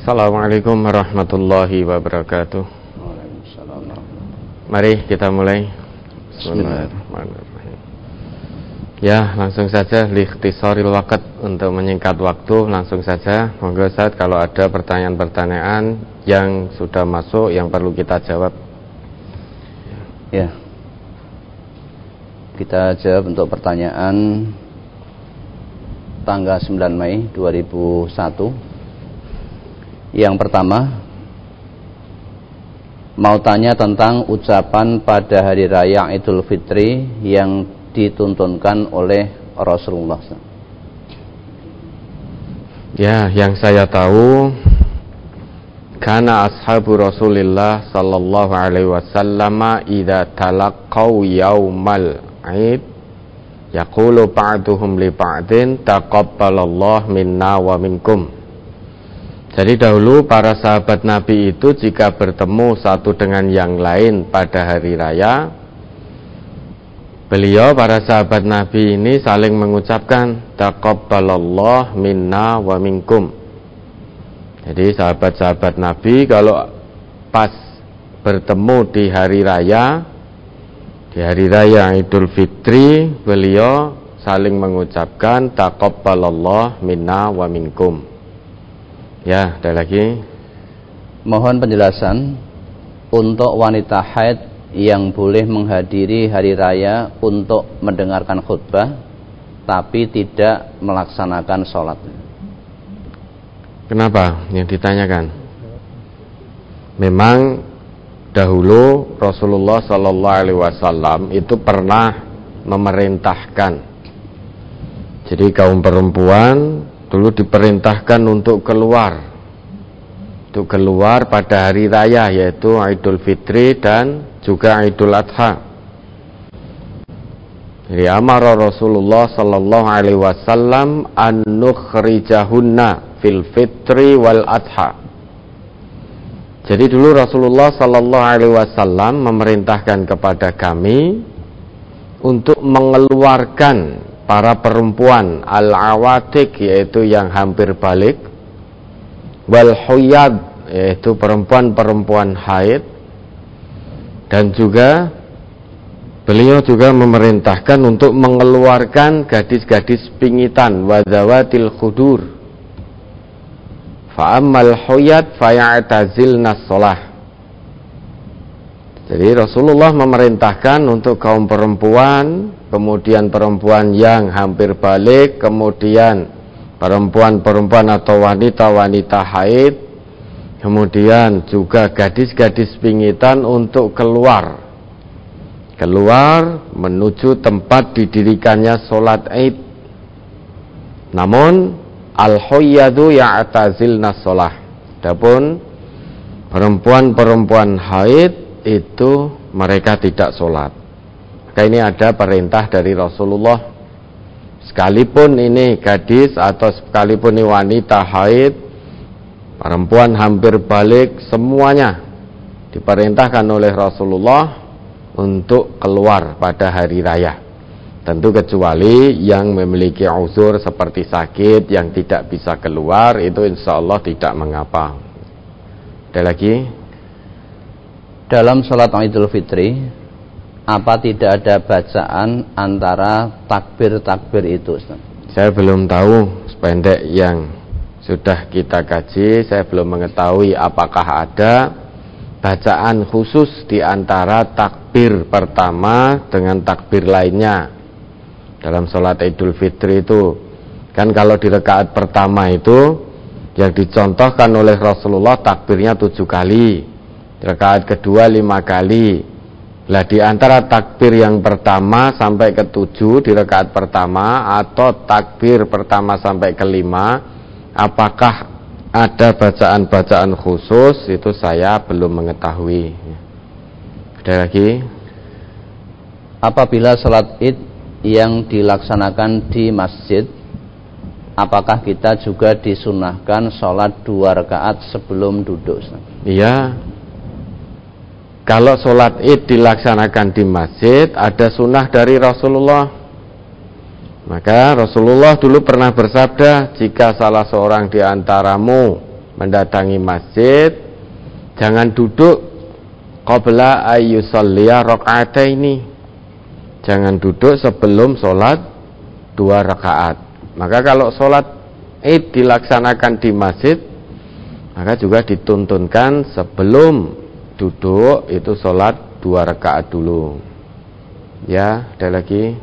Assalamualaikum warahmatullahi wabarakatuh. Mari kita mulai. Bismillahirrahmanirrahim. Ya, langsung saja liikhtisaril waqt, untuk menyingkat waktu langsung saja. Monggo Ustaz, kalau ada pertanyaan-pertanyaan yang sudah masuk yang perlu kita jawab. Ya. Kita jawab untuk pertanyaan tanggal 9 Mei 2001. Yang pertama, mau tanya tentang ucapan pada hari raya Idul Fitri yang dituntunkan oleh Rasulullah. Ya, yang saya tahu, kana ashabu Rasulillah sallallahu alaihi wasallam idza talaqaw yaumal Id yaqulu ba'duhum li ba'din taqabbalallahu minna wa minkum. Jadi dahulu para sahabat Nabi itu jika bertemu satu dengan yang lain pada hari raya, beliau para sahabat Nabi ini saling mengucapkan taqabbalallahu minna wa minkum. Jadi sahabat-sahabat Nabi kalau pas bertemu di hari raya Idul Fitri, beliau saling mengucapkan taqabbalallahu minna wa minkum. Ya, ada lagi. Mohon penjelasan untuk wanita haid yang boleh menghadiri hari raya untuk mendengarkan khutbah tapi tidak melaksanakan sholat. Kenapa yang ditanyakan? Memang dahulu Rasulullah Sallallahu Alaihi Wasallam itu pernah memerintahkan. Jadi kaum perempuan dulu diperintahkan untuk keluar pada hari raya, yaitu Idul Fitri dan juga Idul Adha. Jadi amara Rasulullah sallallahu alaihi wasallam an nukhrijahunna fil fitri wal adha. Jadi dulu Rasulullah sallallahu alaihi wasallam memerintahkan kepada kami untuk mengeluarkan para perempuan al-awatik, yaitu yang hampir balik, wal huyad, yaitu perempuan-perempuan haid, dan juga beliau juga memerintahkan untuk mengeluarkan gadis-gadis pingitan, wadzawatil khudur. Fa'ammal huyad faya'tazilnas shalah. Jadi Rasulullah memerintahkan untuk kaum perempuan, kemudian perempuan yang hampir balik, kemudian perempuan-perempuan atau wanita-wanita haid, kemudian juga gadis-gadis pingitan untuk keluar menuju tempat didirikannya sholat Id. Namun al-huyyadu ya'tazilnas shalah. Adapun perempuan-perempuan haid itu mereka tidak sholat. Maka ini ada perintah dari Rasulullah, sekalipun ini gadis atau sekalipun ini wanita haid, perempuan hampir balik, semuanya diperintahkan oleh Rasulullah untuk keluar pada hari raya. Tentu kecuali yang memiliki uzur seperti sakit yang tidak bisa keluar, itu insya Allah tidak mengapa. Ada lagi? Dalam sholat Idul Fitri, apa tidak ada bacaan antara takbir-takbir itu, Ustaz? Saya belum tahu, sependek yang sudah kita kaji, saya belum mengetahui apakah ada bacaan khusus di antara takbir pertama dengan takbir lainnya dalam sholat Idul Fitri itu. Kan kalau di rakaat pertama itu yang dicontohkan oleh Rasulullah takbirnya 7 kali, rakaat kedua 5 kali. Lah di antara takbir yang pertama sampai ke-7 di rakaat pertama atau takbir pertama sampai ke-5, apakah ada bacaan-bacaan khusus, itu saya belum mengetahui. Ada lagi? Apabila sholat Id yang dilaksanakan di masjid, apakah kita juga disunahkan sholat 2 rakaat sebelum duduk? Iya. Kalau sholat Id dilaksanakan di masjid, ada sunnah dari Rasulullah. Maka Rasulullah dulu pernah bersabda, jika salah seorang di antaramu mendatangi masjid, jangan duduk qabla ayyusalliya raka'ataini. Jangan duduk sebelum sholat 2 rakaat. Maka kalau sholat Id dilaksanakan di masjid, maka juga dituntunkan sebelum duduk itu sholat 2 rakaat dulu. Ya, ada lagi.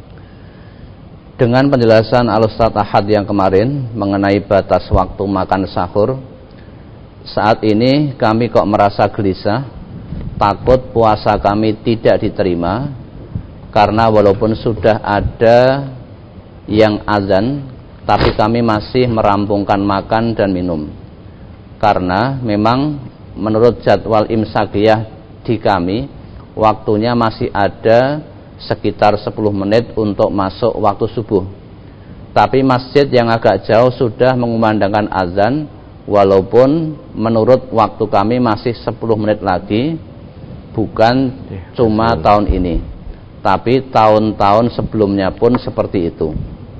Dengan penjelasan Al-Ustaz Ahad yang kemarin mengenai batas waktu makan sahur, saat ini kami kok merasa gelisah, takut puasa kami tidak diterima, karena walaupun sudah ada yang azan, tapi kami masih merampungkan makan dan minum. Karena memang menurut jadwal imsakiyah di kami, waktunya masih ada sekitar 10 menit untuk masuk waktu subuh. Tapi masjid yang agak jauh sudah mengumandangkan azan, walaupun menurut waktu kami masih 10 menit lagi, bukan cuma tahun ini, tapi tahun-tahun sebelumnya pun seperti itu.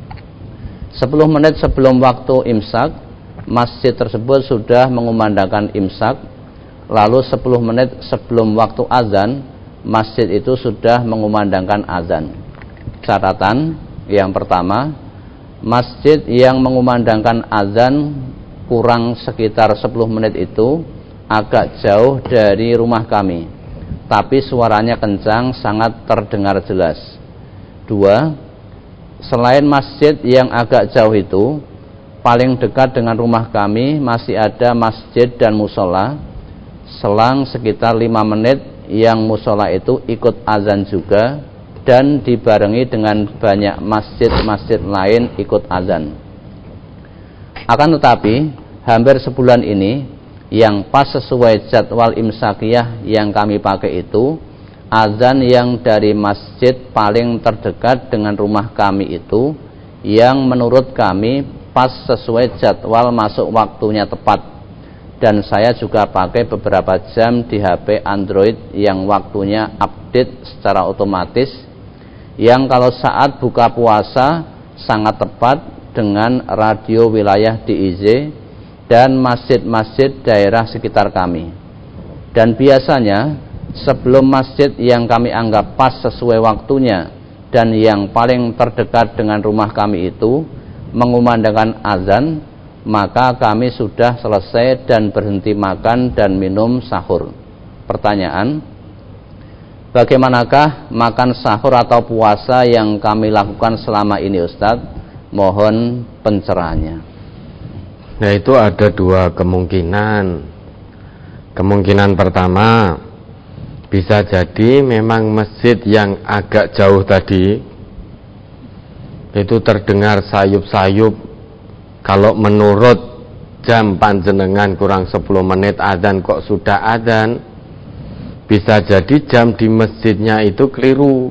10 menit sebelum waktu imsak, masjid tersebut sudah mengumandangkan imsak. Lalu 10 menit sebelum waktu azan, masjid itu sudah mengumandangkan azan. Catatan yang pertama, masjid yang mengumandangkan azan kurang sekitar 10 menit itu agak jauh dari rumah kami, tapi suaranya kencang, sangat terdengar jelas. 2, selain masjid yang agak jauh itu, paling dekat dengan rumah kami masih ada masjid dan musola. Selang sekitar 5 menit yang musola itu ikut azan juga, dan dibarengi dengan banyak masjid-masjid lain ikut azan. Akan tetapi hampir sebulan ini, yang pas sesuai jadwal imsakiyah yang kami pakai itu, azan yang dari masjid paling terdekat dengan rumah kami itu, yang menurut kami pas sesuai jadwal masuk waktunya tepat. Dan saya juga pakai beberapa jam di HP Android yang waktunya update secara otomatis, yang kalau saat buka puasa sangat tepat dengan radio wilayah DIY dan masjid-masjid daerah sekitar kami. Dan biasanya sebelum masjid yang kami anggap pas sesuai waktunya dan yang paling terdekat dengan rumah kami itu mengumandangkan azan, maka kami sudah selesai dan berhenti makan dan minum sahur. Pertanyaan, bagaimanakah makan sahur atau puasa yang kami lakukan selama ini, Ustadz? Mohon pencerahannya. Nah, itu ada 2 kemungkinan. Kemungkinan pertama, bisa jadi memang masjid yang agak jauh tadi itu terdengar sayup-sayup. Kalau menurut jam panjenengan kurang 10 menit azan kok sudah azan, bisa jadi jam di masjidnya itu keliru.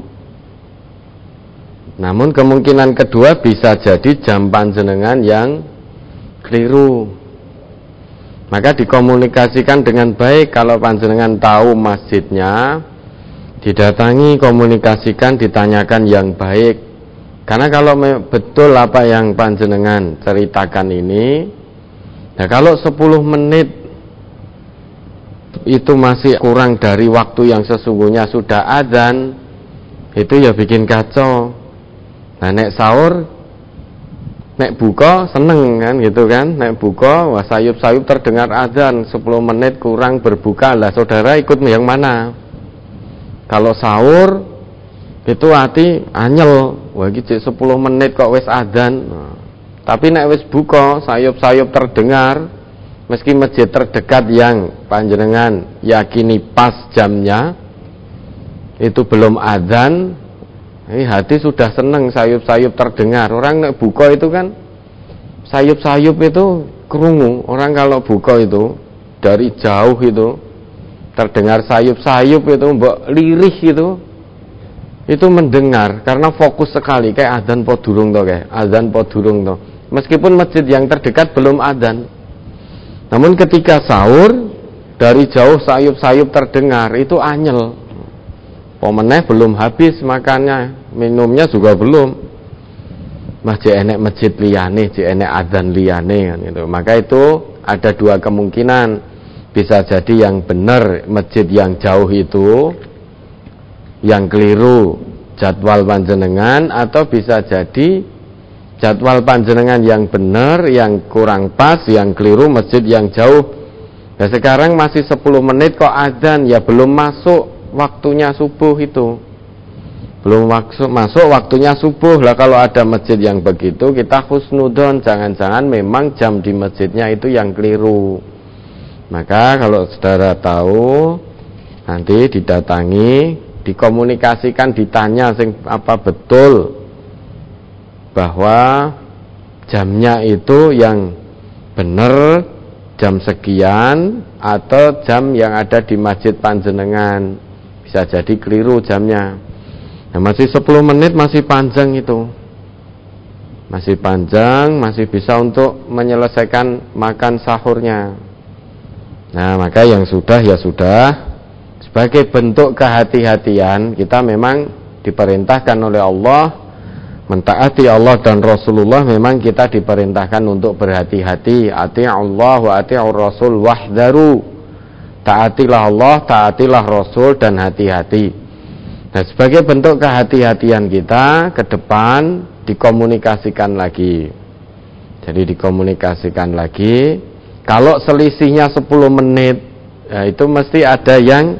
Namun kemungkinan kedua, bisa jadi jam panjenengan yang keliru. Maka dikomunikasikan dengan baik. Kalau panjenengan tahu masjidnya, didatangi, komunikasikan, ditanyakan yang baik. Karena kalau betul apa yang panjenengan ceritakan ini, nah kalau 10 menit itu masih kurang dari waktu yang sesungguhnya sudah azan, itu ya bikin kacau. Nah, nek sahur, nek buka seneng kan gitu kan, nek buka wah sayup-sayup terdengar azan, 10 menit kurang berbuka, lah saudara ikut yang mana? Kalau sahur itu hati anyel, wah iki 10 menit kok wis adzan. Nah, tapi nek wis buka sayup-sayup terdengar, meski masjid terdekat yang panjenengan yakini pas jamnya itu belum adzan, hati sudah seneng sayup-sayup terdengar. Orang nek buka itu kan sayup-sayup itu krungu. Orang kalau buka itu dari jauh itu terdengar sayup-sayup itu mbok lirih itu mendengar karena fokus sekali kayak adzan po durung to, kayak adzan po durung to. Meskipun masjid yang terdekat belum adzan, namun ketika sahur dari jauh sayup-sayup terdengar itu anyel. Pemeneh belum habis makannya, minumnya juga belum. Masjid enek masjid liyane, jek enek adzan liyane kan itu. Maka itu ada dua kemungkinan. Bisa jadi yang benar masjid yang jauh itu, yang keliru jadwal panjenengan, atau bisa jadi jadwal panjenengan yang benar, yang kurang pas, yang keliru masjid yang jauh. Nah sekarang masih 10 menit kok adzan, ya belum masuk waktunya subuh itu. Belum masuk waktunya subuh. Lah kalau ada masjid yang begitu, kita husnudon, jangan-jangan memang jam di masjidnya itu yang keliru. Maka kalau saudara tahu, nanti didatangi, dikomunikasikan, ditanya apa betul bahwa jamnya itu yang benar jam sekian atau jam yang ada di masjid panjenengan. Bisa jadi keliru jamnya. Nah, masih 10 menit masih panjang itu. Masih panjang, masih bisa untuk menyelesaikan makan sahurnya. Nah, maka yang sudah ya sudah. Sebagai bentuk kehati-hatian, kita memang diperintahkan oleh Allah, mentaati Allah dan Rasulullah, memang kita diperintahkan untuk berhati-hati. Ati'ullah wa ati'ur Rasul wahdharu. Taatilah Allah, taatilah Rasul, dan hati-hati. Nah, sebagai bentuk kehati-hatian kita ke depan, dikomunikasikan lagi. Jadi dikomunikasikan lagi. Kalau selisihnya 10 menit, ya itu mesti ada yang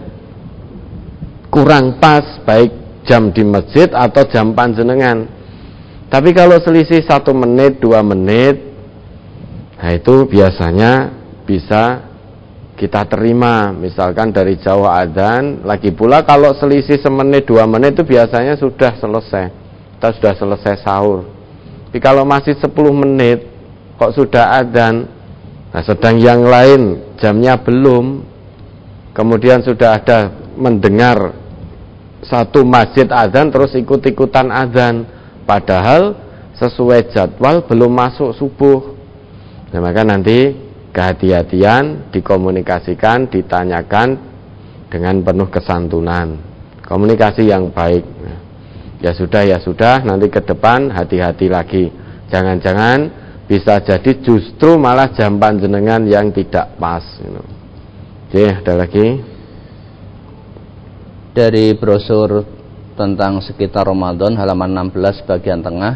kurang pas, baik jam di masjid atau jam panjenengan. Tapi kalau selisih 1 menit, 2 menit, nah itu biasanya bisa kita terima. Misalkan dari jauh adzan, lagi pula kalau selisih 1 menit, 2 menit itu biasanya sudah selesai. Kita sudah selesai sahur. Tapi kalau masih 10 menit, kok sudah adzan, nah sedang yang lain jamnya belum, kemudian sudah ada mendengar satu masjid adzan terus ikut-ikutan adzan, padahal sesuai jadwal belum masuk subuh. Nah, maka nanti kehati-hatian, dikomunikasikan, ditanyakan dengan penuh kesantunan, komunikasi yang baik. Ya sudah, nanti ke depan hati-hati lagi. Jangan-jangan bisa jadi justru malah jam panjenengan yang tidak pas. Oke, ada lagi. Dari brosur tentang sekitar Ramadan halaman 16 bagian tengah.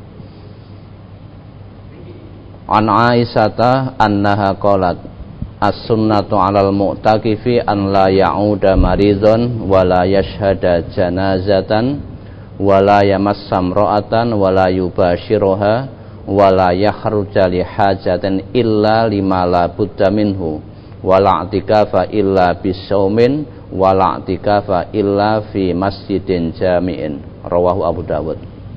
An Aisyata annaha qalat as-sunnatu 'alal mu'takifi an la ya'uda maridhan wa la yashhada janazatan wa la yamassa imra'atan wa la yubashiruha wa la yakhruja li hajatin illa lima la budda minhu wa la i'tikafa illa bisaumin wa la i'tikafa illa fi masjidin jami'in. Rawahu Abu Dawud.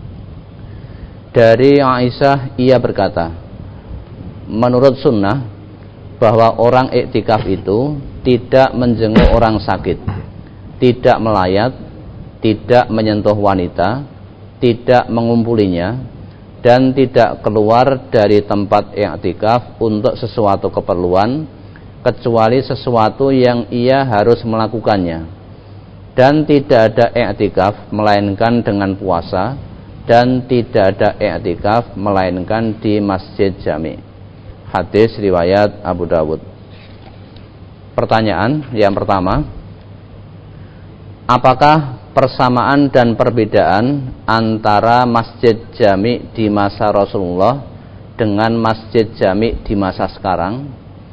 Dari Aisyah, ia berkata, menurut sunnah bahwa orang iktikaf itu tidak menjenguk orang sakit, tidak melayat, tidak menyentuh wanita, tidak mengumpulinya, dan tidak keluar dari tempat iktikaf untuk sesuatu keperluan kecuali sesuatu yang ia harus melakukannya, dan tidak ada iktikaf melainkan dengan puasa, dan tidak ada iktikaf melainkan di masjid jami. Hadis riwayat Abu Dawud. Pertanyaan yang pertama, apakah persamaan dan perbedaan antara masjid jami di masa Rasulullah dengan masjid jami di masa sekarang?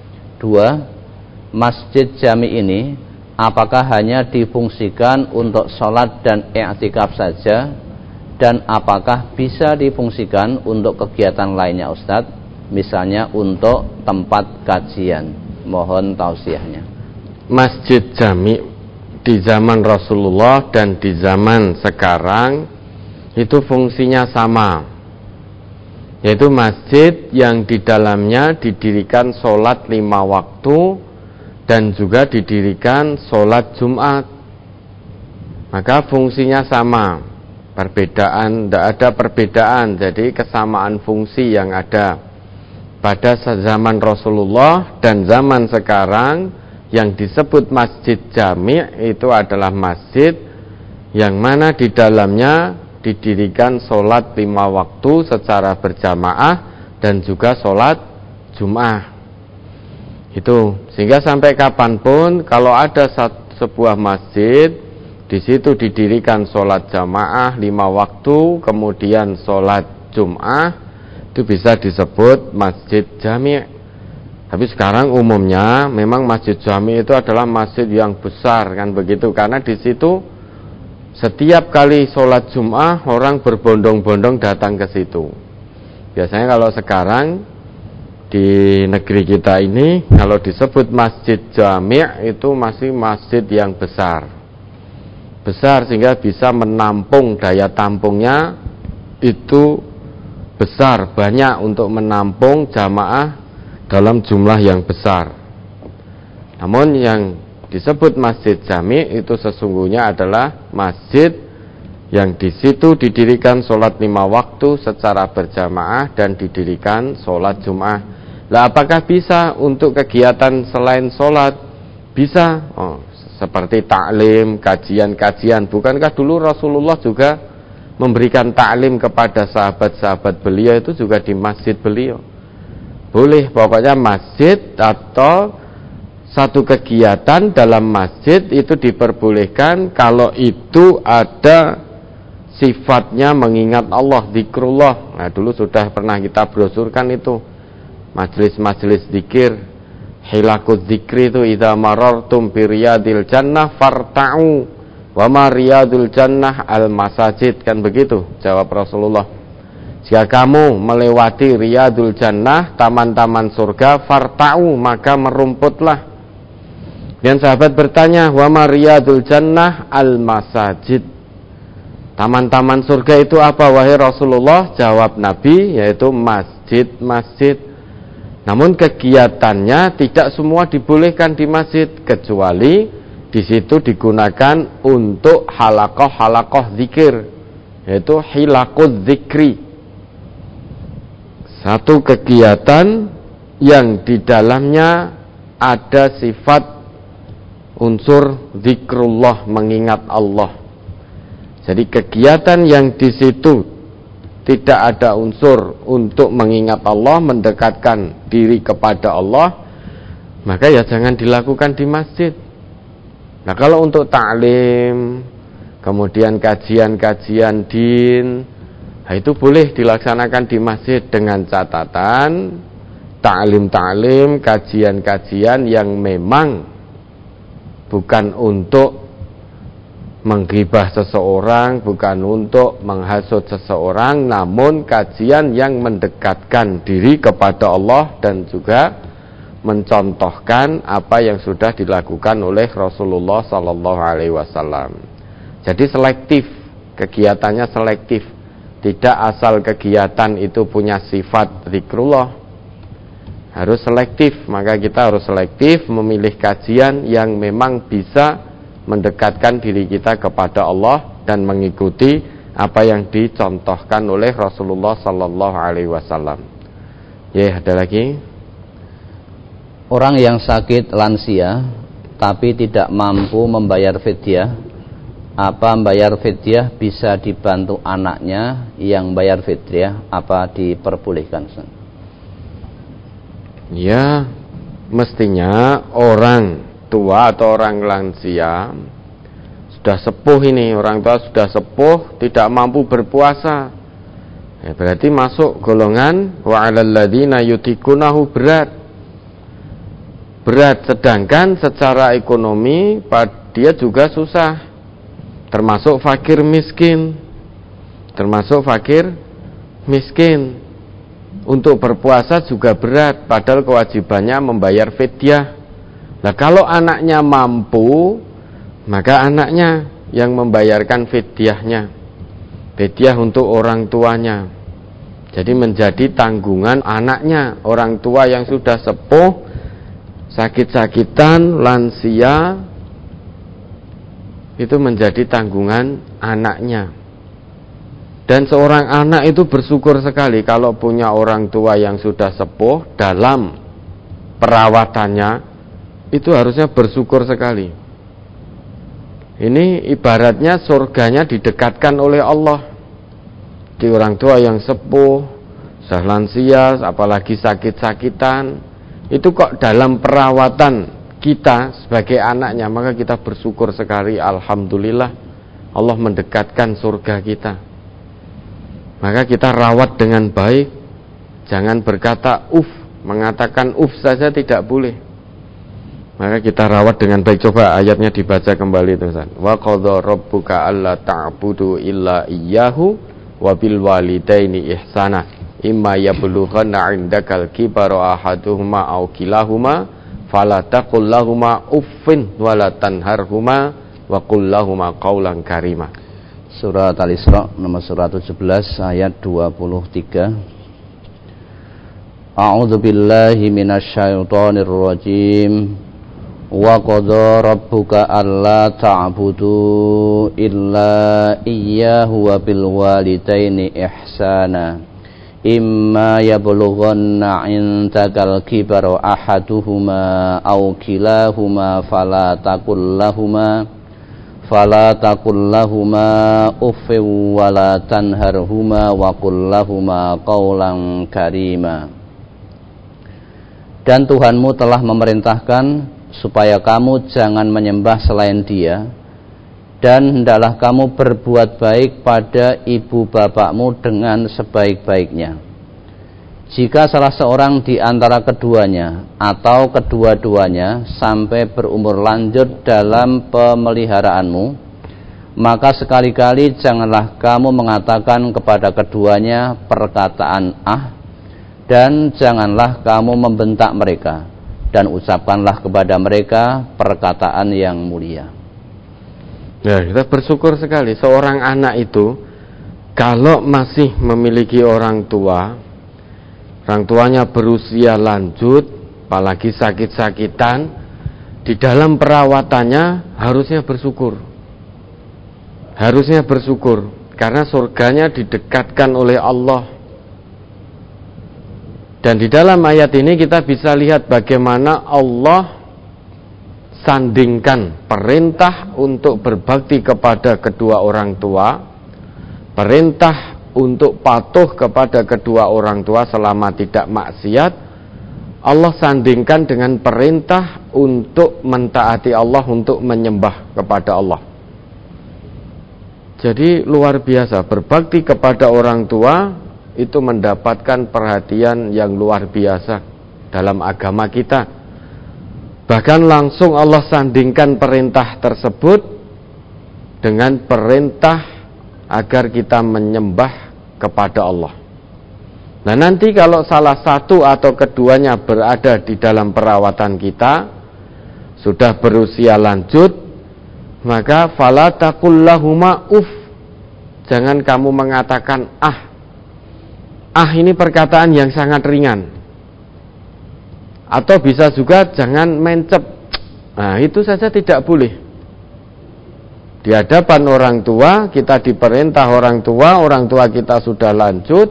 2. Masjid jami ini apakah hanya difungsikan untuk sholat dan i'tikaf saja, dan apakah bisa difungsikan untuk kegiatan lainnya Ustadz, misalnya untuk tempat kajian? Mohon tausiahnya. Masjid jami di zaman Rasulullah dan di zaman sekarang itu fungsinya sama, yaitu masjid yang di dalamnya didirikan sholat 5 waktu dan juga didirikan sholat Jumat. Maka fungsinya sama, perbedaan, tidak ada perbedaan. Jadi kesamaan fungsi yang ada pada zaman Rasulullah dan zaman sekarang. Yang disebut masjid jami itu adalah masjid yang mana di dalamnya didirikan sholat 5 waktu secara berjamaah dan juga sholat Jum'ah. Itu sehingga sampai kapanpun kalau ada sebuah masjid, di situ didirikan sholat jamaah 5 waktu, kemudian sholat Jum'ah, itu bisa disebut masjid jami'. Tapi sekarang umumnya memang masjid jami' itu adalah masjid yang besar, kan begitu, karena di situ setiap kali sholat Jum'ah orang berbondong-bondong datang ke situ. Biasanya kalau sekarang di negeri kita ini kalau disebut masjid jami' itu masih masjid yang besar sehingga bisa menampung, daya tampungnya itu besar, banyak untuk menampung jamaah dalam jumlah yang besar. Namun yang disebut masjid jami' itu sesungguhnya adalah masjid yang di situ didirikan sholat 5 waktu secara berjamaah dan didirikan sholat Jum'ah. Lah apakah bisa untuk kegiatan selain sholat? Bisa, seperti taklim, kajian-kajian. Bukankah dulu Rasulullah juga memberikan taklim kepada sahabat-sahabat beliau itu juga di masjid beliau? Boleh, pokoknya masjid atau satu kegiatan dalam masjid itu diperbolehkan kalau itu ada sifatnya mengingat Allah, zikrullah. Nah dulu sudah pernah kita brosurkan itu majelis-majelis zikir, hilakut zikri itu idza marartum bi riyadil jannah farta'u wa ma riyadul jannah al masajid, kan begitu jawab Rasulullah. Jika kamu melewati riyadul jannah, taman-taman surga, farta'u, maka merumputlah. Dan sahabat bertanya, wa ma riyadul jannah al masajid, taman-taman surga itu apa wahai Rasulullah? Jawab Nabi, yaitu masjid-masjid. Namun kegiatannya tidak semua dibolehkan di masjid, kecuali di situ digunakan untuk halakoh zikir, yaitu hilakut zikri. Satu kegiatan yang di dalamnya ada sifat unsur zikrullah, mengingat Allah. Jadi kegiatan yang di situ tidak ada unsur untuk mengingat Allah, mendekatkan diri kepada Allah, maka ya jangan dilakukan di masjid. Nah kalau untuk taklim, kemudian kajian-kajian din, nah itu boleh dilaksanakan di masjid dengan catatan taklim-taklim, kajian-kajian yang memang bukan untuk menggibah seseorang, bukan untuk menghasut seseorang, namun kajian yang mendekatkan diri kepada Allah dan juga mencontohkan apa yang sudah dilakukan oleh Rasulullah sallallahu alaihi wasallam. Jadi selektif, kegiatannya selektif. Tidak asal kegiatan itu punya sifat zikrullah. Harus selektif, maka kita harus selektif memilih kajian yang memang bisa mendekatkan diri kita kepada Allah dan mengikuti apa yang dicontohkan oleh Rasulullah sallallahu alaihi wasallam. Ya, ada lagi. Orang yang sakit lansia tapi tidak mampu membayar fidyah, apa membayar fidyah bisa dibantu anaknya yang bayar fidyah, apa diperbolehkan? Ya, mestinya orang tua atau orang lansia sudah sepuh ini, orang tua sudah sepuh tidak mampu berpuasa, ya berarti masuk golongan wa 'alal ladzina yutikunahu berat, sedangkan secara ekonomi dia juga susah, termasuk fakir miskin. Untuk berpuasa juga berat, padahal kewajibannya membayar fidyah. Nah kalau anaknya mampu, maka anaknya yang membayarkan fidyahnya, fidyah untuk orang tuanya. Jadi menjadi tanggungan anaknya. Orang tua yang sudah sepuh, sakit-sakitan, lansia, itu menjadi tanggungan anaknya. Dan seorang anak itu bersyukur sekali kalau punya orang tua yang sudah sepuh, dalam perawatannya itu harusnya bersyukur sekali. Ini ibaratnya surganya didekatkan oleh Allah. Di orang tua yang sepuh, sudah lansia, apalagi sakit-sakitan, itu kok dalam perawatan kita sebagai anaknya, maka kita bersyukur sekali, alhamdulillah Allah mendekatkan surga kita. Maka kita rawat dengan baik, jangan berkata mengatakan saja tidak boleh. Maka kita rawat dengan baik. Coba ayatnya dibaca kembali teman. Wa qadha rabbuka alla ta'budu illa iyyahu wa bil walidaini ihsana imma yablughanna 'indakal kibara ahaduhuma aw kilahuma fala taqul lahumā uffin wa la tanharhumā wa qul lahumā qawlan karima. Surat Al-Isra nomor 117 ayat 23. A'udzu billahi minasyaitonir rajim. Wa qadha rabbuka alla ta'budu illa iyyahu wa bil walidaini ihsana imma yablughanna 'indakal kibara ahaduhuma aw kilahuma fala taqul lahumā uffin wa la tanharhumā wa qul lahumā qawlan karīmā. Dan Tuhanmu telah memerintahkan supaya kamu jangan menyembah selain Dia, dan hendaklah kamu berbuat baik pada ibu bapakmu dengan sebaik-baiknya. Jika salah seorang di antara keduanya atau kedua-duanya sampai berumur lanjut dalam pemeliharaanmu, maka sekali-kali janganlah kamu mengatakan kepada keduanya perkataan dan janganlah kamu membentak mereka, dan ucapkanlah kepada mereka perkataan yang mulia. Ya, kita bersyukur sekali seorang anak itu kalau masih memiliki orang tuanya berusia lanjut, apalagi sakit-sakitan, di dalam perawatannya harusnya bersyukur. Harusnya bersyukur karena surganya didekatkan oleh Allah. Dan di dalam ayat ini kita bisa lihat bagaimana Allah sandingkan perintah untuk berbakti kepada kedua orang tua, perintah untuk patuh kepada kedua orang tua selama tidak maksiat, Allah sandingkan dengan perintah untuk mentaati Allah, untuk menyembah kepada Allah. Jadi luar biasa, berbakti kepada orang tua itu mendapatkan perhatian yang luar biasa dalam agama kita. Bahkan langsung Allah sandingkan perintah tersebut dengan perintah agar kita menyembah kepada Allah. Nah, nanti kalau salah satu atau keduanya berada di dalam perawatan kita, sudah berusia lanjut, maka fala taqul lahumā jangan kamu mengatakan ini perkataan yang sangat ringan. Atau bisa juga jangan mencep. Nah, itu saja tidak boleh. Di hadapan orang tua, kita diperintah orang tua kita sudah lanjut,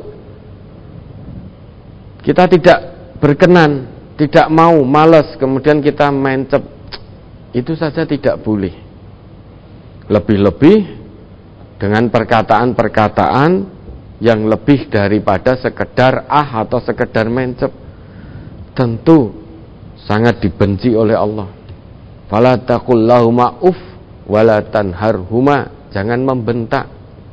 kita tidak berkenan, tidak mau, malas, kemudian kita mencep. Itu saja tidak boleh. Lebih-lebih dengan perkataan-perkataan yang lebih daripada sekedar atau sekedar mencep. Tentu sangat dibenci oleh Allah. Fala taqul lahumā wala tanharhumā, jangan membentak.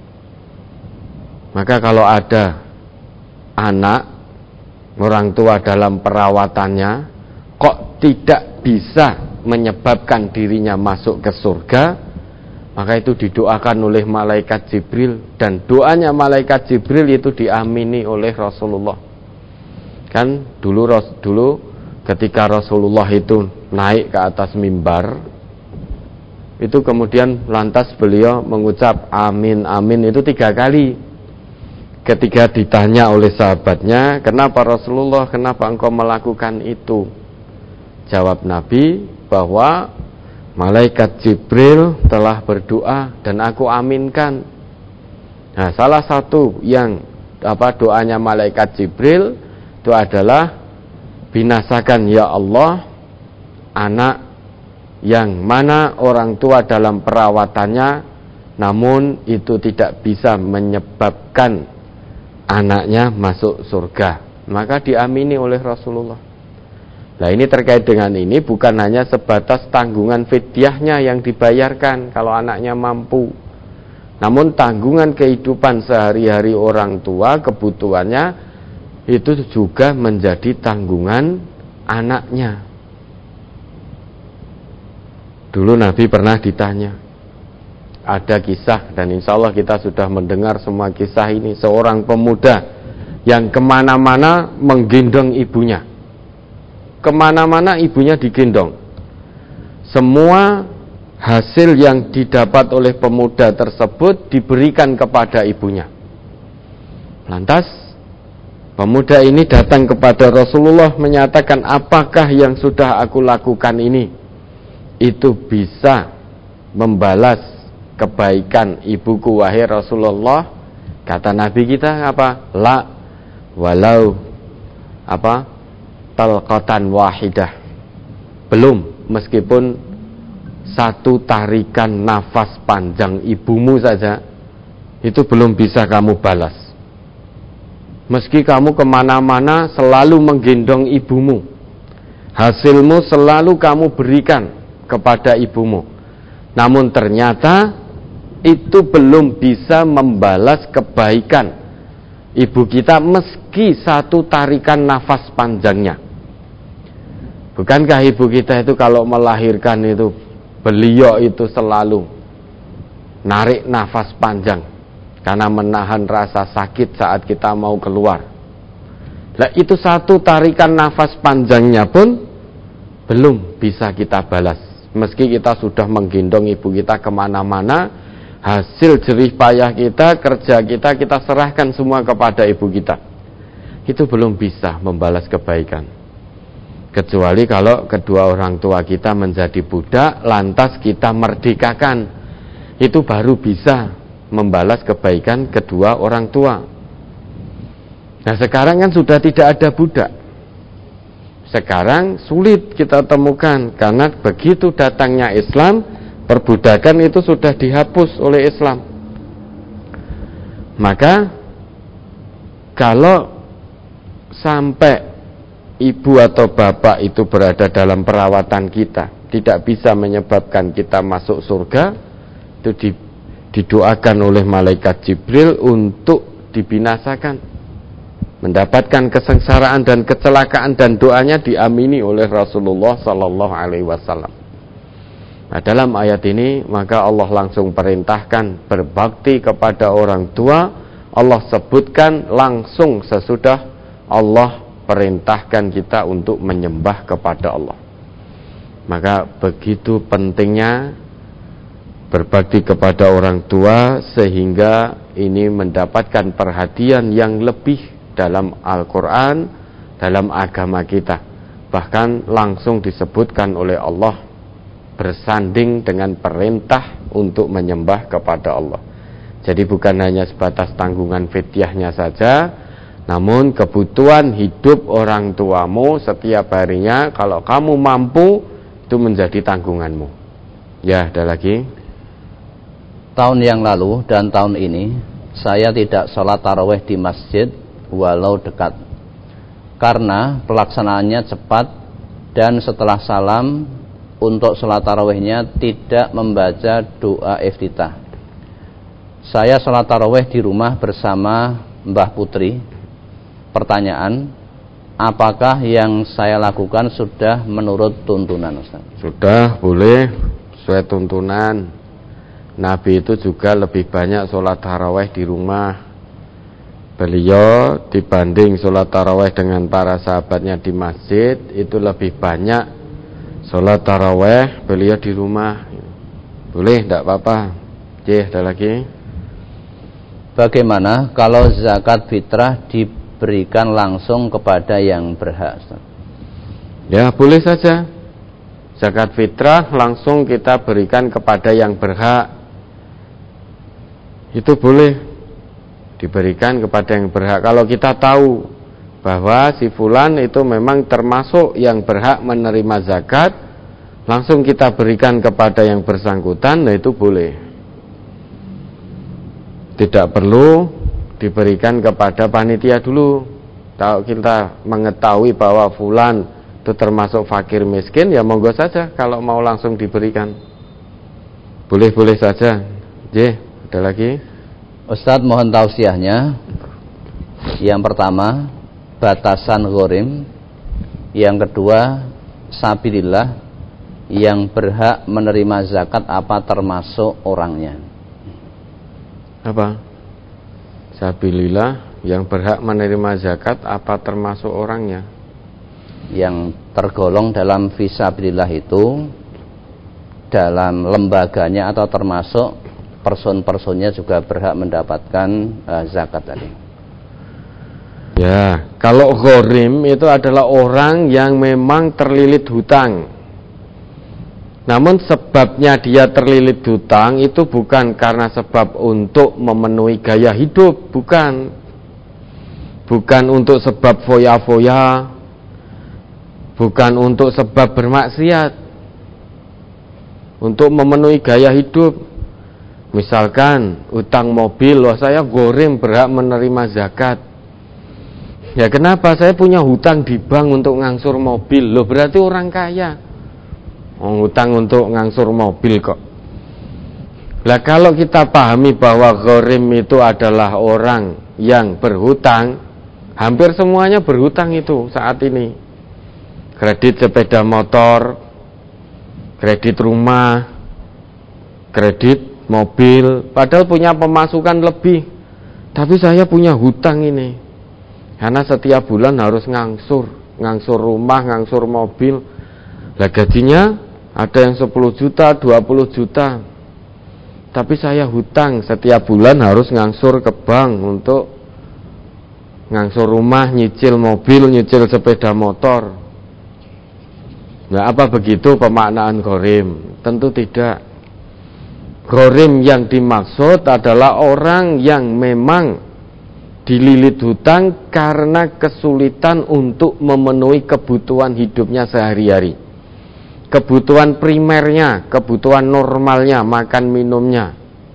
Maka kalau ada anak, orang tua dalam perawatannya kok tidak bisa menyebabkan dirinya masuk ke surga, maka itu didoakan oleh malaikat Jibril, dan doanya malaikat Jibril itu diamini oleh Rasulullah. Kan dulu ketika Rasulullah itu naik ke atas mimbar, itu kemudian lantas beliau mengucap amin amin itu 3 kali. Ketika ditanya oleh sahabatnya, kenapa Rasulullah, kenapa engkau melakukan itu? Jawab Nabi bahwa malaikat Jibril telah berdoa dan aku aminkan. Nah, salah satu yang doanya malaikat Jibril itu adalah, binasakan ya Allah anak yang mana orang tua dalam perawatannya, namun itu tidak bisa menyebabkan anaknya masuk surga. Maka diamini oleh Rasulullah. Nah ini terkait dengan ini bukan hanya sebatas tanggungan fidyahnya yang dibayarkan kalau anaknya mampu, namun tanggungan kehidupan sehari-hari orang tua, kebutuhannya itu juga menjadi tanggungan anaknya. Dulu Nabi pernah ditanya, ada kisah, dan insya Allah kita sudah mendengar semua kisah ini, seorang pemuda yang kemana-mana menggendong ibunya. Kemana-mana ibunya digendong. Semua hasil yang didapat oleh pemuda tersebut diberikan kepada ibunya. Lantas pemuda ini datang kepada Rasulullah menyatakan, apakah yang sudah aku lakukan ini itu bisa membalas kebaikan ibuku wahai Rasulullah? Kata Nabi kita apa? La walau apa? Talqatan wahidah. Belum, meskipun satu tarikan nafas panjang ibumu saja itu belum bisa kamu balas. Meski kamu kemana-mana selalu menggendong ibumu, hasilmu selalu kamu berikan kepada ibumu, namun ternyata itu belum bisa membalas kebaikan ibu kita meski satu tarikan nafas panjangnya. Bukankah ibu kita itu kalau melahirkan itu, beliau itu selalu narik nafas panjang karena menahan rasa sakit saat kita mau keluar. Nah itu satu tarikan nafas panjangnya pun belum bisa kita balas. Meski kita sudah menggendong ibu kita kemana-mana, hasil jerih payah kita, kerja kita, kita serahkan semua kepada ibu kita, itu belum bisa membalas kebaikan. Kecuali kalau kedua orang tua kita menjadi budak, lantas kita merdekakan, itu baru bisa membalas kebaikan kedua orang tua. Nah sekarang kan sudah tidak ada budak. Sekarang sulit kita temukan, karena begitu datangnya Islam, perbudakan itu sudah dihapus oleh Islam. Maka kalau sampai ibu atau bapak itu berada dalam perawatan kita, tidak bisa menyebabkan kita masuk surga, itu didoakan oleh malaikat Jibril untuk dibinasakan, mendapatkan kesengsaraan dan kecelakaan, dan doanya diamini oleh Rasulullah sallallahu alaihi wasallam. Nah, dalam ayat ini maka Allah langsung perintahkan berbakti kepada orang tua. Allah sebutkan langsung sesudah Allah perintahkan kita untuk menyembah kepada Allah. Maka begitu pentingnya berbakti kepada orang tua, sehingga ini mendapatkan perhatian yang lebih dalam Al-Quran, dalam agama kita. Bahkan langsung disebutkan oleh Allah bersanding dengan perintah untuk menyembah kepada Allah. Jadi bukan hanya sebatas tanggungan fidyahnya saja, namun kebutuhan hidup orang tuamu setiap harinya, kalau kamu mampu, itu menjadi tanggunganmu. Ya, ada lagi. Tahun yang lalu dan tahun ini saya tidak sholat tarawih di masjid walau dekat, karena pelaksanaannya cepat, dan setelah salam untuk sholat tarawihnya tidak membaca doa iftitah. Saya sholat tarawih di rumah bersama Mbah Putri. Pertanyaan, apakah yang saya lakukan sudah menurut tuntunan, Ustaz? Sudah, boleh, sesuai tuntunan. Nabi itu juga lebih banyak sholat tarawih di rumah. Beliau dibanding sholat tarawih dengan para sahabatnya di masjid, itu lebih banyak sholat tarawih beliau di rumah. Boleh, tidak apa-apa. Ada lagi. Bagaimana kalau zakat fitrah diberikan langsung kepada yang berhak, Ustaz? Ya, boleh saja. Zakat fitrah langsung kita berikan kepada yang berhak. Itu boleh diberikan kepada yang berhak. Kalau kita tahu bahwa si fulan itu memang termasuk yang berhak menerima zakat, langsung kita berikan kepada yang bersangkutan, nah itu boleh. Tidak perlu diberikan kepada panitia dulu. Kalau kita mengetahui bahwa fulan itu termasuk fakir miskin, ya monggo saja kalau mau langsung diberikan. Boleh-boleh saja. Ada lagi? Ustadz mohon tausiahnya. Yang pertama, batasan ghorim. Yang kedua, sabilillah. Yang berhak menerima zakat apa termasuk orangnya? Apa? Sabilillah, yang berhak menerima zakat apa termasuk orangnya? Yang tergolong dalam fisabilillah itu dalam lembaganya atau termasuk person-personnya juga berhak mendapatkan zakat tadi. Ya, kalau ghorim itu adalah orang yang memang terlilit hutang. Namun sebabnya dia terlilit hutang itu bukan karena sebab untuk memenuhi gaya hidup, bukan. Bukan untuk sebab foya-foya, bukan untuk sebab bermaksiat. Untuk memenuhi gaya hidup. Misalkan utang mobil, wah saya ghorim berhak menerima zakat. Ya kenapa? Saya punya hutang di bank untuk ngangsur mobil. Loh berarti orang kaya. Hutang untuk ngangsur mobil kok. Lah kalau kita pahami bahwa ghorim itu adalah orang yang berhutang, hampir semuanya berhutang itu saat ini. Kredit sepeda motor, kredit rumah, kredit mobil, padahal punya pemasukan lebih. Tapi saya punya hutang ini. Karena setiap bulan harus ngangsur rumah, ngangsur mobil. Lah gajinya ada yang 10 juta, 20 juta. Tapi saya hutang setiap bulan harus ngangsur ke bank untuk ngangsur rumah, nyicil mobil, nyicil sepeda motor. Nah, apa begitu pemaknaan ghorim? Tentu tidak. Ghorim yang dimaksud adalah orang yang memang dililit hutang karena kesulitan untuk memenuhi kebutuhan hidupnya sehari-hari. Kebutuhan primernya, kebutuhan normalnya, makan minumnya.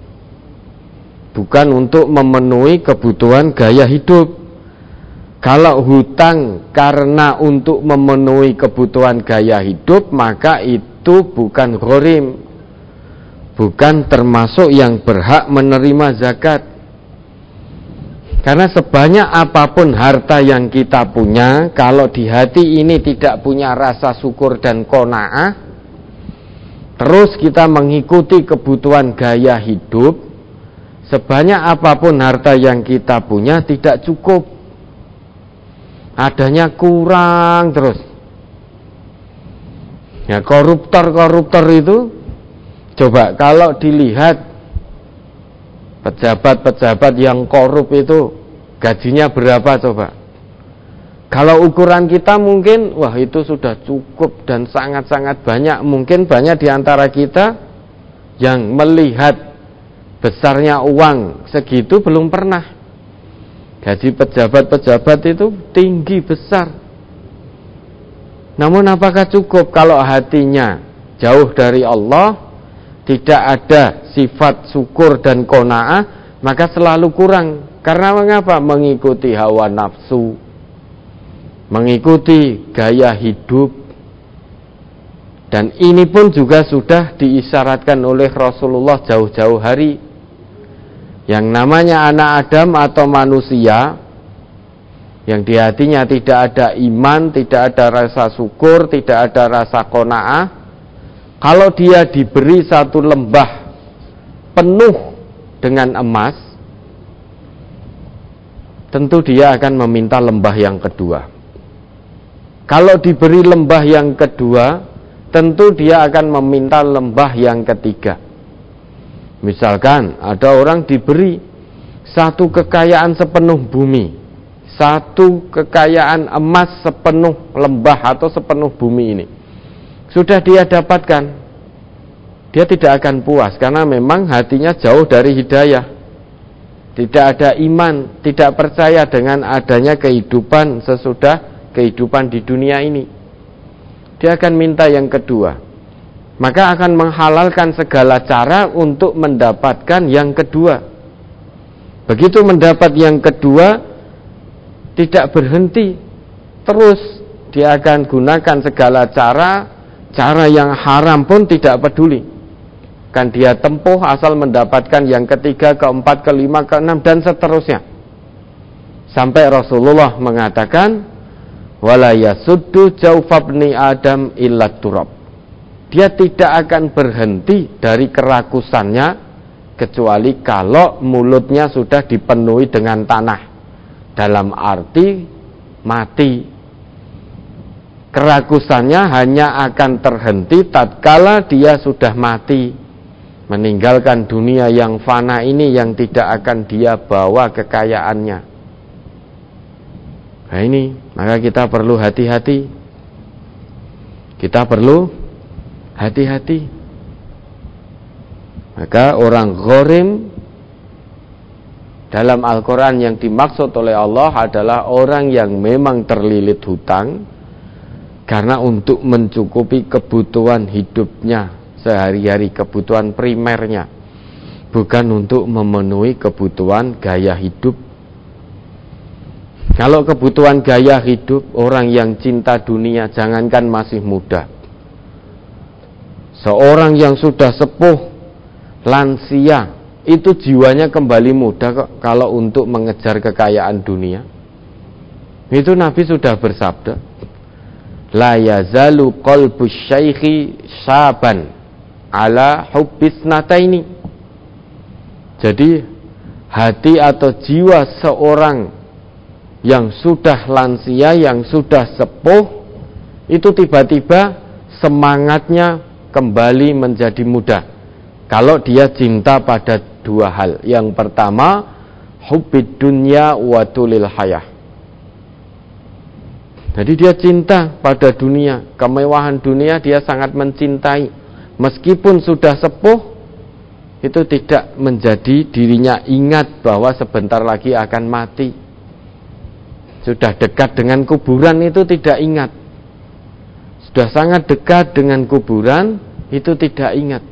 Bukan untuk memenuhi kebutuhan gaya hidup. Kalau hutang karena untuk memenuhi kebutuhan gaya hidup, maka itu bukan ghorim. Bukan termasuk yang berhak menerima zakat. Karena sebanyak apapun harta yang kita punya, kalau di hati ini tidak punya rasa syukur dan qanaah, terus kita mengikuti kebutuhan gaya hidup, sebanyak apapun harta yang kita punya tidak cukup. Adanya kurang terus. Ya, koruptor itu, coba kalau dilihat pejabat-pejabat yang korup itu gajinya berapa coba? Kalau ukuran kita mungkin wah itu sudah cukup dan sangat-sangat banyak. Mungkin banyak di antara kita yang melihat besarnya uang segitu belum pernah. Gaji pejabat-pejabat itu tinggi besar. Namun apakah cukup kalau hatinya jauh dari Allah, tidak ada sifat syukur dan qanaah, maka selalu kurang. Karena mengapa? Mengikuti hawa nafsu, mengikuti gaya hidup. Dan ini pun juga sudah diisyaratkan oleh Rasulullah jauh-jauh hari. Yang namanya anak Adam atau manusia, yang di hatinya tidak ada iman, tidak ada rasa syukur, tidak ada rasa qanaah, kalau dia diberi satu lembah penuh dengan emas, tentu dia akan meminta lembah yang kedua. Kalau diberi lembah yang kedua, tentu dia akan meminta lembah yang ketiga. Misalkan ada orang diberi satu kekayaan sepenuh bumi, satu kekayaan emas sepenuh lembah atau sepenuh bumi ini. Sudah dia dapatkan, dia tidak akan puas karena memang hatinya jauh dari hidayah. Tidak ada iman, tidak percaya dengan adanya kehidupan sesudah kehidupan di dunia ini. Dia akan minta yang kedua. Maka akan menghalalkan segala cara untuk mendapatkan yang kedua. Begitu mendapat yang kedua, tidak berhenti, terus dia akan gunakan segala cara yang haram pun tidak peduli. Kan dia tempuh asal mendapatkan yang ketiga, keempat, kelima, keenam, dan seterusnya. Sampai Rasulullah mengatakan, wala yasuddu jawfabni Adam illa turab. Dia tidak akan berhenti dari kerakusannya kecuali kalau mulutnya sudah dipenuhi dengan tanah. Dalam arti mati. Kerakusannya hanya akan terhenti tatkala dia sudah mati, meninggalkan dunia yang fana ini yang tidak akan dia bawa kekayaannya. Nah ini, maka kita perlu hati-hati. Kita perlu hati-hati. Maka orang gharim dalam Al-Quran yang dimaksud oleh Allah adalah orang yang memang terlilit hutang karena untuk mencukupi kebutuhan hidupnya sehari-hari, kebutuhan primernya, bukan untuk memenuhi kebutuhan gaya hidup. Kalau kebutuhan gaya hidup, orang yang cinta dunia, jangankan masih muda, seorang yang sudah sepuh, lansia, itu jiwanya kembali muda kok kalau untuk mengejar kekayaan dunia. Itu Nabi sudah bersabda, la yazalu qalbu syaikhi syaban ala hubbis nataini. Jadi hati atau jiwa seorang yang sudah lansia, yang sudah sepuh, itu tiba-tiba semangatnya kembali menjadi muda kalau dia cinta pada dua hal. Yang pertama, hubbid dunya wa tulil hayah. Jadi dia cinta pada dunia, kemewahan dunia dia sangat mencintai. Meskipun sudah sepuh, itu tidak menjadi dirinya ingat bahwa sebentar lagi akan mati. Sudah dekat dengan kuburan itu tidak ingat. Sudah sangat dekat dengan kuburan itu tidak ingat.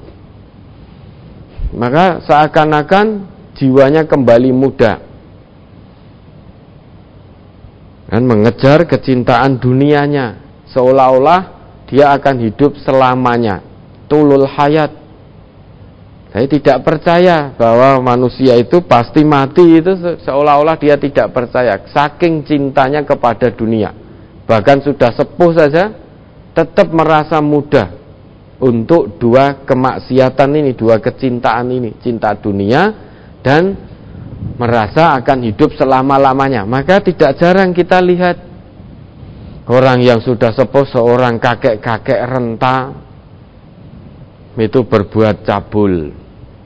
Maka seakan-akan jiwanya kembali muda dan mengejar kecintaan dunianya, seolah-olah dia akan hidup selamanya, tulul hayat. Saya tidak percaya bahwa manusia itu pasti mati, itu seolah-olah dia tidak percaya, saking cintanya kepada dunia. Bahkan sudah sepuh saja tetap merasa muda untuk dua kemaksiatan ini, dua kecintaan ini, cinta dunia dan merasa akan hidup selama-lamanya. Maka tidak jarang kita lihat orang yang sudah sepuh, seorang kakek-kakek renta itu berbuat cabul,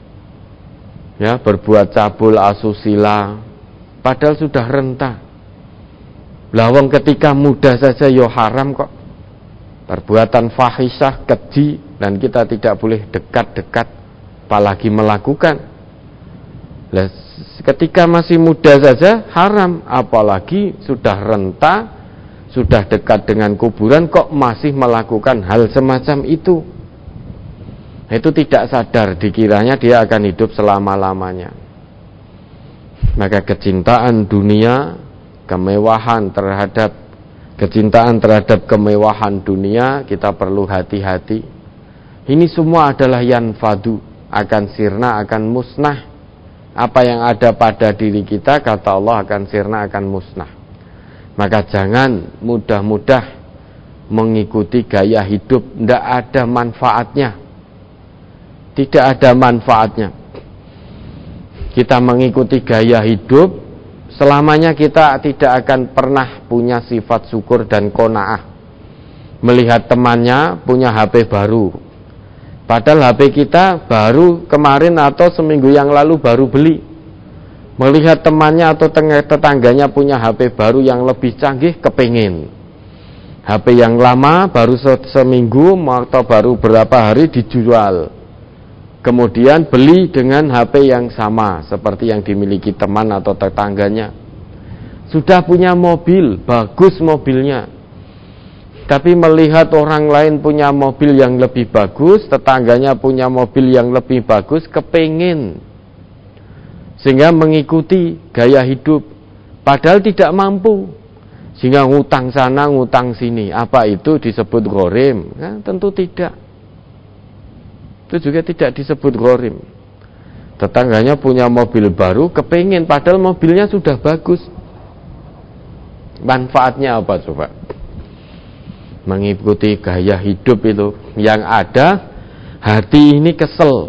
ya, berbuat cabul, asusila, padahal sudah renta. Lawang ketika muda saja yo haram kok, perbuatan fahisyah, keji, dan kita tidak boleh dekat-dekat, apalagi melakukan. Nah, ketika masih muda saja haram, apalagi sudah renta, sudah dekat dengan kuburan kok masih melakukan hal semacam itu. Itu tidak sadar, dikiranya dia akan hidup selama-lamanya. Maka kecintaan dunia, kemewahan kecintaan terhadap kemewahan dunia, kita perlu hati-hati. Ini semua adalah yanfadu, akan sirna, akan musnah. Apa yang ada pada diri kita, kata Allah, akan sirna, akan musnah. Maka jangan mudah-mudah mengikuti gaya hidup, tidak ada manfaatnya. Tidak ada manfaatnya. Kita mengikuti gaya hidup, selamanya kita tidak akan pernah punya sifat syukur dan qanaah. Melihat temannya punya HP baru, padahal HP kita baru kemarin atau seminggu yang lalu baru beli. Melihat temannya atau tetangganya punya HP baru yang lebih canggih, kepingin. HP yang lama baru seminggu atau baru berapa hari dijual. Kemudian beli dengan HP yang sama seperti yang dimiliki teman atau tetangganya. Sudah punya mobil, bagus mobilnya, tapi melihat orang lain punya mobil yang lebih bagus, tetangganya punya mobil yang lebih bagus, kepingin, sehingga mengikuti gaya hidup, padahal tidak mampu. sehingga ngutang sana ngutang sini. Apa itu disebut ghorim? Nah, tentu tidak. Itu juga tidak disebut ghorim. Tetangganya punya mobil baru, kepingin, padahal mobilnya sudah bagus. Manfaatnya apa coba? Mengikuti gaya hidup itu. Yang ada hati ini kesel.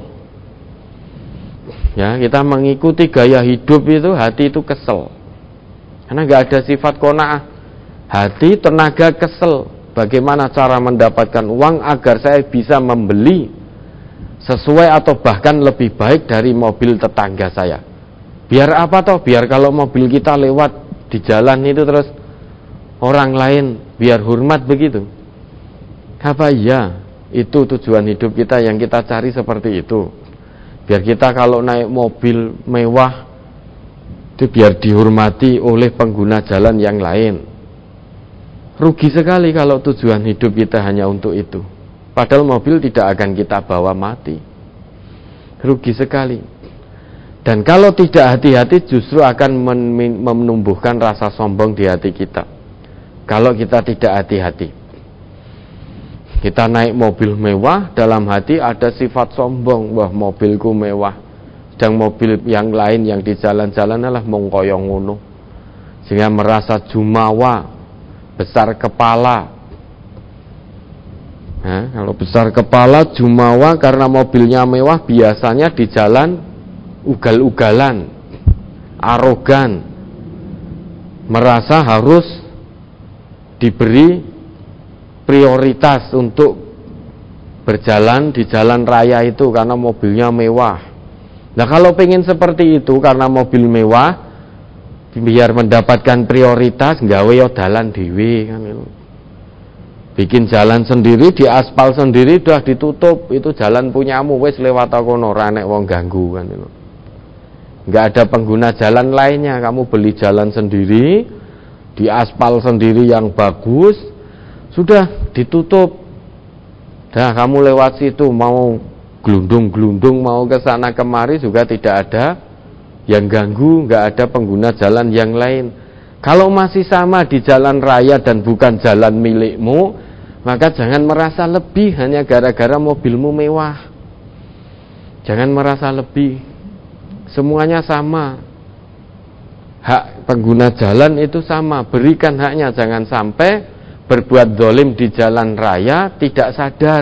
Ya, kita mengikuti gaya hidup itu, hati itu kesel. Karena nggak ada sifat qanaah. Hati, tenaga, kesel. Bagaimana cara mendapatkan uang agar saya bisa membeli sesuai atau bahkan lebih baik dari mobil tetangga saya. Biar apa toh? Biar kalau mobil kita lewat di jalan itu terus orang lain biar hormat begitu. Apa iya? Itu tujuan hidup kita yang kita cari seperti itu. Biar kita kalau naik mobil mewah itu biar dihormati oleh pengguna jalan yang lain. Rugi sekali kalau tujuan hidup kita hanya untuk itu. Padahal mobil tidak akan kita bawa mati. Rugi sekali. Dan kalau tidak hati-hati justru akan menumbuhkan rasa sombong di hati kita. Kalau kita tidak hati-hati, kita naik mobil mewah, dalam hati ada sifat sombong. Wah, mobilku mewah. Sedang mobil yang lain yang di jalan-jalan adalah mongkoyong ngono. Sehingga merasa jumawa, besar kepala. Nah, kalau besar kepala, jumawa karena mobilnya mewah, biasanya di jalan ugal-ugalan, arogan, merasa harus diberi prioritas untuk berjalan di jalan raya itu karena mobilnya mewah. Nah, kalau pengen seperti itu karena mobil mewah, biar mendapatkan prioritas, gawe yo dalan dhewe kan itu. Bikin jalan sendiri, di aspal sendiri udah ditutup, itu jalan punyamu, wis lewat kono ora nek wong ganggu kan itu. Enggak ada pengguna jalan lainnya, kamu beli jalan sendiri, di aspal sendiri yang bagus, sudah ditutup. Dah kamu lewat situ mau glundung-glundung mau ke sana kemari juga tidak ada yang ganggu, enggak ada pengguna jalan yang lain. Kalau masih sama di jalan raya dan bukan jalan milikmu, maka jangan merasa lebih hanya gara-gara mobilmu mewah. Jangan merasa lebih. Semuanya sama. Hak pengguna jalan itu sama. Berikan haknya. Jangan sampai berbuat zalim di jalan raya tidak sadar.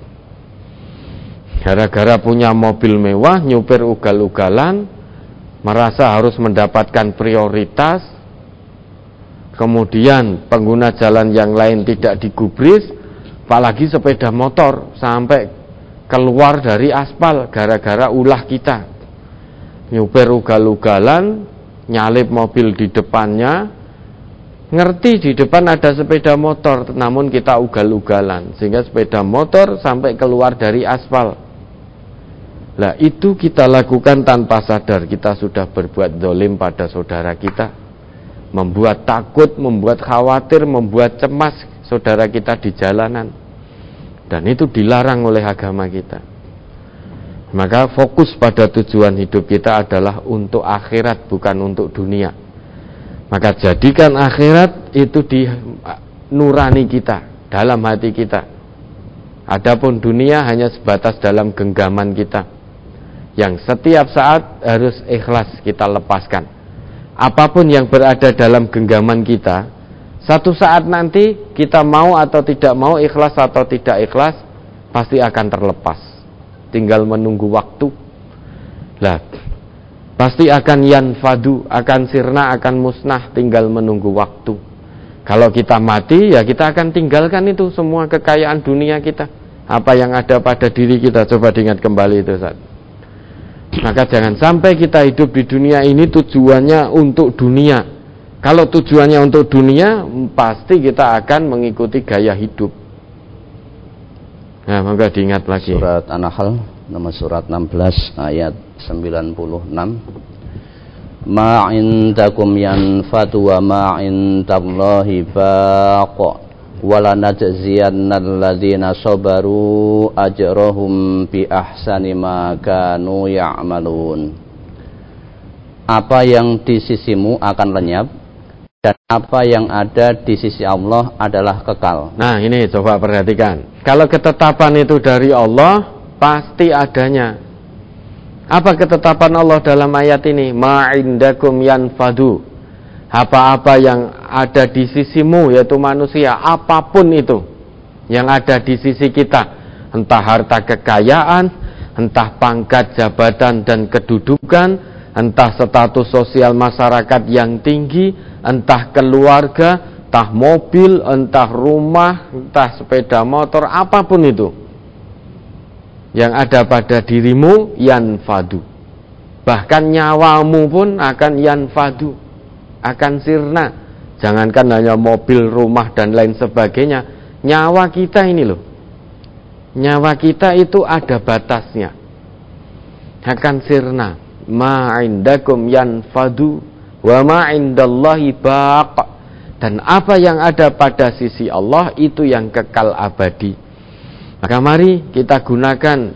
Gara-gara punya mobil mewah, nyupir ugal-ugalan, merasa harus mendapatkan prioritas. Kemudian pengguna jalan yang lain tidak digubris, apalagi sepeda motor sampai keluar dari aspal gara-gara ulah kita. Nyupir ugal-ugalan, nyalip mobil di depannya, ngerti di depan ada sepeda motor, namun kita ugal-ugalan sehingga sepeda motor sampai keluar dari aspal. Lah itu kita lakukan tanpa sadar, kita sudah berbuat zalim pada saudara kita, membuat takut, membuat khawatir, membuat cemas saudara kita di jalanan. Dan itu dilarang oleh agama kita. Maka fokus pada tujuan hidup kita adalah untuk akhirat, bukan untuk dunia. Maka jadikan akhirat itu di nurani kita, dalam hati kita. Adapun dunia hanya sebatas dalam genggaman kita, yang setiap saat harus ikhlas kita lepaskan. Apapun yang berada dalam genggaman kita, satu saat nanti kita mau atau tidak mau, ikhlas atau tidak ikhlas, pasti akan terlepas. Tinggal menunggu waktu. Lah, pasti akan yanfadu, akan sirna, akan musnah, tinggal menunggu waktu. Kalau kita mati, ya kita akan tinggalkan itu semua kekayaan dunia kita. Apa yang ada pada diri kita, coba diingat kembali itu saat. Maka jangan sampai kita hidup di dunia ini tujuannya untuk dunia. Kalau tujuannya untuk dunia, pasti kita akan mengikuti gaya hidup. Nah, maka diingat lagi. Surat An-Nahl nomor surat 16 ayat 96. Ma indakum yanfatu wa ma indallahi baq wala najziyannal ladzina sabaru ajrahum bi ahsani ma kanu ya'malun. Apa yang di sisimu akan lenyap dan apa yang ada di sisi Allah adalah kekal. Nah ini coba perhatikan. Kalau ketetapan itu dari Allah, pasti adanya. Apa ketetapan Allah dalam ayat ini? Ma'indakum yanfadu. Apa-apa yang ada di sisimu, yaitu manusia, apapun itu yang ada di sisi kita, entah harta kekayaan, entah pangkat jabatan dan kedudukan, entah status sosial masyarakat yang tinggi, entah keluarga, entah mobil, entah rumah, entah sepeda motor, apapun itu yang ada pada dirimu, yanfadu. Bahkan nyawamu pun akan yanfadu, akan sirna. Jangankan hanya mobil, rumah dan lain sebagainya, nyawa kita ini loh, nyawa kita itu ada batasnya, akan sirna. Ma'indakum yanfadu wa ma'indallahi baq. Dan apa yang ada pada sisi Allah itu yang kekal abadi. Maka mari kita gunakan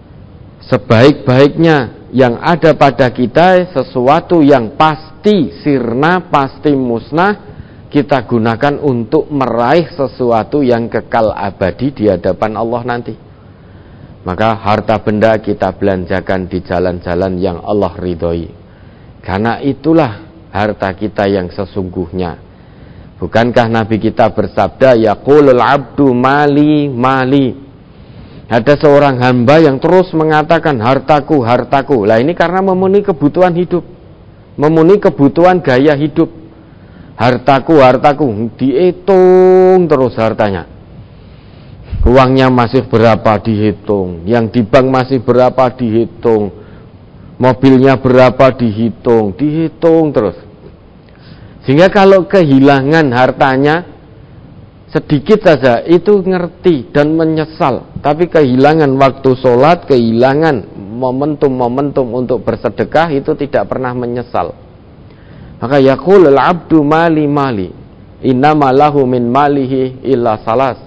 sebaik-baiknya yang ada pada kita, sesuatu yang pasti sirna, pasti musnah, kita gunakan untuk meraih sesuatu yang kekal abadi di hadapan Allah nanti. Maka harta benda kita belanjakan di jalan-jalan yang Allah ridhoi, karena itulah harta kita yang sesungguhnya. Bukankah Nabi kita bersabda, yaqulul abdu mali mali. Ada seorang hamba yang terus mengatakan hartaku, hartaku. Lah ini karena memenuhi kebutuhan hidup, memenuhi kebutuhan gaya hidup. Hartaku, hartaku, dihitung terus hartanya. Uangnya masih berapa dihitung, yang di bank masih berapa dihitung, mobilnya berapa dihitung terus. Sehingga kalau kehilangan hartanya sedikit saja itu ngerti dan menyesal. Tapi kehilangan waktu sholat, kehilangan momentum-momentum untuk bersedekah itu tidak pernah menyesal. Maka yaqulul abdu mali mali, innama lahu min malihi illa salas.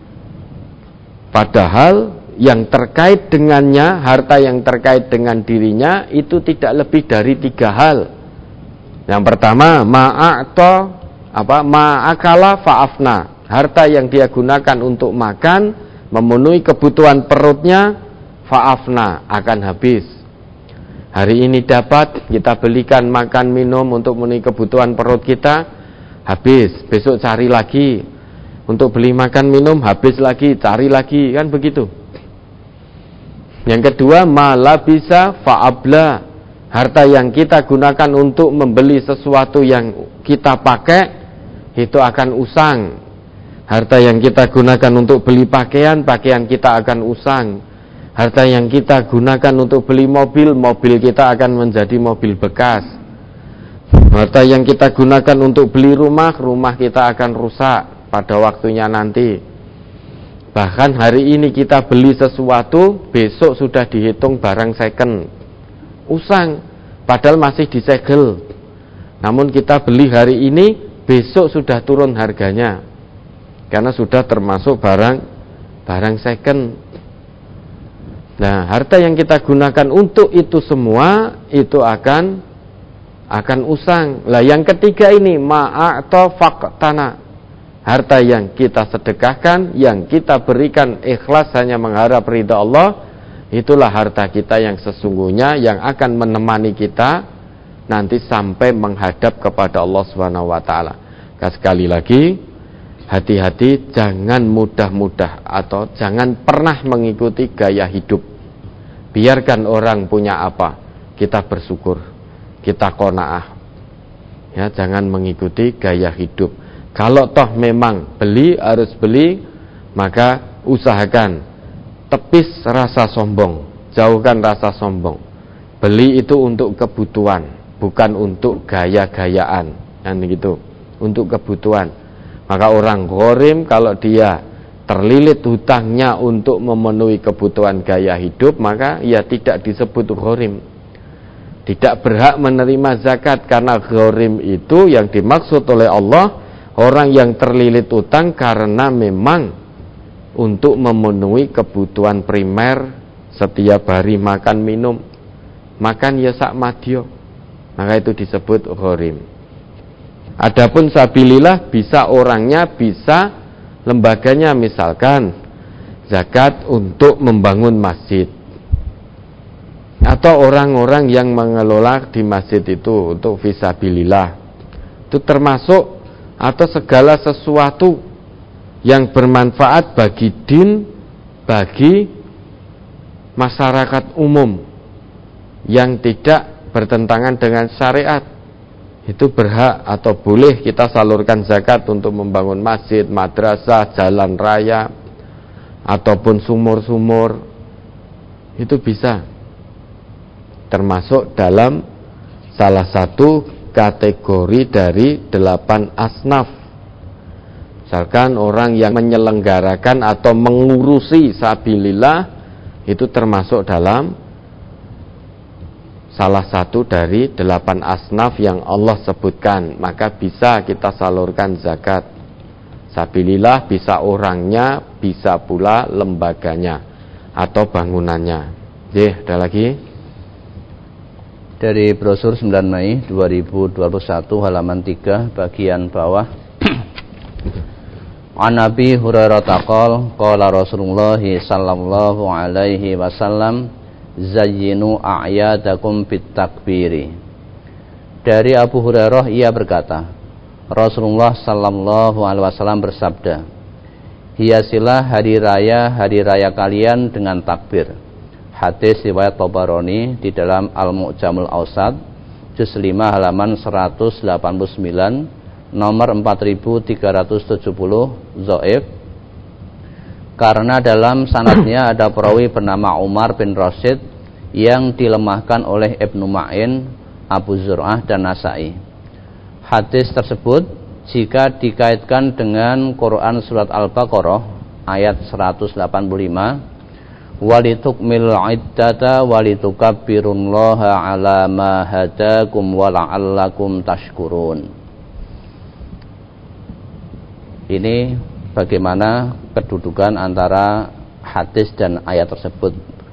Padahal yang terkait dengannya, harta yang terkait dengan dirinya itu tidak lebih dari 3 hal. Yang pertama, ma'akala fa'afna. Harta yang dia gunakan untuk makan, memenuhi kebutuhan perutnya, fa'afna, akan habis. Hari ini dapat, kita belikan makan minum untuk memenuhi kebutuhan perut kita, habis. Besok cari lagi, untuk beli makan minum, habis lagi, cari lagi, kan begitu. Yang kedua, malabisa fa'abla. Harta yang kita gunakan untuk membeli sesuatu yang kita pakai, itu akan usang. Harta yang kita gunakan untuk beli pakaian, pakaian kita akan usang. Harta yang kita gunakan untuk beli mobil, mobil kita akan menjadi mobil bekas. Harta yang kita gunakan untuk beli rumah, rumah kita akan rusak pada waktunya nanti. Bahkan hari ini kita beli sesuatu, besok sudah dihitung barang second, usang, padahal masih disegel. Namun kita beli hari ini, besok sudah turun harganya, karena sudah termasuk barang second. Nah, harta yang kita gunakan untuk itu semua itu akan usang. Lah yang ketiga ini, ma'a'ta faqtana. Harta yang kita sedekahkan, yang kita berikan ikhlas hanya mengharap ridha Allah, itulah harta kita yang sesungguhnya, yang akan menemani kita nanti sampai menghadap kepada Allah Subhanahu wa taala. Sekali lagi, hati-hati, jangan mudah-mudah atau jangan pernah mengikuti gaya hidup. Biarkan orang punya apa, kita bersyukur, kita qanaah. Ya, jangan mengikuti gaya hidup. Kalau toh memang harus beli, maka usahakan tepis rasa sombong, jauhkan rasa sombong. Beli itu untuk kebutuhan, bukan untuk gaya-gayaan, kan gitu. Untuk kebutuhan. Maka orang ghorim kalau dia terlilit hutangnya untuk memenuhi kebutuhan gaya hidup, maka ia tidak disebut ghorim. Tidak berhak menerima zakat, karena ghorim itu yang dimaksud oleh Allah orang yang terlilit hutang karena memang untuk memenuhi kebutuhan primer setiap hari, makan minum, makan ya sak madya, maka itu disebut ghorim. Adapun sabilillah bisa orangnya, bisa lembaganya, misalkan zakat untuk membangun masjid, atau orang-orang yang mengelola di masjid itu untuk fisabilillah. Itu termasuk, atau segala sesuatu yang bermanfaat bagi din, bagi masyarakat umum yang tidak bertentangan dengan syariat, itu berhak atau boleh kita salurkan zakat untuk membangun masjid, madrasah, jalan raya, ataupun sumur-sumur. Itu bisa termasuk dalam salah satu kategori dari 8 asnaf. Misalkan orang yang menyelenggarakan atau mengurusi sabilillah, itu termasuk dalam salah satu dari 8 asnaf yang Allah sebutkan, maka bisa kita salurkan zakat. Sabilillah bisa orangnya, bisa pula lembaganya atau bangunannya. Ada lagi? Dari brosur 9 Mei 2021 halaman 3 bagian bawah. An Nabi Hurairah qala Rasulullah sallallahu alaihi wasallam zayyinu a'yadakum bitakbiri. Dari Abu Hurairah ia berkata, Rasulullah sallallahu alaihi wasallam bersabda, hiasilah hari raya kalian dengan takbir. Hadis riwayat Tabarani di dalam Al-Mu'jamul Awsat juz 5 halaman 189, nomor 4370, dhaif karena dalam sanadnya ada perawi bernama Umar bin Rasyid yang dilemahkan oleh Ibnu Ma'in, Abu Zur'ah dan Nasai. Hadis tersebut jika dikaitkan dengan Quran surat Al-Baqarah ayat 185, walitukmil iddata walitukabbirullaha ala ma hadakum wa la'allakum tashkurun. Ini bagaimana kedudukan antara hadis dan ayat tersebut.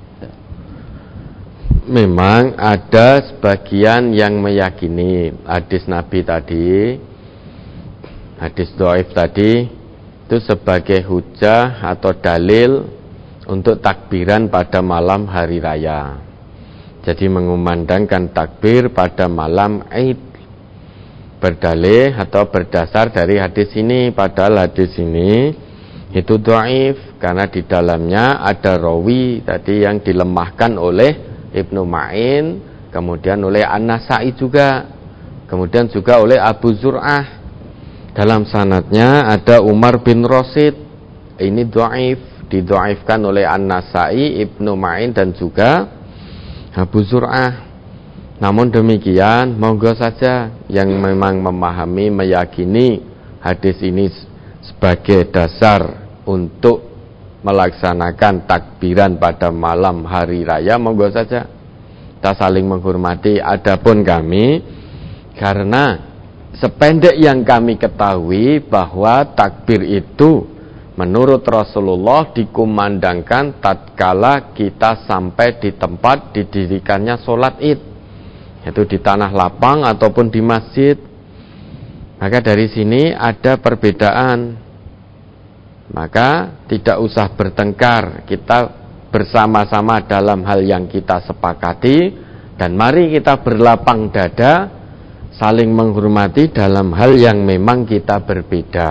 Memang ada sebagian yang meyakini hadis Nabi tadi, hadis dhaif tadi, itu sebagai hujah atau dalil untuk takbiran pada malam hari raya. Jadi mengumandangkan takbir pada malam Id, berdalih atau berdasar dari hadis ini. Padahal hadis ini itu dhaif karena di dalamnya ada rawi tadi yang dilemahkan oleh Ibnu Ma'in, kemudian oleh An-Nasai juga, kemudian juga oleh Abu Zur'ah. Dalam sanadnya ada Umar bin Rasyid, ini dhaif, didhaifkan oleh An-Nasai, Ibnu Ma'in dan juga Abu Zur'ah. Namun demikian, monggo saja yang memang memahami, meyakini hadis ini sebagai dasar untuk melaksanakan takbiran pada malam hari raya, monggo saja, kita saling menghormati. Adapun kami, karena sependek yang kami ketahui bahwa takbir itu menurut Rasulullah dikumandangkan tatkala kita sampai di tempat didirikannya sholat id, yaitu di tanah lapang ataupun di masjid. Maka dari sini ada perbedaan. Maka tidak usah bertengkar, kita bersama-sama dalam hal yang kita sepakati, dan mari kita berlapang dada saling menghormati dalam hal yang memang kita berbeda.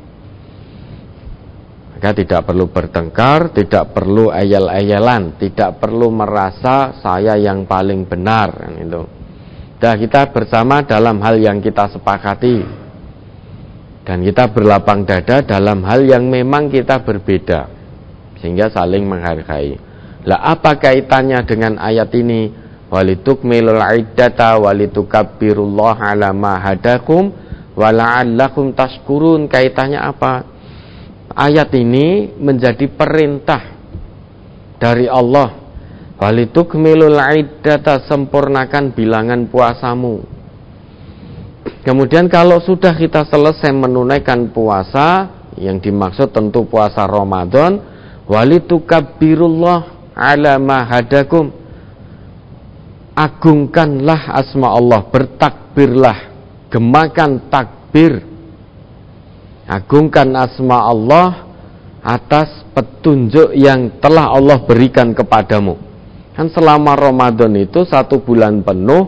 Maka tidak perlu bertengkar, tidak perlu ayel-ayelan, tidak perlu merasa saya yang paling benar, itu. Dan kita bersama dalam hal yang kita sepakati, dan kita berlapang dada dalam hal yang memang kita berbeda, sehingga saling menghargai. Lah apa kaitannya dengan ayat ini? Walitukmilul iddata walitukabbirullaha ala ma hadakum wa la'allakum tashkurun. Kaitannya apa? Ayat ini menjadi perintah dari Allah. Walitukmilul iddata, sempurnakan bilangan puasamu. Kemudian kalau sudah kita selesai menunaikan puasa, yang dimaksud tentu puasa Ramadan, walitukabbirullah ala ma hadakum, agungkanlah asma Allah, bertakbirlah, gemakan bertakbir. Agungkan asma Allah atas petunjuk yang telah Allah berikan kepadamu. Kan selama Ramadan itu 1 bulan penuh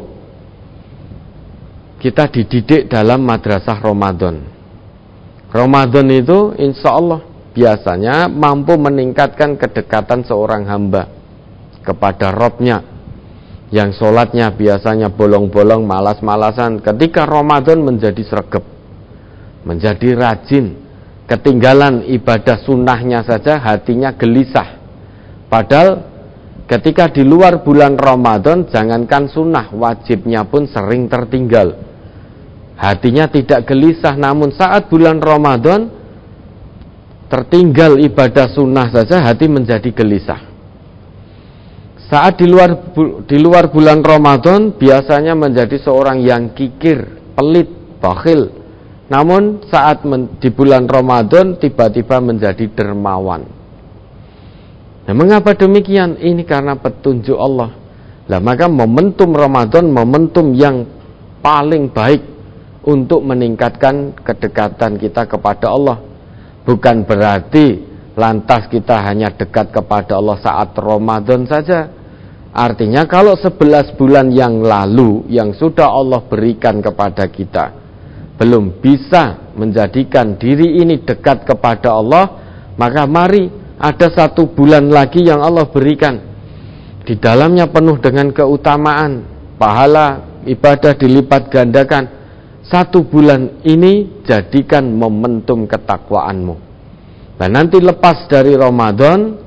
kita dididik dalam madrasah Ramadan. Ramadan itu insya Allah biasanya mampu meningkatkan kedekatan seorang hamba kepada Robnya, yang sholatnya biasanya bolong-bolong, malas-malasan. Ketika Ramadan menjadi sregep, menjadi rajin, ketinggalan ibadah sunnahnya saja hatinya gelisah. Padahal ketika di luar bulan Ramadan, jangankan sunnah, wajibnya pun sering tertinggal. Hatinya tidak gelisah, namun saat bulan Ramadan tertinggal ibadah sunnah saja hati menjadi gelisah. Saat di luar bulan Ramadan biasanya menjadi seorang yang kikir, pelit, bakhil. Namun saat di bulan Ramadan tiba-tiba menjadi dermawan. Nah, mengapa demikian? Ini karena petunjuk Allah. Lah maka momentum Ramadan momentum yang paling baik untuk meningkatkan kedekatan kita kepada Allah. Bukan berarti lantas kita hanya dekat kepada Allah saat Ramadan saja. Artinya kalau 11 bulan yang lalu yang sudah Allah berikan kepada kita belum bisa menjadikan diri ini dekat kepada Allah, maka mari ada 1 bulan lagi yang Allah berikan. Di dalamnya penuh dengan keutamaan, pahala, ibadah dilipat gandakan. 1 bulan ini jadikan momentum ketakwaanmu. Nah nanti lepas dari Ramadan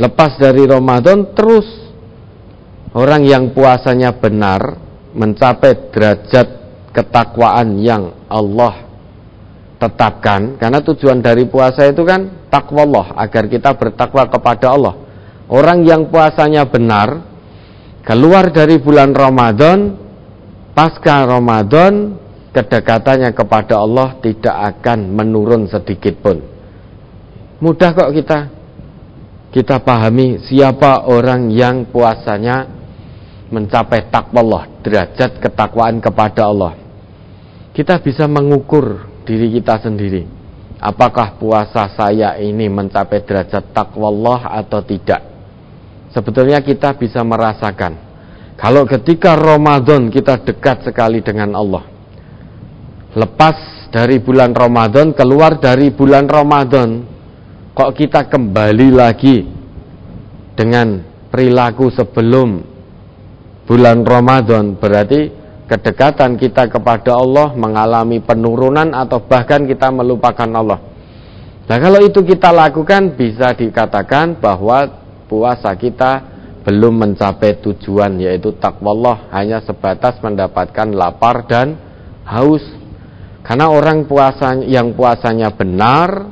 terus orang yang puasanya benar mencapai derajat ketakwaan yang Allah tetapkan. Karena tujuan dari puasa itu kan takwa Allah, agar kita bertakwa kepada Allah. Orang yang puasanya benar keluar dari bulan Ramadan, pasca Ramadan kedekatannya kepada Allah tidak akan menurun sedikit pun. Mudah kok kita pahami siapa orang yang puasanya mencapai takwa Allah, derajat ketakwaan kepada Allah. Kita bisa mengukur diri kita sendiri. Apakah puasa saya ini mencapai derajat takwa Allah atau tidak? Sebetulnya kita bisa merasakan. Kalau ketika Ramadan kita dekat sekali dengan Allah. Lepas dari bulan Ramadan, keluar dari bulan Ramadan, kok kita kembali lagi dengan perilaku sebelum bulan Ramadan, berarti kedekatan kita kepada Allah mengalami penurunan atau bahkan kita melupakan Allah. Nah kalau itu kita lakukan, bisa dikatakan bahwa puasa kita belum mencapai tujuan, yaitu takwa Allah, hanya sebatas mendapatkan lapar dan haus. Karena orang yang puasanya benar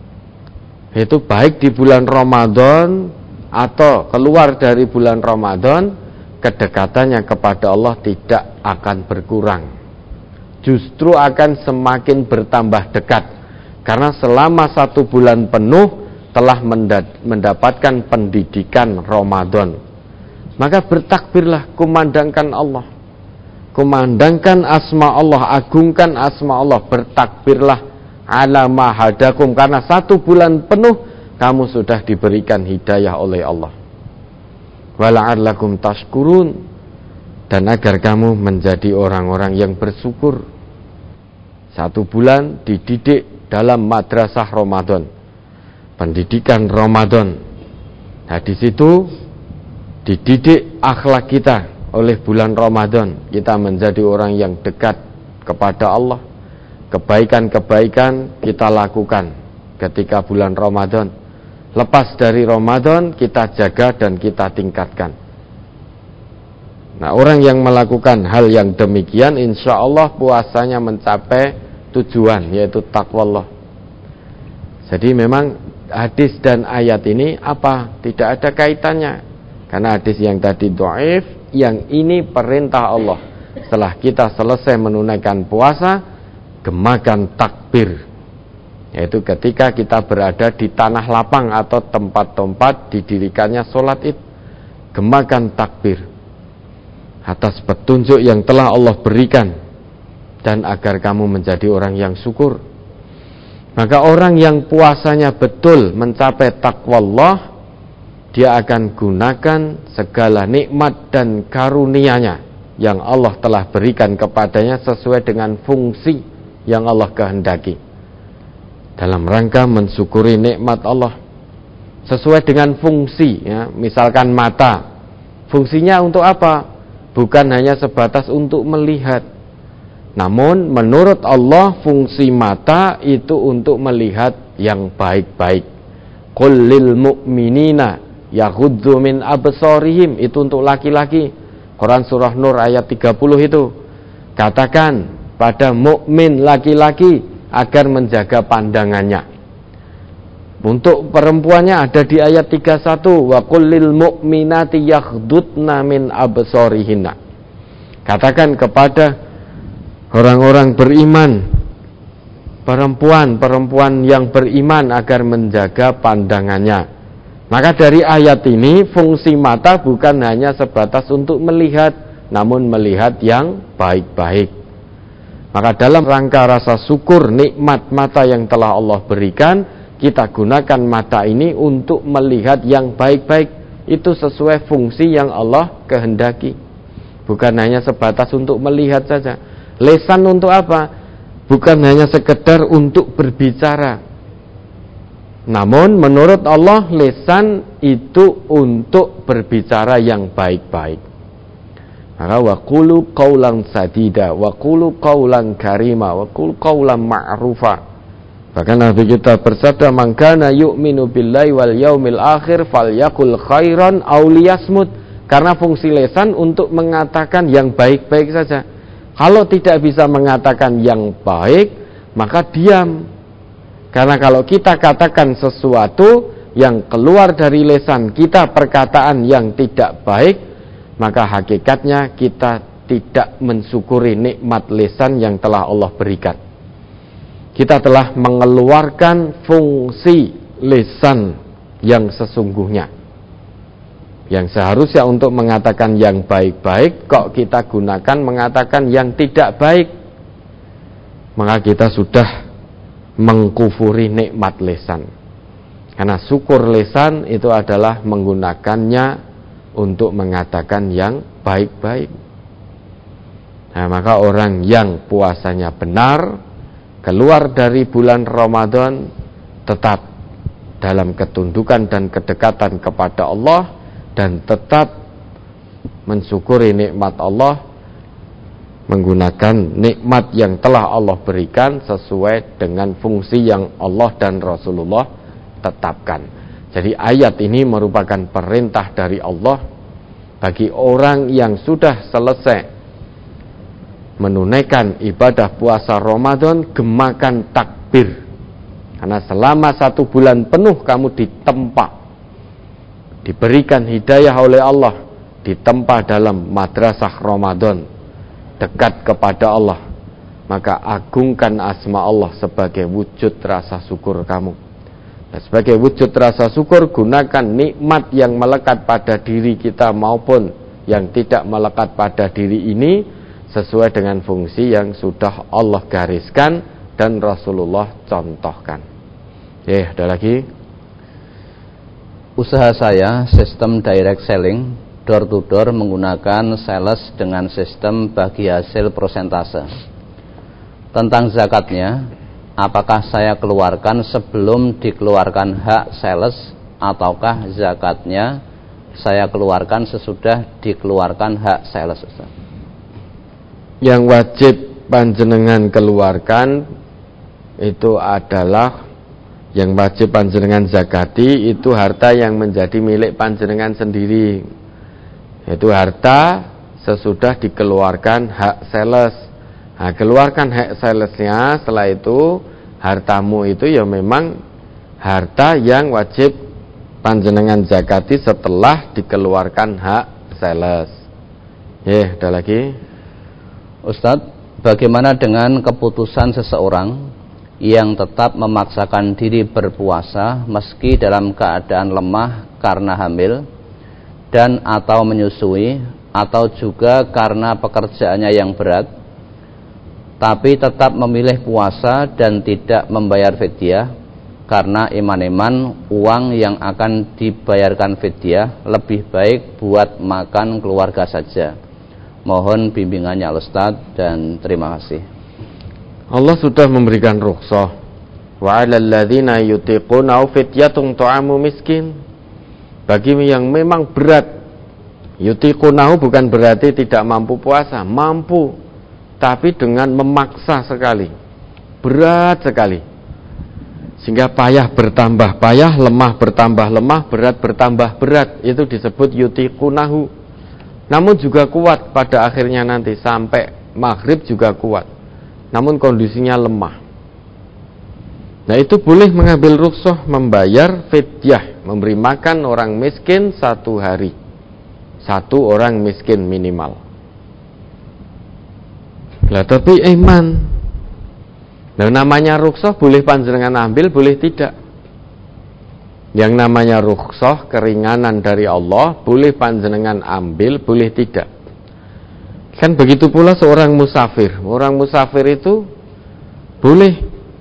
itu baik di bulan Ramadan atau keluar dari bulan Ramadan, kedekatannya kepada Allah tidak akan berkurang, justru akan semakin bertambah dekat. Karena selama 1 bulan penuh telah mendapatkan pendidikan Ramadan. Maka bertakbirlah, kumandangkan Allah, kumandangkan asma Allah, agungkan asma Allah, bertakbirlah ala ma hadakum, karena 1 bulan penuh kamu sudah diberikan hidayah oleh Allah. Wala'allakum tashkurun, dan agar kamu menjadi orang-orang yang bersyukur. 1 bulan dididik dalam madrasah Ramadan, pendidikan Ramadan. Nah di situ dididik akhlak kita. Oleh bulan Ramadan kita menjadi orang yang dekat kepada Allah. Kebaikan-kebaikan kita lakukan ketika bulan Ramadan. Lepas dari Ramadan kita jaga dan kita tingkatkan. Nah orang yang melakukan hal yang demikian, insya Allah puasanya mencapai tujuan, yaitu takwa Allah. Jadi memang hadis dan ayat ini tidak ada kaitannya. Karena hadis yang tadi dhaif, yang ini perintah Allah. Setelah kita selesai menunaikan puasa, gemakan takbir, yaitu ketika kita berada di tanah lapang atau tempat-tempat didirikannya sholat id, gemakan takbir atas petunjuk yang telah Allah berikan dan agar kamu menjadi orang yang syukur. Maka orang yang puasanya betul mencapai taqwallah, dia akan gunakan segala nikmat dan karunia-Nya yang Allah telah berikan kepadanya sesuai dengan fungsi yang Allah kehendaki, dalam rangka mensyukuri nikmat Allah sesuai dengan fungsi, ya. Misalkan mata, fungsinya untuk apa? Bukan hanya sebatas untuk melihat, namun menurut Allah fungsi mata itu untuk melihat yang baik-baik. Qul lil mu'minina yaghuddu min absarihim, itu untuk laki-laki. Quran surah Nur ayat 30 itu. Katakan pada mukmin laki-laki agar menjaga pandangannya. Untuk perempuannya ada di ayat 31, wa qul lil mu'minati yaghdudna min absarihinna. Katakan kepada orang-orang beriman, perempuan yang beriman agar menjaga pandangannya. Maka dari ayat ini fungsi mata bukan hanya sebatas untuk melihat, namun melihat yang baik-baik. Maka dalam rangka rasa syukur nikmat mata yang telah Allah berikan, kita gunakan mata ini untuk melihat yang baik-baik. Itu sesuai fungsi yang Allah kehendaki, bukan hanya sebatas untuk melihat saja. Lisan untuk apa? Bukan hanya sekedar untuk berbicara, namun menurut Allah lisan itu untuk berbicara yang baik-baik. Maka wa qulu qaulan sadida, wa qulu qaulan karima, wa qulu qaulan ma'rufa. Bahkan Nabi kita bersabda, man kana yu'minu billahi wal yaumil akhir falyakul khairan aw liyasmut. Karena fungsi lisan untuk mengatakan yang baik-baik saja. Kalau tidak bisa mengatakan yang baik, maka diam. Karena kalau kita katakan sesuatu yang keluar dari lisan kita, perkataan yang tidak baik, maka hakikatnya kita tidak mensyukuri nikmat lisan yang telah Allah berikan. Kita telah mengeluarkan fungsi lisan yang sesungguhnya, yang seharusnya untuk mengatakan yang baik-baik, kok kita gunakan mengatakan yang tidak baik. Maka kita sudah mengkufuri nikmat lisan. Karena syukur lisan itu adalah menggunakannya untuk mengatakan yang baik-baik. Nah, maka orang yang puasanya benar, keluar dari bulan Ramadan tetap dalam ketundukan dan kedekatan kepada Allah, dan tetap mensyukuri nikmat Allah, menggunakan nikmat yang telah Allah berikan sesuai dengan fungsi yang Allah dan Rasulullah tetapkan. Jadi ayat ini merupakan perintah dari Allah bagi orang yang sudah selesai menunaikan ibadah puasa Ramadan, gemakan takbir. Karena selama 1 bulan penuh kamu ditempa, diberikan hidayah oleh Allah, ditempa dalam madrasah Ramadan, dekat kepada Allah. Maka agungkan asma Allah sebagai wujud rasa syukur kamu. Dan sebagai wujud rasa syukur, gunakan nikmat yang melekat pada diri kita maupun yang tidak melekat pada diri ini sesuai dengan fungsi yang sudah Allah gariskan dan Rasulullah contohkan. Ada lagi? Usaha saya sistem direct selling, door to door, menggunakan sales dengan sistem bagi hasil persentase. Tentang zakatnya, apakah saya keluarkan sebelum dikeluarkan hak sales, ataukah zakatnya saya keluarkan sesudah dikeluarkan hak sales? Yang wajib panjenengan keluarkan itu adalah, yang wajib panjenengan zakati itu harta yang menjadi milik panjenengan sendiri. Itu harta sesudah dikeluarkan hak sales. Nah, keluarkan hak salesnya, setelah itu hartamu itu ya memang harta yang wajib panjenengan zakati setelah dikeluarkan hak sales. Ada lagi? Ustadz, bagaimana dengan keputusan seseorang yang tetap memaksakan diri berpuasa meski dalam keadaan lemah karena hamil dan atau menyusui, atau juga karena pekerjaannya yang berat, tapi tetap memilih puasa dan tidak membayar fidyah, karena iman-iman uang yang akan dibayarkan fidyah lebih baik buat makan keluarga saja. Mohon bimbingannya Ustaz, dan terima kasih. Allah sudah memberikan rukhsah. Wa 'alal ladzina yutiquna fidyatun ta'amu miskin. Bagi yang memang berat, yutiqunahu bukan berarti tidak mampu puasa, mampu, tapi dengan memaksa sekali, berat sekali, sehingga payah bertambah payah, lemah bertambah lemah, berat bertambah berat. Itu disebut yutiqunahu. Namun juga kuat pada akhirnya nanti, sampai maghrib juga kuat, namun kondisinya lemah. Nah, itu boleh mengambil rukhsah membayar fidyah, memberi makan orang miskin 1 hari, 1 orang miskin minimal. Lah tapi iman, nah namanya rukhsah boleh panjenengan ambil, boleh tidak. Yang namanya rukhsah, keringanan dari Allah, boleh panjenengan ambil, boleh tidak. Kan begitu pula seorang musafir. Orang musafir itu boleh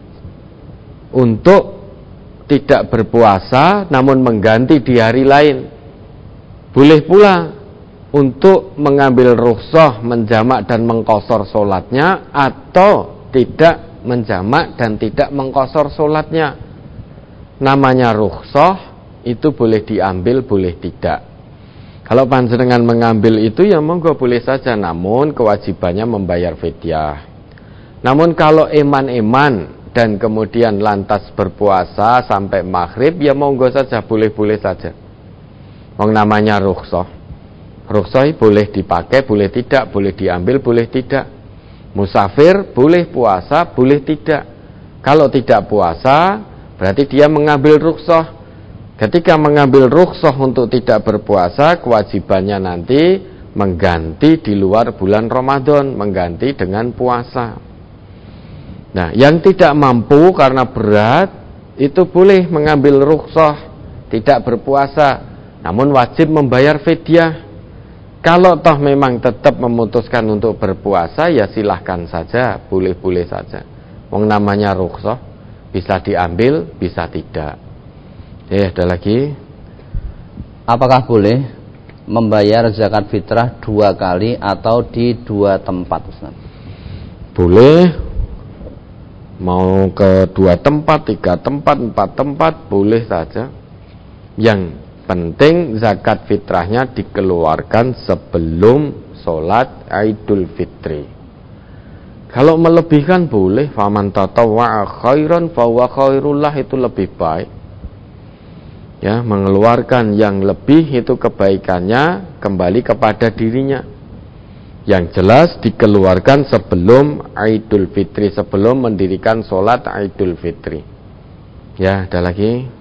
untuk tidak berpuasa namun mengganti di hari lain. Boleh pula untuk mengambil rukhsah menjamak dan mengqashar sholatnya, atau tidak menjamak dan tidak mengqashar sholatnya. Namanya rukhsah, itu boleh diambil, boleh tidak. Kalau panjenengan mengambil itu ya monggo boleh saja, namun kewajibannya membayar fidyah. Namun kalau eman-eman dan kemudian lantas berpuasa sampai maghrib, ya monggo saja, boleh-boleh saja. Wong namanya rukhsah. Rukhsah boleh dipakai, boleh tidak, boleh diambil, boleh tidak. Musafir boleh puasa, boleh tidak. Kalau tidak puasa, berarti dia mengambil rukhsah. Ketika mengambil rukhsah untuk tidak berpuasa, kewajibannya nanti mengganti di luar bulan Ramadan, mengganti dengan puasa. Nah, yang tidak mampu karena berat, itu boleh mengambil rukhsah tidak berpuasa, namun wajib membayar fidyah. Kalau toh memang tetap memutuskan untuk berpuasa, ya silahkan saja, boleh-boleh saja. Wong namanya rukhsah, bisa diambil, bisa tidak. Ada lagi. Apakah boleh membayar zakat fitrah 2 kali atau di 2 tempat, Ustaz? Boleh. Mau ke 2 tempat, 3 tempat, 4 tempat, boleh saja. Yang penting zakat fitrahnya dikeluarkan sebelum sholat Idul Fitri. Kalau melebihkan boleh, faman tatawwa'a khairan fahuwa khairullah, itu lebih baik. Ya, mengeluarkan yang lebih itu kebaikannya kembali kepada dirinya. Yang jelas dikeluarkan sebelum Idul Fitri, sebelum mendirikan sholat Idul Fitri. Ya, ada lagi.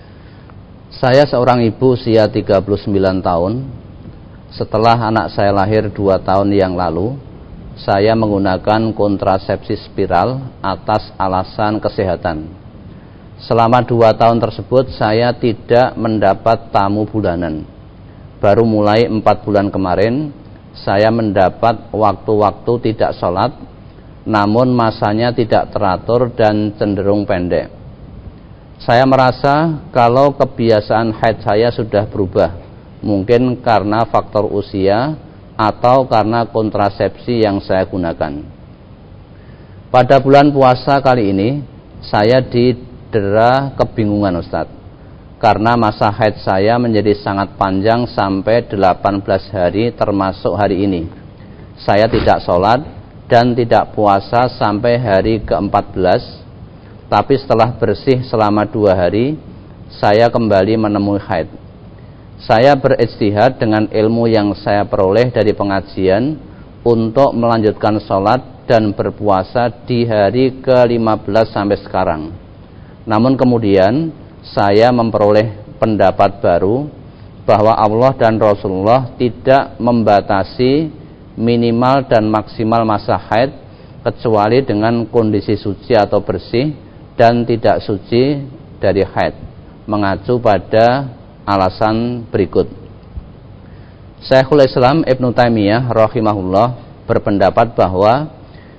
Saya seorang ibu usia 39 tahun. Setelah anak saya lahir 2 tahun yang lalu, saya menggunakan kontrasepsi spiral atas alasan kesehatan. Selama 2 tahun tersebut saya tidak mendapat tamu bulanan. Baru mulai 4 bulan kemarin saya mendapat waktu-waktu tidak sholat, namun masanya tidak teratur dan cenderung pendek. Saya merasa kalau kebiasaan haid saya sudah berubah, mungkin karena faktor usia atau karena kontrasepsi yang saya gunakan. Pada bulan puasa kali ini, saya didera kebingungan, Ustaz, karena masa haid saya menjadi sangat panjang sampai 18 hari termasuk hari ini. Saya tidak sholat dan tidak puasa sampai hari ke-14, tapi setelah bersih selama 2 hari, saya kembali menemui haid. Saya berijtihad dengan ilmu yang saya peroleh dari pengajian untuk melanjutkan sholat dan berpuasa di hari ke-15 sampai sekarang. Namun kemudian saya memperoleh pendapat baru bahwa Allah dan Rasulullah tidak membatasi minimal dan maksimal masa haid kecuali dengan kondisi suci atau bersih dan tidak suci dari haid, mengacu pada alasan berikut. Syekhul Islam Ibnu Taimiyah rahimahullah berpendapat bahwa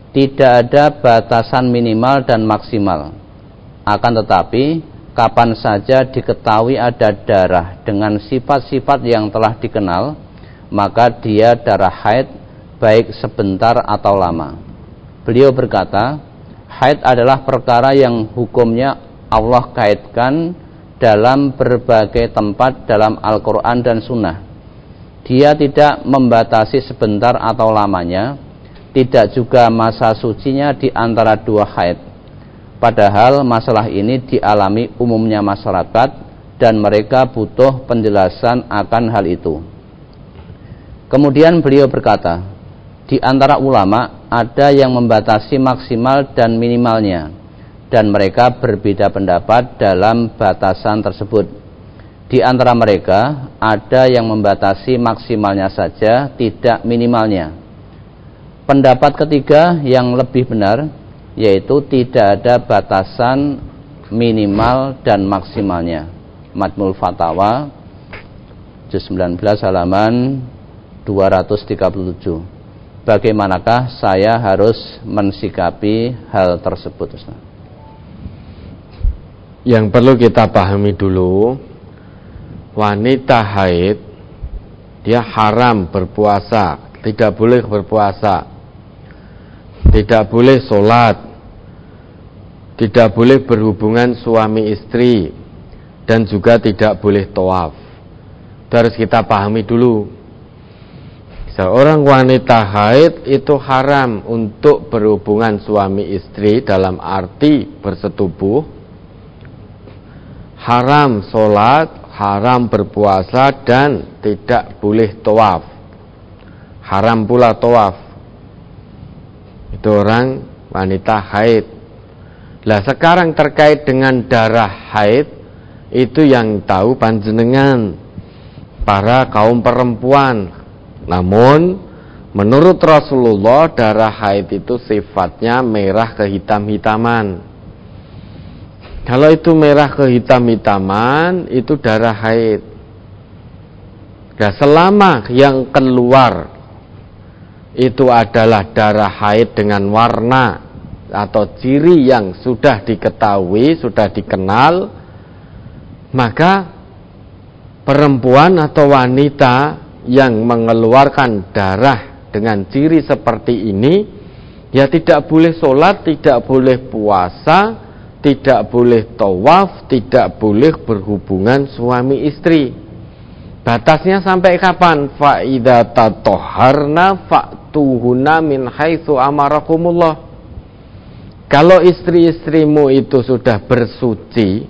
tidak ada batasan minimal dan maksimal. Akan tetapi, kapan saja diketahui ada darah dengan sifat-sifat yang telah dikenal, maka dia darah haid, baik sebentar atau lama. Beliau berkata, haid adalah perkara yang hukumnya Allah kaitkan dalam berbagai tempat dalam Al-Quran dan Sunnah. Dia tidak membatasi sebentar atau lamanya, tidak juga masa sucinya di antara dua haid. Padahal masalah ini dialami umumnya masyarakat dan mereka butuh penjelasan akan hal itu. Kemudian beliau berkata, di antara ulama ada yang membatasi maksimal dan minimalnya, dan mereka berbeda pendapat dalam batasan tersebut. Di antara mereka ada yang membatasi maksimalnya saja, tidak minimalnya. Pendapat ketiga yang lebih benar, yaitu tidak ada batasan minimal dan maksimalnya. Majmul Fatawa juz 19 halaman 237. Bagaimanakah saya harus mensikapi hal tersebut, Ustaz? Yang perlu kita pahami dulu, wanita haid dia haram berpuasa, tidak boleh berpuasa, tidak boleh sholat, tidak boleh berhubungan suami istri, dan juga tidak boleh tawaf. Itu harus kita pahami dulu. Seorang wanita haid itu haram untuk berhubungan suami istri dalam arti bersetubuh, haram sholat, haram berpuasa, dan tidak boleh tawaf. Haram pula tawaf. Itu orang wanita haid. Lah sekarang terkait dengan darah haid, itu yang tahu panjenengan, para kaum perempuan. Namun menurut Rasulullah, darah haid itu sifatnya merah kehitam-hitaman. Kalau itu merah kehitam-hitaman, itu darah haid. Nah, selama yang keluar itu adalah darah haid dengan warna atau ciri yang sudah diketahui, sudah dikenal, maka perempuan atau wanita yang mengeluarkan darah dengan ciri seperti ini, ya tidak boleh sholat, tidak boleh puasa, tidak boleh tawaf, tidak boleh berhubungan suami istri. Batasnya sampai kapan? Fa idza tatahharna fa'tuhunna min haitsu amarakumullah. Kalau istri-istrimu itu sudah bersuci,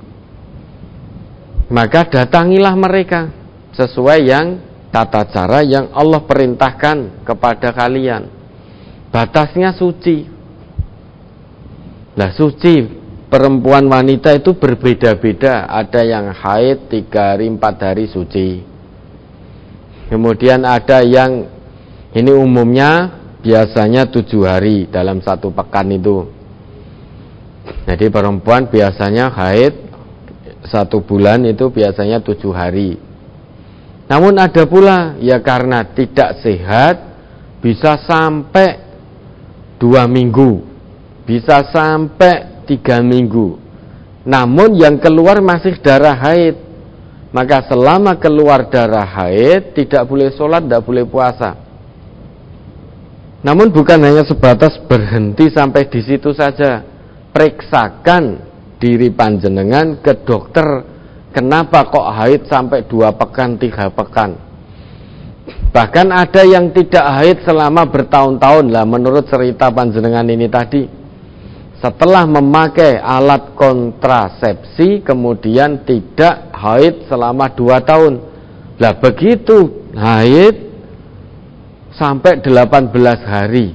maka datangilah mereka sesuai yang tata cara yang Allah perintahkan kepada kalian. Batasnya suci. Nah, suci perempuan wanita itu berbeda-beda. Ada yang haid 3 hari 4 hari suci. Kemudian ada yang ini umumnya biasanya 7 hari dalam 1 pekan itu. Jadi perempuan biasanya haid 1 bulan itu biasanya 7 hari. Namun ada pula ya karena tidak sehat bisa sampai 2 minggu, bisa sampai 3 minggu. Namun yang keluar masih darah haid. Maka selama keluar darah haid tidak boleh sholat, tidak boleh puasa. Namun bukan hanya sebatas berhenti sampai di situ saja. Periksakan diri panjenengan ke dokter. Kenapa kok haid sampai 2 pekan, 3 pekan? Bahkan ada yang tidak haid selama bertahun-tahun. Lah menurut cerita panjenengan ini tadi, setelah memakai alat kontrasepsi kemudian tidak haid selama 2 tahun. Lah begitu haid sampai 18 hari.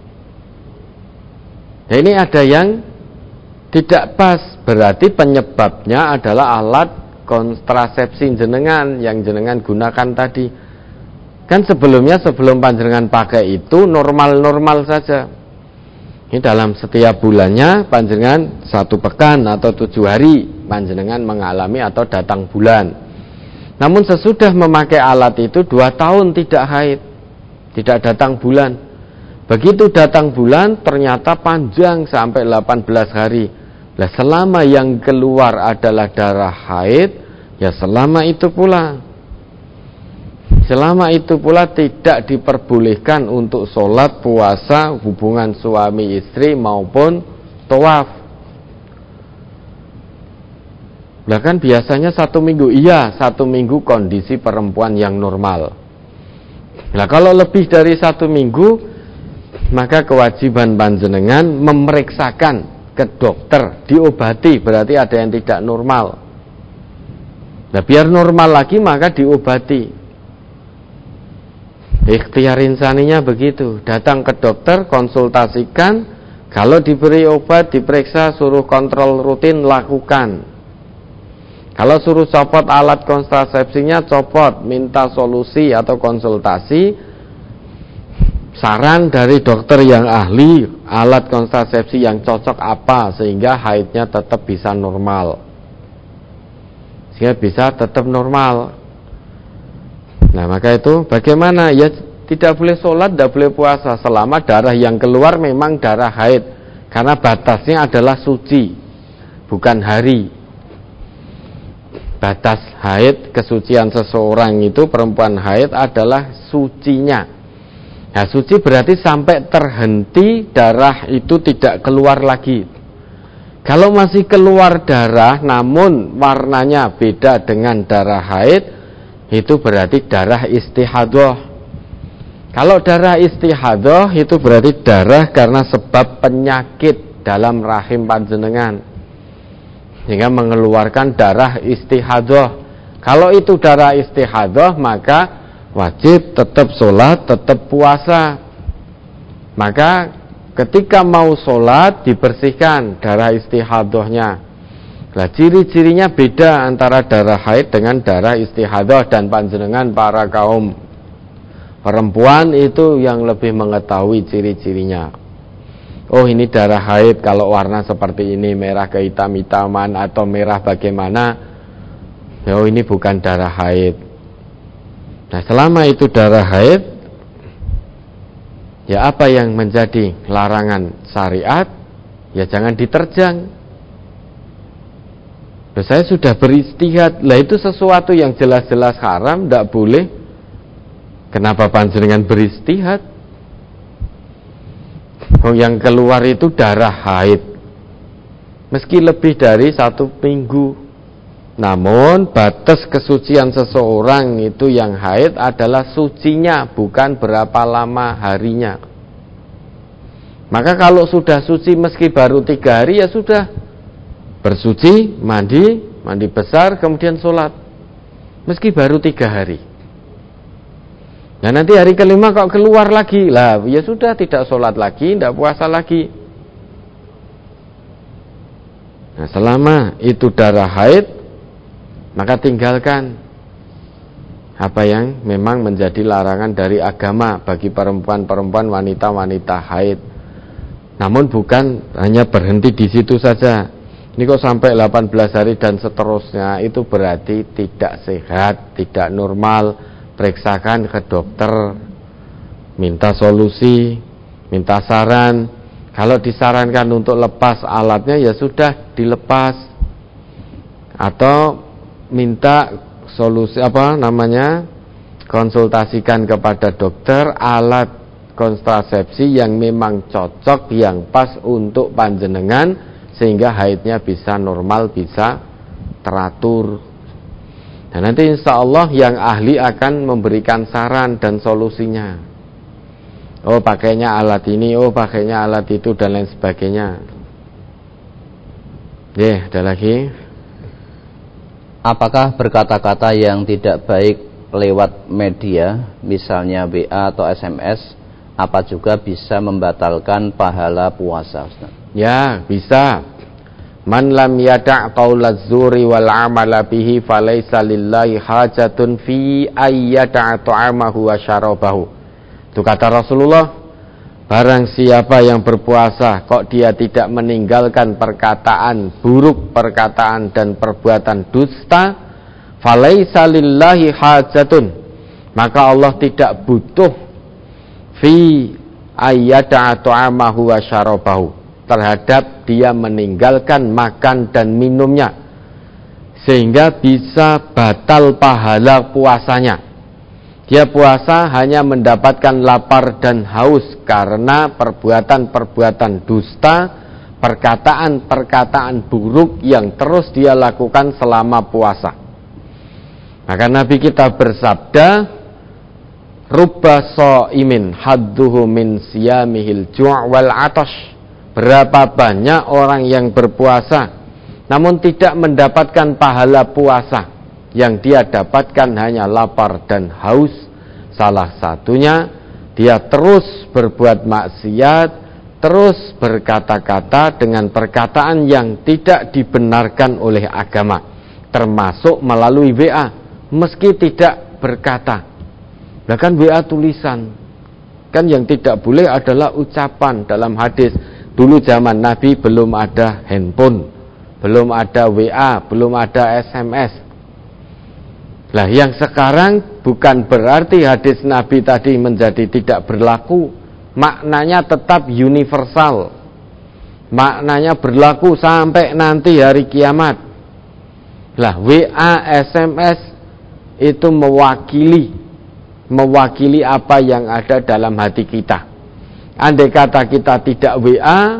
Nah, ini ada yang tidak pas, berarti penyebabnya adalah alat kontrasepsi jenengan yang jenengan gunakan tadi. Kan sebelumnya sebelum panjenengan pakai itu normal-normal saja. Ini dalam setiap bulannya panjenengan 1 pekan atau 7 hari panjenengan mengalami atau datang bulan. Namun sesudah memakai alat itu 2 tahun tidak haid, tidak datang bulan, Begitu datang bulan ternyata panjang sampai 18 hari. Nah, selama yang keluar adalah darah haid, ya selama itu pula. Selama itu pula tidak diperbolehkan untuk sholat, puasa, hubungan suami istri maupun tawaf. Bahkan biasanya 1 minggu, iya 1 minggu kondisi perempuan yang normal. Nah kalau lebih dari 1 minggu, maka kewajiban panjenengan memeriksakan ke dokter, diobati, berarti ada yang tidak normal. Nah biar normal lagi maka diobati. Ikhtiar insaninya begitu, datang ke dokter, konsultasikan, kalau diberi obat, diperiksa, suruh kontrol rutin, lakukan. Kalau suruh copot alat kontrasepsinya, copot, minta solusi atau konsultasi, saran dari dokter yang ahli, alat kontrasepsi yang cocok apa, sehingga haidnya tetap bisa normal. Sehingga bisa tetap normal. Nah maka itu bagaimana? Ya tidak boleh sholat, tidak boleh puasa, selama darah yang keluar memang darah haid. Karena batasnya adalah suci, bukan hari. Batas haid, kesucian seseorang itu, perempuan haid adalah sucinya. Nah suci berarti sampai terhenti darah itu tidak keluar lagi. Kalau masih keluar darah namun warnanya beda dengan darah haid, itu berarti darah istihadah. Kalau darah istihadah itu berarti darah karena sebab penyakit dalam rahim panjenengan, sehingga mengeluarkan darah istihadah. Kalau itu darah istihadah maka wajib tetap sholat, tetap puasa. Maka ketika mau sholat dibersihkan darah istihadahnya. Nah ciri-cirinya beda antara darah haid dengan darah istihadah, dan panjenengan para kaum perempuan itu yang lebih mengetahui ciri-cirinya. Oh ini darah haid, kalau warna seperti ini, merah kehitam-hitaman atau merah bagaimana, oh ini bukan darah haid. Nah selama itu darah haid, ya apa yang menjadi larangan syariat, ya jangan diterjang. Nah, saya sudah beristihad, lah itu sesuatu yang jelas-jelas haram, tidak boleh. Kenapa panjenengan beristihad? Yang keluar itu darah haid, meski lebih dari 1 minggu. Namun batas kesucian seseorang itu yang haid adalah sucinya, bukan berapa lama harinya. Maka kalau sudah suci meski baru 3 hari, ya sudah bersuci, mandi besar, kemudian sholat meski baru 3 hari. Nah nanti hari kelima kok keluar lagi, lah ya sudah, tidak sholat lagi, tidak puasa lagi. Nah selama itu darah haid, maka tinggalkan apa yang memang menjadi larangan dari agama bagi perempuan-perempuan, wanita-wanita haid. Namun bukan hanya berhenti di situ saja. Ini kok sampai 18 hari dan seterusnya, itu berarti tidak sehat, tidak normal. Periksakan ke dokter, minta solusi, minta saran. Kalau disarankan untuk lepas alatnya, ya sudah dilepas, atau minta solusi konsultasikan kepada dokter alat kontrasepsi yang memang cocok, yang pas untuk panjenengan, sehingga haidnya bisa normal, bisa teratur. Nah nanti insya Allah yang ahli akan memberikan saran dan solusinya. Oh pakainya alat ini, oh pakainya alat itu, dan lain sebagainya. Ada lagi. Apakah berkata-kata yang tidak baik lewat media, misalnya WA atau SMS, apa juga bisa membatalkan pahala puasa, Ustaz? Ya bisa. Man lam yada' qaulaz zuri wal amala bihi falaysa lillahi hajatun fi ayyada'a ta'amahu wa syarabahu. Itu kata Rasulullah, barang siapa yang berpuasa kok dia tidak meninggalkan perkataan buruk, perkataan dan perbuatan dusta, falaysa lillahi hajatun, maka Allah tidak butuh fi ayyada'a ta'amahu wa syarabahu, terhadap dia meninggalkan makan dan minumnya, sehingga bisa batal pahala puasanya. Dia puasa hanya mendapatkan lapar dan haus karena perbuatan-perbuatan dusta, perkataan-perkataan buruk yang terus dia lakukan selama puasa. Maka Nabi kita bersabda, rubba sha'imin hadduhu min siyamihil ju' wal 'atash. Berapa banyak orang yang berpuasa namun tidak mendapatkan pahala puasa, yang dia dapatkan hanya lapar dan haus. Salah satunya dia terus berbuat maksiat, terus berkata-kata dengan perkataan yang tidak dibenarkan oleh agama, termasuk melalui WA, meski tidak berkata. Bahkan WA tulisan, kan yang tidak boleh adalah ucapan. Dalam hadis, dulu zaman Nabi belum ada handphone, belum ada WA, belum ada SMS. Lah yang sekarang bukan berarti hadis Nabi tadi menjadi tidak berlaku, maknanya tetap universal, maknanya berlaku sampai nanti hari kiamat. Lah WA, SMS itu mewakili apa yang ada dalam hati kita. Andai kata kita tidak WA,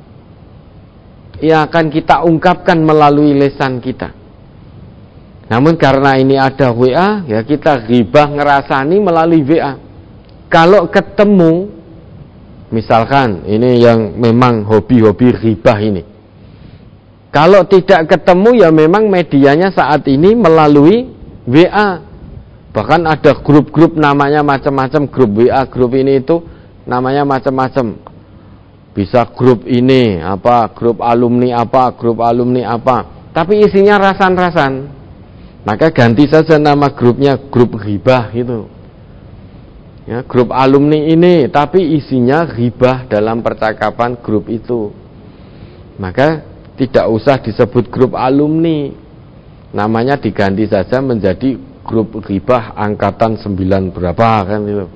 ya akan kita ungkapkan melalui lisan kita. Namun karena ini ada WA, ya kita ghibah ngerasani melalui WA. Kalau ketemu, misalkan ini yang memang hobi-hobi ghibah ini, kalau tidak ketemu ya memang medianya saat ini melalui WA. Bahkan ada grup-grup namanya macam-macam, grup WA, grup ini itu namanya macam-macam. Bisa grup ini apa, grup alumni apa, grup alumni apa, tapi isinya rasan-rasan. Maka ganti saja nama grupnya, grup ghibah itu. Ya, grup alumni ini, tapi isinya ghibah dalam percakapan grup itu. Maka tidak usah disebut grup alumni, namanya diganti saja menjadi grup ghibah angkatan 9 berapa kan itu.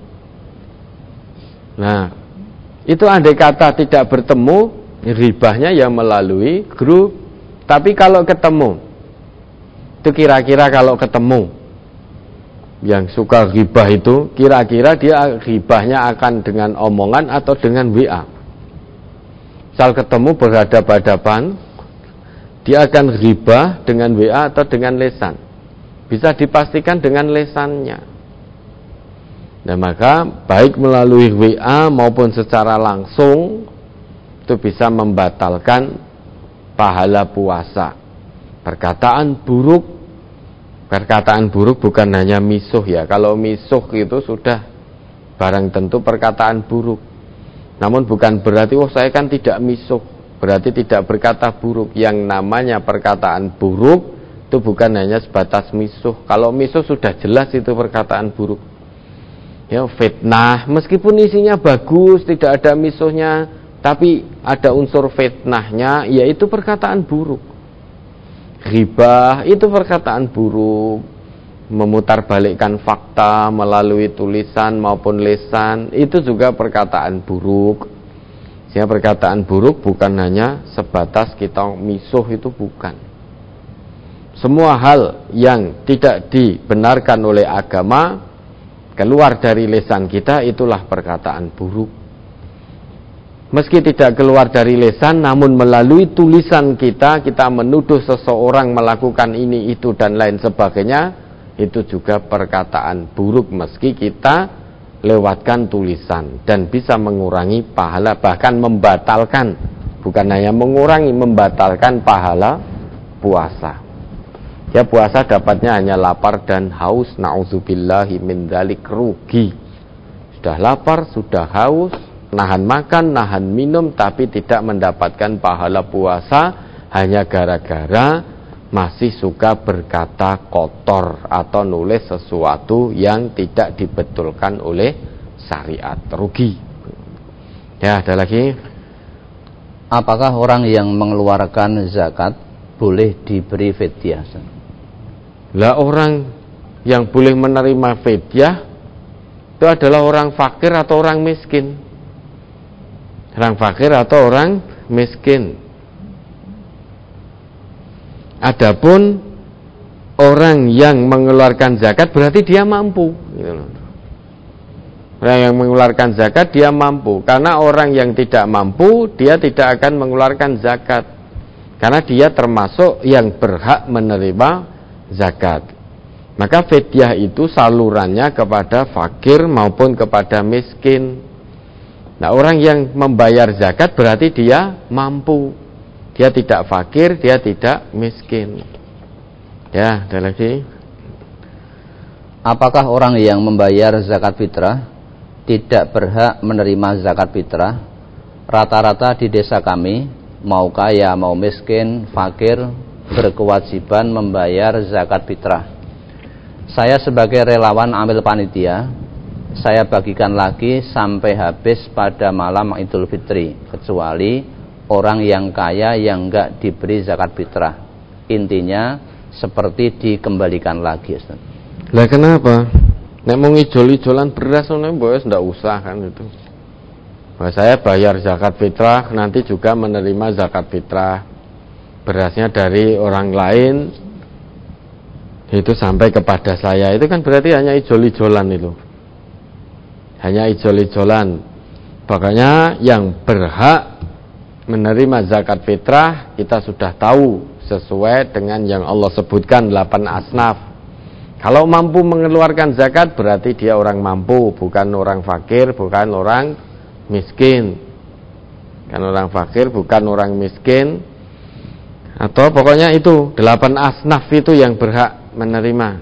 Nah, itu andai kata tidak bertemu, ghibahnya ya melalui grup. Tapi kalau ketemu, itu kira-kira kalau ketemu yang suka ghibah itu, kira-kira dia ghibahnya akan dengan omongan atau dengan WA. Misal ketemu berhadapan-hadapan, dia akan ghibah dengan WA atau dengan lisan. Bisa dipastikan dengan lisannya. Nah maka baik melalui WA maupun secara langsung itu bisa membatalkan pahala puasa. Perkataan buruk bukan hanya misuh ya. Kalau misuh itu sudah barang tentu perkataan buruk. Namun bukan berarti saya kan tidak misuh, berarti tidak berkata buruk. Yang namanya perkataan buruk itu bukan hanya sebatas misuh. Kalau misuh sudah jelas itu perkataan buruk. Ya, fitnah meskipun isinya bagus, tidak ada misuhnya, tapi ada unsur fitnahnya, yaitu perkataan buruk. Ghibah itu perkataan buruk, memutarbalikkan fakta melalui tulisan maupun lisan, itu juga perkataan buruk. Sehingga perkataan buruk bukan hanya sebatas kita misuh, itu bukan. Semua hal yang tidak dibenarkan oleh agama keluar dari lisan kita, itulah perkataan buruk. Meski tidak keluar dari lisan, namun melalui tulisan kita menuduh seseorang melakukan ini, itu, dan lain sebagainya, itu juga perkataan buruk meski kita lewatkan tulisan, dan bisa mengurangi pahala, bahkan membatalkan, bukan hanya mengurangi, membatalkan pahala puasa. Ya, puasa dapatnya hanya lapar dan haus, na'udzubillahi min dzalik, rugi. Sudah lapar, sudah haus, nahan makan, nahan minum, tapi tidak mendapatkan pahala puasa hanya gara-gara masih suka berkata kotor atau nulis sesuatu yang tidak dibetulkan oleh syariat, rugi. Ya, ada lagi. Apakah orang yang mengeluarkan zakat boleh diberi fidyah? Lah, orang yang boleh menerima fidyah itu adalah orang fakir atau orang miskin. Orang fakir atau orang miskin. Adapun orang yang mengeluarkan zakat berarti dia mampu, gitu loh. Orang yang mengeluarkan zakat dia mampu, karena orang yang tidak mampu dia tidak akan mengeluarkan zakat, karena dia termasuk yang berhak menerima zakat. Maka fidyah itu salurannya kepada fakir maupun kepada miskin. Nah, orang yang membayar zakat berarti dia mampu, dia tidak fakir, dia tidak miskin. Ya, ada lagi. Apakah orang yang membayar zakat fitrah tidak berhak menerima zakat fitrah? Rata-rata di desa kami, mau kaya mau miskin, fakir, berkewajiban membayar zakat fitrah. Saya sebagai relawan amil panitia, saya bagikan lagi sampai habis pada malam Idul Fitri, kecuali orang yang kaya yang enggak diberi zakat fitrah. Intinya seperti dikembalikan lagi, Ustaz. Lah kenapa? Nek mau ngijol-ijolan beras mbok ndak usah kan itu. Nah, saya bayar zakat fitrah, nanti juga menerima zakat fitrah. Berasnya dari orang lain itu sampai kepada saya, itu kan berarti hanya ijol-ijolan itu. Hanya ijol-ijolan. Makanya yang berhak menerima zakat fitrah kita sudah tahu sesuai dengan yang Allah sebutkan 8 asnaf. Kalau mampu mengeluarkan zakat berarti dia orang mampu, bukan orang fakir, bukan orang miskin. Bukan orang fakir, bukan orang miskin. Atau pokoknya itu 8 asnaf itu yang berhak menerima.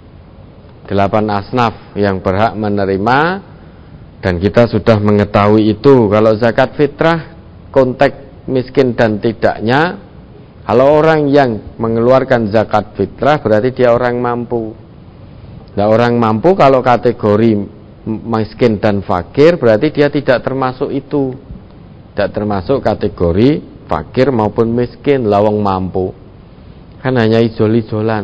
8 asnaf yang berhak menerima, dan kita sudah mengetahui itu. Kalau zakat fitrah konteks miskin dan tidaknya, kalau orang yang mengeluarkan zakat fitrah berarti dia orang mampu. Nah, orang mampu kalau kategori miskin dan fakir berarti dia tidak termasuk itu. Tidak termasuk kategori fakir maupun miskin, lawang mampu. Kan hanya ijol-ijolan.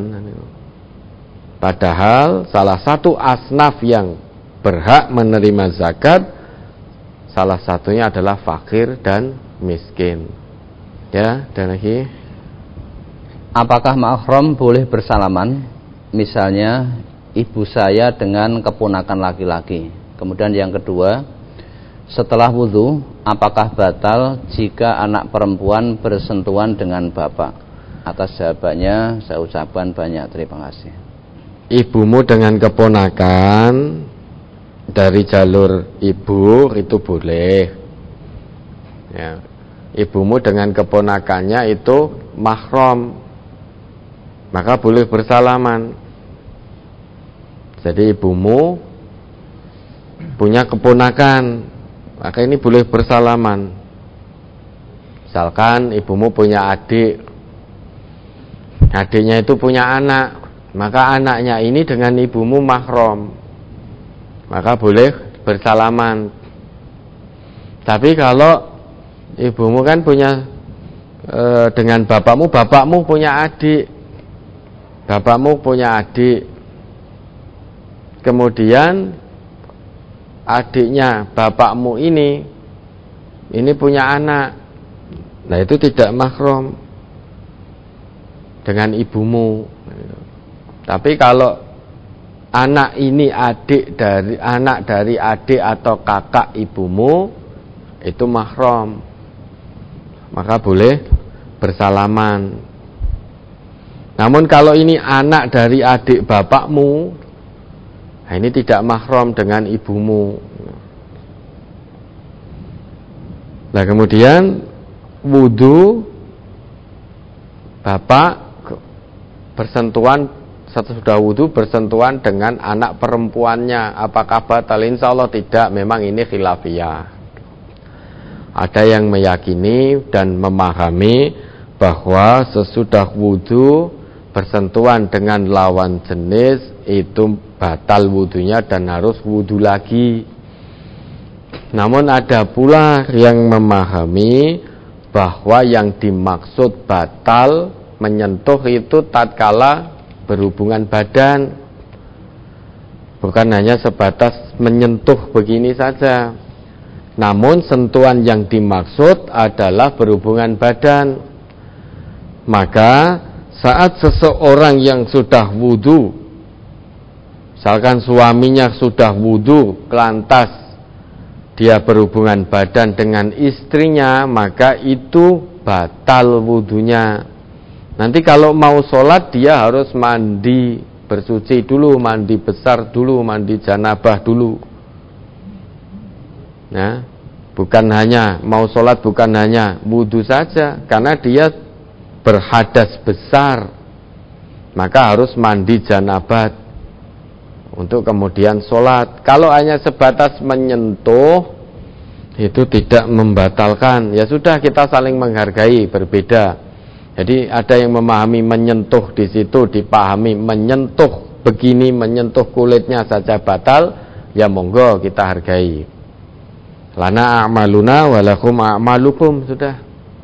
Padahal salah satu asnaf yang berhak menerima zakat, salah satunya adalah fakir dan miskin. Ya, dan lagi. Apakah mahram boleh bersalaman? Misalnya ibu saya dengan keponakan laki-laki. Kemudian yang kedua, setelah wudhu, apakah batal jika anak perempuan bersentuhan dengan bapak? Atas jawabannya saya ucapkan banyak terima kasih. Ibumu dengan keponakan dari jalur ibu itu boleh. Ya. Ibumu dengan keponakannya itu mahram, maka boleh bersalaman. Jadi ibumu punya keponakan, maka ini boleh bersalaman. Misalkan ibumu punya adik, adiknya itu punya anak, maka anaknya ini dengan ibumu mahram, maka boleh bersalaman. Tapi kalau ibumu kan punya dengan bapakmu punya adik, bapakmu punya adik, kemudian adiknya bapakmu ini punya anak, nah itu tidak mahram dengan ibumu. Tapi kalau anak ini anak dari adik atau kakak ibumu, itu mahram, maka boleh bersalaman. Namun kalau ini anak dari adik bapakmu, nah ini tidak mahram dengan ibumu. Nah kemudian wudhu, bapak bersentuhan, sesudah wudhu bersentuhan dengan anak perempuannya, apakah batal? Insya Allah tidak, memang ini khilafiyah. Ada yang meyakini dan memahami bahwa sesudah wudhu bersentuhan dengan lawan jenis itu batal wudhunya dan harus wudhu lagi. Namun ada pula yang memahami bahwa yang dimaksud batal menyentuh itu tatkala berhubungan badan, bukan hanya sebatas menyentuh begini saja. Namun sentuhan yang dimaksud adalah berhubungan badan. Maka saat seseorang yang sudah wudu, misalkan suaminya sudah wudu, lantas dia berhubungan badan dengan istrinya, maka itu batal wudunya. Nanti kalau mau sholat dia harus mandi, bersuci dulu, mandi besar dulu, mandi janabah dulu. Nah, bukan hanya mau sholat, bukan hanya wudu saja, karena dia berhadas besar, maka harus mandi janabat untuk kemudian sholat. Kalau hanya sebatas menyentuh, itu tidak membatalkan. Ya sudah, kita saling menghargai, berbeda. Jadi ada yang memahami menyentuh di situ, dipahami menyentuh begini, menyentuh kulitnya saja batal, ya monggo kita hargai. Lana a'maluna walakum a'malukum, sudah.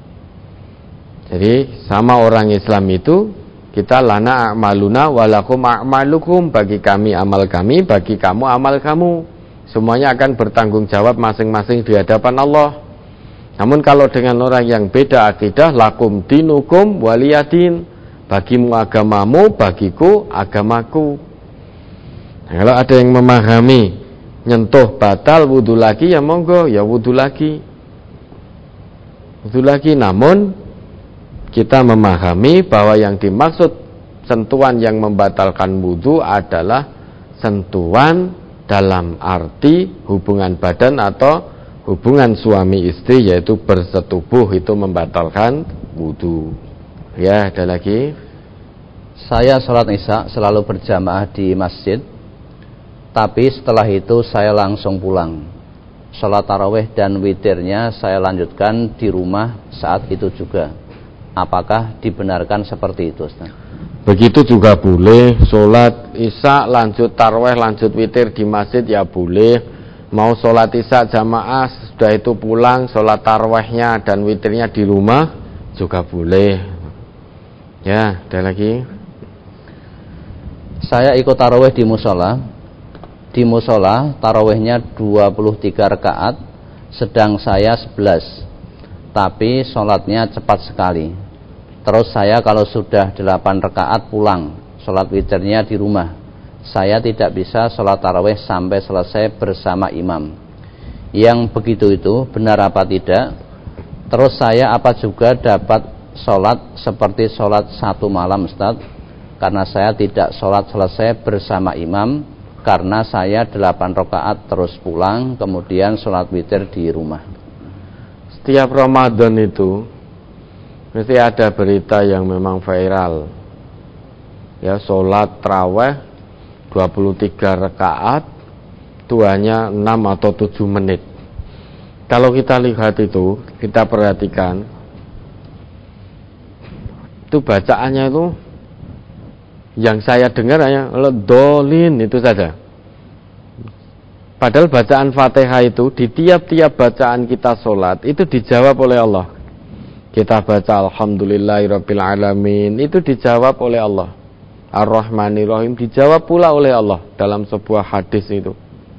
Jadi sama orang Islam itu, kita lana a'maluna walakum a'malukum, bagi kami amal kami, bagi kamu amal kamu. Semuanya akan bertanggung jawab masing-masing di hadapan Allah. Namun kalau dengan orang yang beda akidah, lakum dinukum waliyadin, bagimu agamamu, bagiku agamaku. Nah, kalau ada yang memahami nyentuh batal, wudu lagi, ya monggo, ya wudu lagi. Wudu lagi, namun kita memahami bahwa yang dimaksud sentuhan yang membatalkan wudu adalah sentuhan dalam arti hubungan badan atau hubungan suami istri, yaitu bersetubuh, itu membatalkan wudu. Ya, ada lagi. Saya sholat isya selalu berjamaah di masjid, tapi setelah itu saya langsung pulang. Sholat tarawih dan witirnya saya lanjutkan di rumah saat itu juga. Apakah dibenarkan seperti itu, Ustaz? Begitu juga boleh. Sholat isya lanjut tarawih, lanjut witir di masjid, ya boleh. Mau sholat isya jamaah, sudah itu pulang, sholat tarawihnya dan witirnya di rumah juga boleh. Ya, ada lagi. Saya ikut tarawih di musola. Di musola tarawihnya 23 rakaat, sedang saya 11. Tapi sholatnya cepat sekali. Terus saya kalau sudah 8 rakaat pulang, sholat witirnya di rumah. Saya tidak bisa sholat tarawih sampai selesai bersama imam. Yang begitu itu benar apa tidak? Terus saya apa juga dapat sholat seperti sholat satu malam, Ustaz? Karena saya tidak sholat selesai bersama imam, karena saya 8 rakaat terus pulang, kemudian sholat witir di rumah. Setiap Ramadan itu mesti ada berita yang memang viral. Ya, sholat tarawih 23 rakaat, itu hanya 6 atau 7 menit. Kalau kita lihat itu, kita perhatikan, itu bacaannya itu, yang saya dengar hanya ledolin, itu saja. Padahal bacaan Fatihah itu, di tiap-tiap bacaan kita sholat, itu dijawab oleh Allah. Kita baca Alhamdulillahirabbil alamin, itu dijawab oleh Allah. Ar-Rahmanir-Rahim dijawab pula oleh Allah dalam sebuah hadis itu.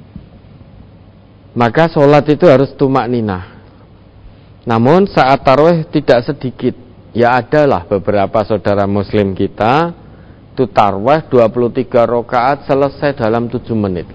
Maka sholat itu harus tumakninah. Namun saat tarawih tidak sedikit. Ya adalah beberapa saudara muslim kita itu tarawih 23 rakaat selesai dalam 7 menit.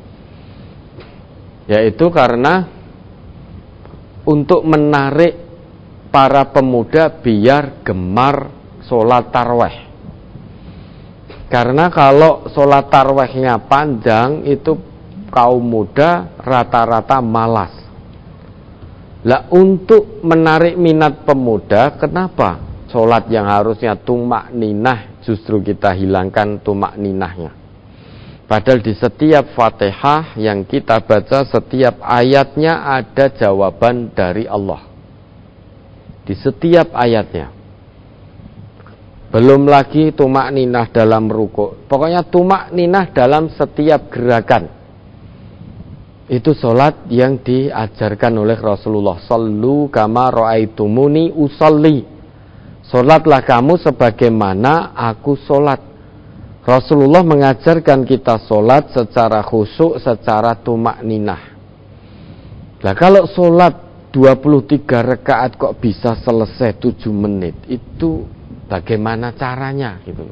Yaitu karena untuk menarik para pemuda biar gemar sholat tarawih. Karena kalau sholat tarawihnya panjang, itu kaum muda rata-rata malas. Lah, untuk menarik minat pemuda, kenapa sholat yang harusnya tumakninah justru kita hilangkan tumakninahnya? Padahal di setiap Fatihah yang kita baca, setiap ayatnya ada jawaban dari Allah. Di setiap ayatnya. Belum lagi tumakninah dalam ruku'. Pokoknya tumakninah dalam setiap gerakan. Itu sholat yang diajarkan oleh Rasulullah. Sallu kama ra'aitumuni usolli. Sholatlah kamu sebagaimana aku sholat. Rasulullah mengajarkan kita sholat secara khusyuk, secara tumakninah. Nah kalau sholat 23 rakaat kok bisa selesai 7 menit, itu bagaimana caranya gitu.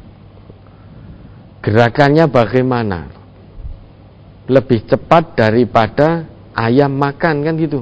Gerakannya bagaimana? Lebih cepat daripada ayam makan kan gitu.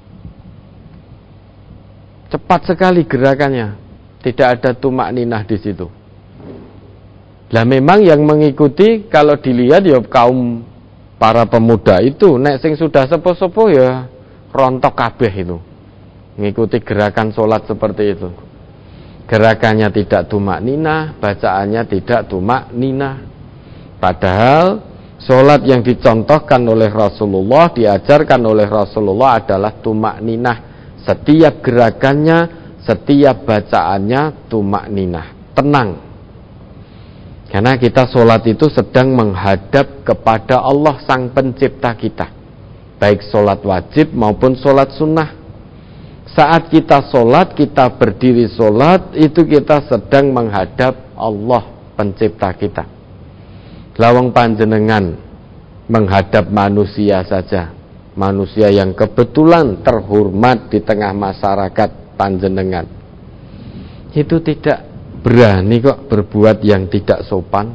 Cepat sekali gerakannya. Tidak ada tumak ninah di situ. Lah memang yang mengikuti kalau dilihat ya kaum para pemuda itu, nek sing sudah sepuh-sepuh ya rontok kabeh itu. Mengikuti gerakan sholat seperti itu. Gerakannya tidak tumak ninah, bacaannya tidak tumak ninah. Padahal sholat yang dicontohkan oleh Rasulullah, diajarkan oleh Rasulullah adalah tumak ninah. Setiap gerakannya, setiap bacaannya tumak ninah, tenang. Karena kita sholat itu sedang menghadap kepada Allah Sang Pencipta kita, baik sholat wajib maupun sholat sunnah. Saat kita sholat, kita berdiri sholat, itu kita sedang menghadap Allah Pencipta kita. Lawang panjenengan menghadap manusia saja, manusia yang kebetulan terhormat di tengah masyarakat panjenengan, itu tidak berani kok berbuat yang tidak sopan.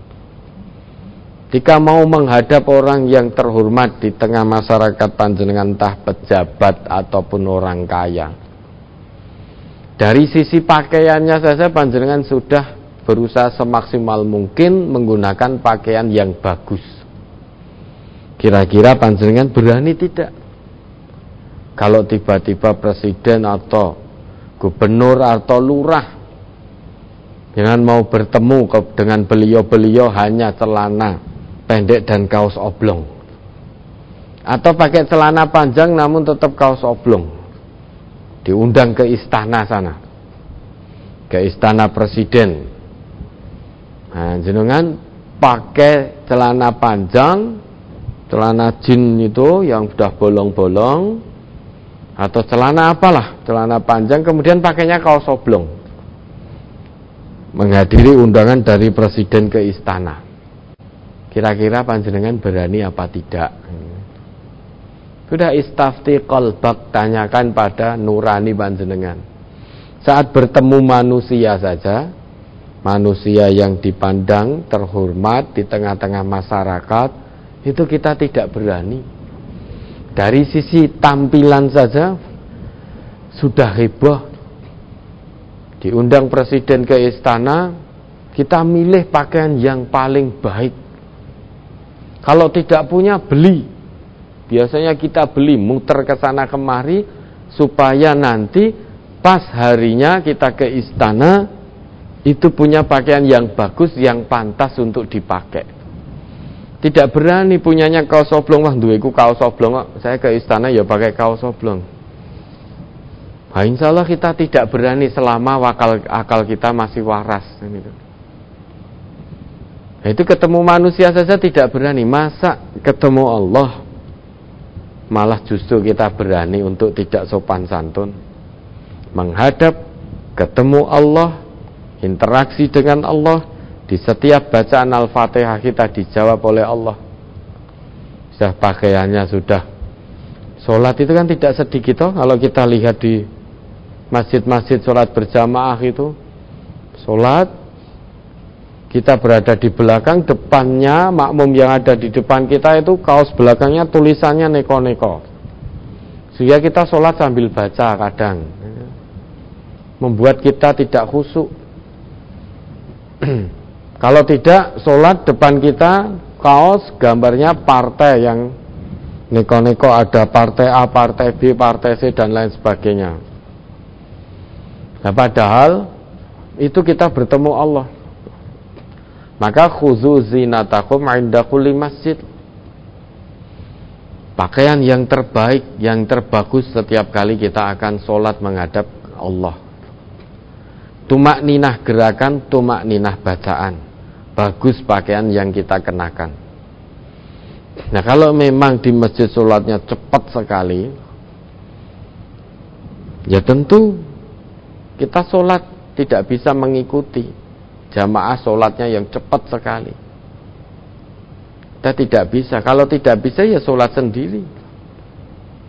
Jika mau menghadap orang yang terhormat di tengah masyarakat panjenengan, entah pejabat ataupun orang kaya, dari sisi pakaiannya saja panjenengan sudah berusaha semaksimal mungkin menggunakan pakaian yang bagus. Kira-kira panjenengan berani tidak? Kalau tiba-tiba presiden atau gubernur atau lurah dengan mau bertemu dengan beliau-beliau hanya celana pendek dan kaos oblong, atau pakai celana panjang namun tetap kaos oblong, diundang ke istana sana, ke istana presiden. Nah, jenengan pakai celana panjang, celana jin itu yang sudah bolong-bolong, atau celana apalah, celana panjang, kemudian pakainya kaos oblong, menghadiri undangan dari presiden ke istana. Kira-kira panjenengan berani apa tidak? Sudah istafti qalbak, tanyakan pada nurani panjenengan. Saat bertemu manusia saja, manusia yang dipandang terhormat di tengah-tengah masyarakat, itu kita tidak berani. Dari sisi tampilan saja sudah heboh. Diundang presiden ke istana, kita milih pakaian yang paling baik. Kalau tidak punya, beli. Biasanya kita beli, muter ke sana kemari, supaya nanti pas harinya kita ke istana, itu punya pakaian yang bagus, yang pantas untuk dipakai. Tidak berani punyanya kaos oblong, wah duweku kaos oblong, saya ke istana ya pakai kaos oblong. Nah, insya Allah kita tidak berani selama akal kita masih waras. Nah, itu ketemu manusia saja tidak berani, masa ketemu Allah malah justru kita berani untuk tidak sopan santun. Menghadap, ketemu Allah, interaksi dengan Allah, di setiap bacaan Al-Fatihah kita dijawab oleh Allah. Sudah pakaiannya sudah. Sholat itu kan tidak sedikit toh, kalau kita lihat di masjid-masjid sholat berjamaah itu, sholat kita berada di belakang, depannya makmum yang ada di depan kita itu kaos belakangnya tulisannya neko-neko, sehingga kita sholat sambil baca kadang, membuat kita tidak khusyuk. Kalau tidak, sholat depan kita kaos gambarnya partai yang neko-neko, ada partai A, partai B, partai C dan lain sebagainya. Nah, padahal itu kita bertemu Allah. Maka khuzu zinatakum 'inda kulli masjid. Pakaian yang terbaik, yang terbagus setiap kali kita akan sholat menghadap Allah. Tumak ninah gerakan, tumak ninah bacaan. Bagus pakaian yang kita kenakan. Nah, kalau memang di masjid sholatnya cepat sekali, ya tentu kita sholat tidak bisa mengikuti jamaah sholatnya yang cepat sekali. Kita tidak bisa. Kalau tidak bisa ya sholat sendiri.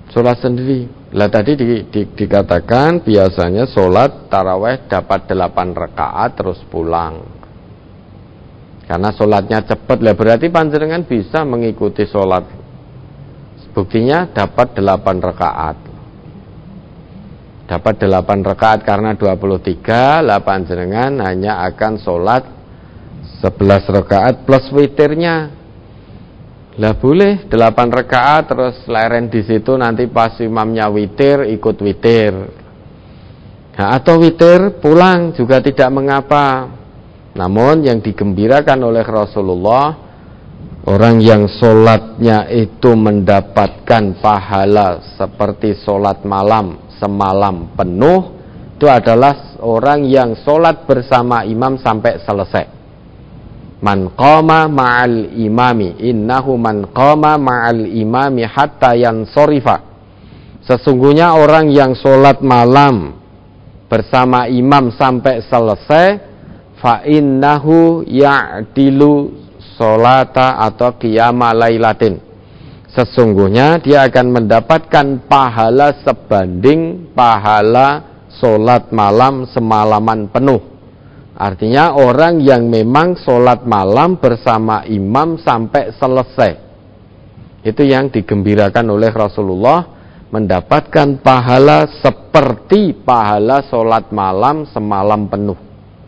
sholat sendiri. Lah tadi dikatakan biasanya sholat taraweh dapat 8 rakaat terus pulang. Karena sholatnya cepat, lah berarti panjenengan bisa mengikuti sholat. Buktinya dapat 8 rakaat. Dapat 8 rakaat karena 23, lah panjenengan hanya akan sholat 11 rakaat plus witirnya. Lah boleh 8 rakaat terus leren di situ, nanti pas imamnya witir ikut witir. Nah, atau witir pulang juga tidak mengapa. Namun yang digembirakan oleh Rasulullah, orang yang sholatnya itu mendapatkan pahala seperti sholat malam semalam penuh, itu adalah orang yang sholat bersama imam sampai selesai. Man qama ma'al imami innahu man qama ma'al imami hatta yansorifa. Sesungguhnya orang yang sholat malam bersama imam sampai selesai, fa innahu ya'dilu sholata atau qiyama lailatin. Sesungguhnya dia akan mendapatkan pahala sebanding pahala sholat malam semalaman penuh. Artinya orang yang memang sholat malam bersama imam sampai selesai, itu yang digembirakan oleh Rasulullah, mendapatkan pahala seperti pahala sholat malam semalam penuh.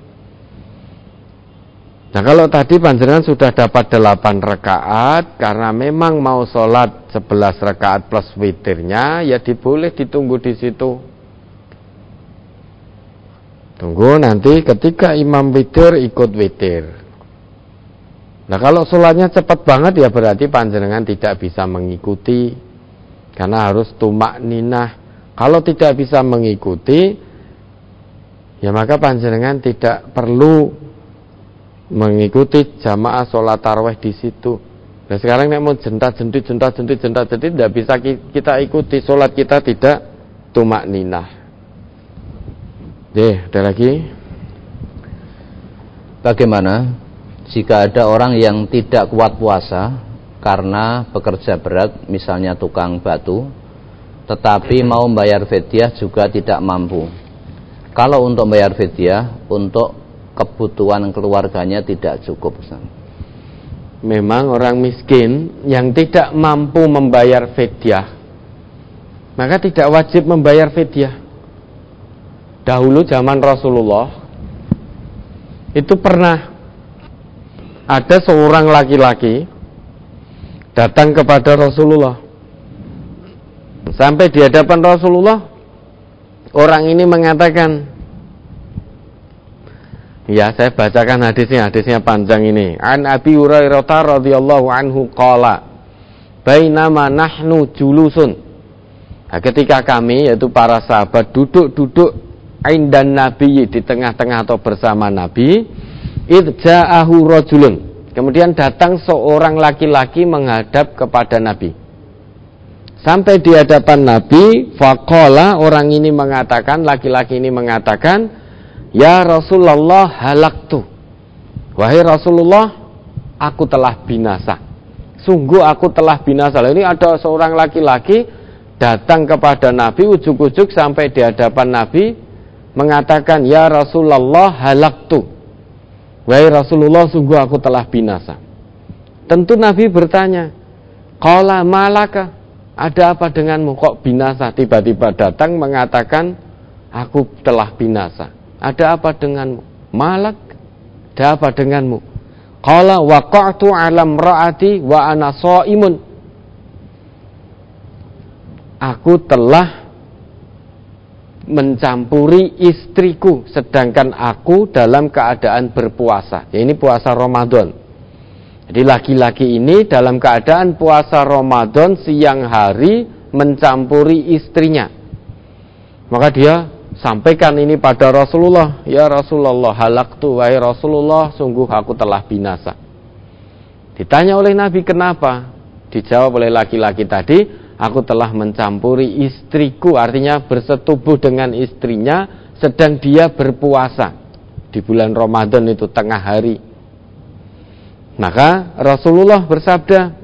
Nah, kalau tadi panjenengan sudah dapat 8 rakaat, karena memang mau sholat 11 rakaat plus witirnya, ya boleh ditunggu di situ. Tunggu nanti ketika imam witir ikut witir. Nah, kalau sholatnya cepat banget ya berarti panjenengan tidak bisa mengikuti, karena harus tumak ninah. Kalau tidak bisa mengikuti, ya maka panjenengan tidak perlu mengikuti jamaah sholat tarawih di situ. Nah, sekarang nek mau jentat-jentit tidak bisa kita ikuti, sholat kita tidak tumak ninah. Ada lagi. Bagaimana jika ada orang yang tidak kuat puasa karena bekerja berat, misalnya tukang batu, tetapi mau membayar fidyah juga tidak mampu? Kalau untuk membayar fidyah, untuk kebutuhan keluarganya tidak cukup. Memang orang miskin yang tidak mampu membayar fidyah, maka tidak wajib membayar fidyah. Dahulu zaman Rasulullah itu pernah ada seorang laki-laki datang kepada Rasulullah. Sampai di hadapan Rasulullah, orang ini mengatakan, ya, saya bacakan hadisnya panjang ini. An Abi Hurairah radhiyallahu anhu qala, bainama nahnu julusun. Nah, ketika kami, yaitu para sahabat, duduk indan Nabi, di tengah-tengah atau bersama Nabi, idja'ahu rajulun. Kemudian datang seorang laki-laki menghadap kepada Nabi. Sampai di hadapan Nabi, faqala, orang ini mengatakan, laki-laki ini mengatakan, ya Rasulullah halaktu. Wahai Rasulullah, aku telah binasa. Sungguh aku telah binasa. Ini ada seorang laki-laki datang kepada Nabi, ujuk-ujuk sampai di hadapan Nabi, mengatakan, ya Rasulullah halaktu. Wahai Rasulullah, sungguh aku telah binasa. Tentu Nabi bertanya, qala malaka, ada apa denganmu kok binasa? Tiba-tiba datang mengatakan, aku telah binasa. Ada apa denganmu? Malak, ada apa denganmu? Qala waqa'tu 'ala imra'ati wa ana sha'imun. Aku telah mencampuri istriku sedangkan aku dalam keadaan berpuasa. Ya, ini puasa Ramadan. Jadi laki-laki ini dalam keadaan puasa Ramadan siang hari mencampuri istrinya. Maka dia sampaikan ini pada Rasulullah, ya Rasulullah halaktu, wahai Rasulullah, sungguh aku telah binasa. Ditanya oleh Nabi kenapa? Dijawab oleh laki-laki tadi, aku telah mencampuri istriku, artinya bersetubuh dengan istrinya sedang dia berpuasa di bulan Ramadan itu tengah hari. Maka Rasulullah bersabda,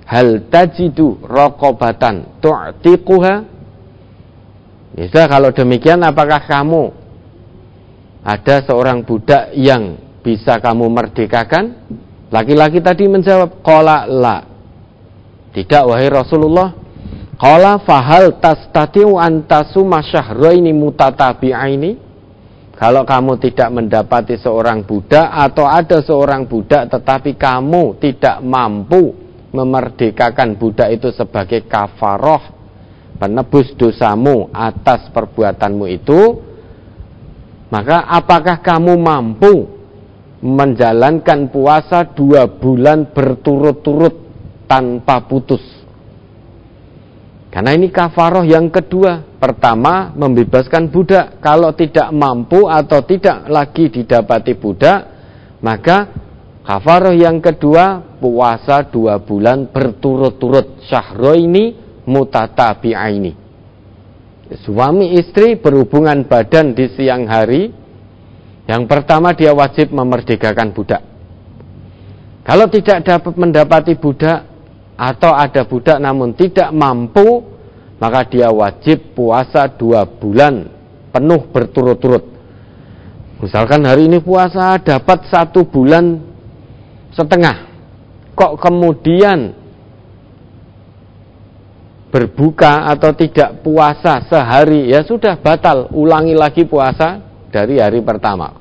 hal tajidu raqabatan tu'tiquha. Ya sudah, kalau demikian apakah kamu ada seorang budak yang bisa kamu merdekakan? Laki-laki tadi menjawab, qala la. Tidak wahai Rasulullah. Qala fahal tastati'u an tasuma syahraini mutatabi'aini. Kalau kamu tidak mendapati seorang budak atau ada seorang budak tetapi kamu tidak mampu memerdekakan budak itu sebagai kafaroh, penebus dosamu atas perbuatanmu itu, maka apakah kamu mampu menjalankan puasa 2 bulan berturut-turut tanpa putus? Karena ini kafaroh yang kedua. Pertama, membebaskan budak. Kalau tidak mampu atau tidak lagi didapati budak, maka kafaroh yang kedua, puasa 2 bulan berturut-turut, syahraini mutatabi'aini. Suami istri berhubungan badan di siang hari. Yang pertama, dia wajib memerdekakan budak. Kalau tidak dapat mendapati budak atau ada budak namun tidak mampu, maka dia wajib puasa 2 bulan penuh berturut-turut. Misalkan hari ini puasa dapat 1 bulan setengah, kok kemudian berbuka atau tidak puasa sehari, ya sudah batal, ulangi lagi puasa dari hari pertama.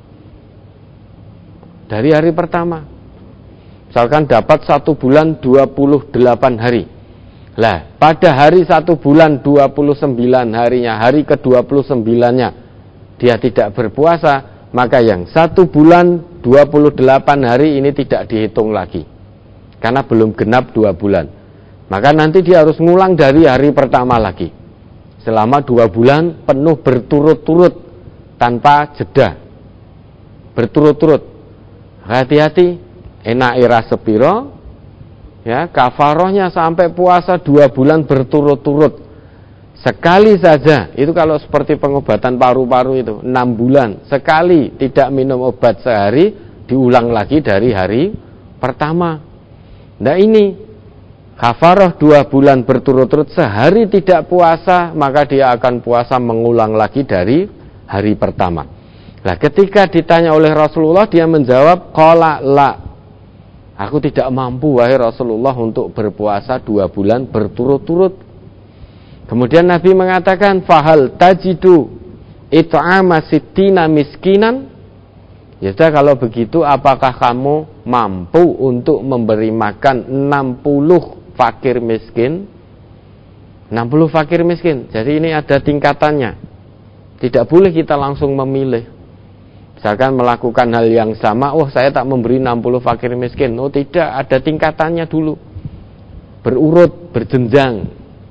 Dari hari pertama. Misalkan dapat 1 bulan 28 hari. Lah, pada hari 1 bulan 29 harinya, hari ke-29-nya dia tidak berpuasa, maka yang 1 bulan 28 hari ini tidak dihitung lagi. Karena belum genap 2 bulan. Maka nanti dia harus ngulang dari hari pertama lagi. Selama 2 bulan penuh berturut-turut tanpa jeda. Berturut-turut. Hati-hati. Enak ira sepiro, ya, kafarohnya sampai puasa 2 bulan berturut-turut. Sekali saja, itu kalau seperti pengobatan paru-paru itu 6 bulan, sekali tidak minum obat sehari, diulang lagi dari hari pertama. Nah ini kafaroh 2 bulan berturut-turut, sehari tidak puasa, maka dia akan puasa mengulang lagi dari hari pertama. Nah ketika ditanya oleh Rasulullah, dia menjawab, qala la. Aku tidak mampu wahai Rasulullah untuk berpuasa 2 bulan berturut-turut. Kemudian Nabi mengatakan, fahal tajidu it'ama sittina miskinan. Ya sudah, kalau begitu apakah kamu mampu untuk memberi makan 60 fakir miskin? 60 fakir miskin. Jadi ini ada tingkatannya. Tidak boleh kita langsung memilih. Misalkan melakukan hal yang sama, saya tak memberi 60 fakir miskin. Oh tidak, ada tingkatannya dulu. Berurut, berjenjang.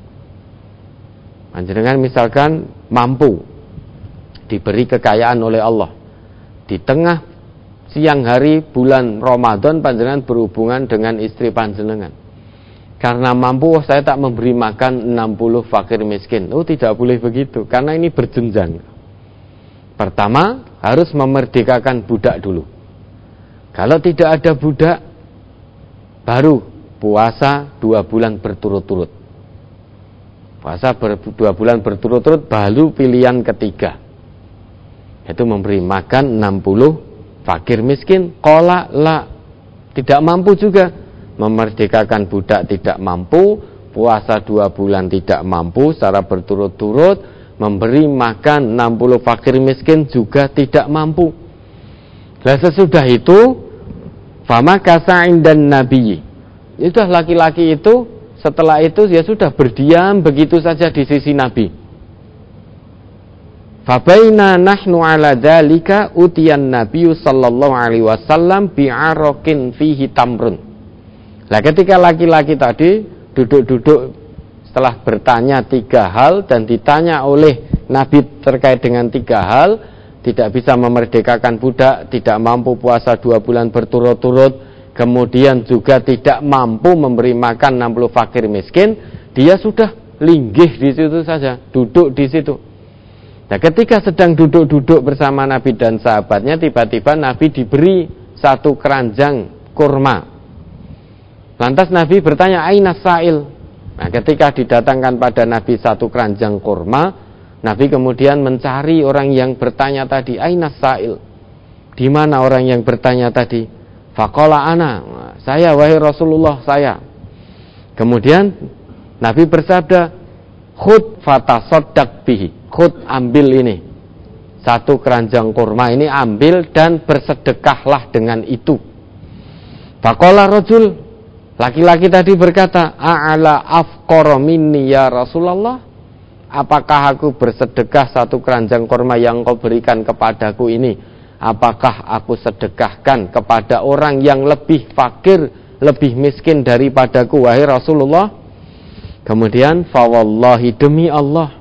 Panjenengan misalkan mampu diberi kekayaan oleh Allah. Di tengah siang hari bulan Ramadan panjenengan berhubungan dengan istri panjenengan. Karena mampu, saya tak memberi makan 60 fakir miskin. Oh tidak boleh begitu, karena ini berjenjang. Pertama, harus memerdekakan budak dulu. Kalau tidak ada budak, baru puasa 2 bulan berturut-turut. Puasa 2 bulan berturut-turut baru pilihan ketiga. Itu memberi makan 60 fakir miskin. Qala la. Tidak mampu juga. Memerdekakan budak tidak mampu. Puasa 2 bulan tidak mampu secara berturut-turut. Memberi makan 60 fakir miskin juga tidak mampu. Nah sesudah itu, fama kasa'in dan nabiyyi. Itu laki-laki itu setelah itu dia sudah berdiam begitu saja di sisi Nabi. Fabaina nahnu ala dzalika utiyan nabiyyu sallallahu alaihi wasallam bi'arakin fihi tamrun. Nah ketika laki-laki tadi duduk-duduk setelah bertanya 3 hal dan ditanya oleh Nabi terkait dengan 3 hal, tidak bisa memerdekakan budak, tidak mampu puasa 2 bulan berturut-turut, kemudian juga tidak mampu memberi makan 60 fakir miskin, dia sudah linggih di situ saja, duduk di situ. Nah, ketika sedang duduk-duduk bersama Nabi dan sahabatnya, tiba-tiba Nabi diberi 1 keranjang kurma. Lantas Nabi bertanya, aina sa'il? Nah, ketika didatangkan pada Nabi satu keranjang kurma, Nabi kemudian mencari orang yang bertanya tadi, aina sa'il? Di mana orang yang bertanya tadi? Faqala ana, saya wahai Rasulullah, saya. Kemudian Nabi bersabda, khud fatasaddaq bihi. Khud, ambil ini. Satu keranjang kurma ini ambil dan bersedekahlah dengan itu. Faqala rajul, laki-laki tadi berkata, a'ala afqara minni ya Rasulullah? Apakah aku bersedekah satu keranjang kurma yang kau berikan kepadaku ini? Apakah aku sedekahkan kepada orang yang lebih fakir, lebih miskin daripadaku, wahai Rasulullah? Kemudian, fawallahi, demi Allah,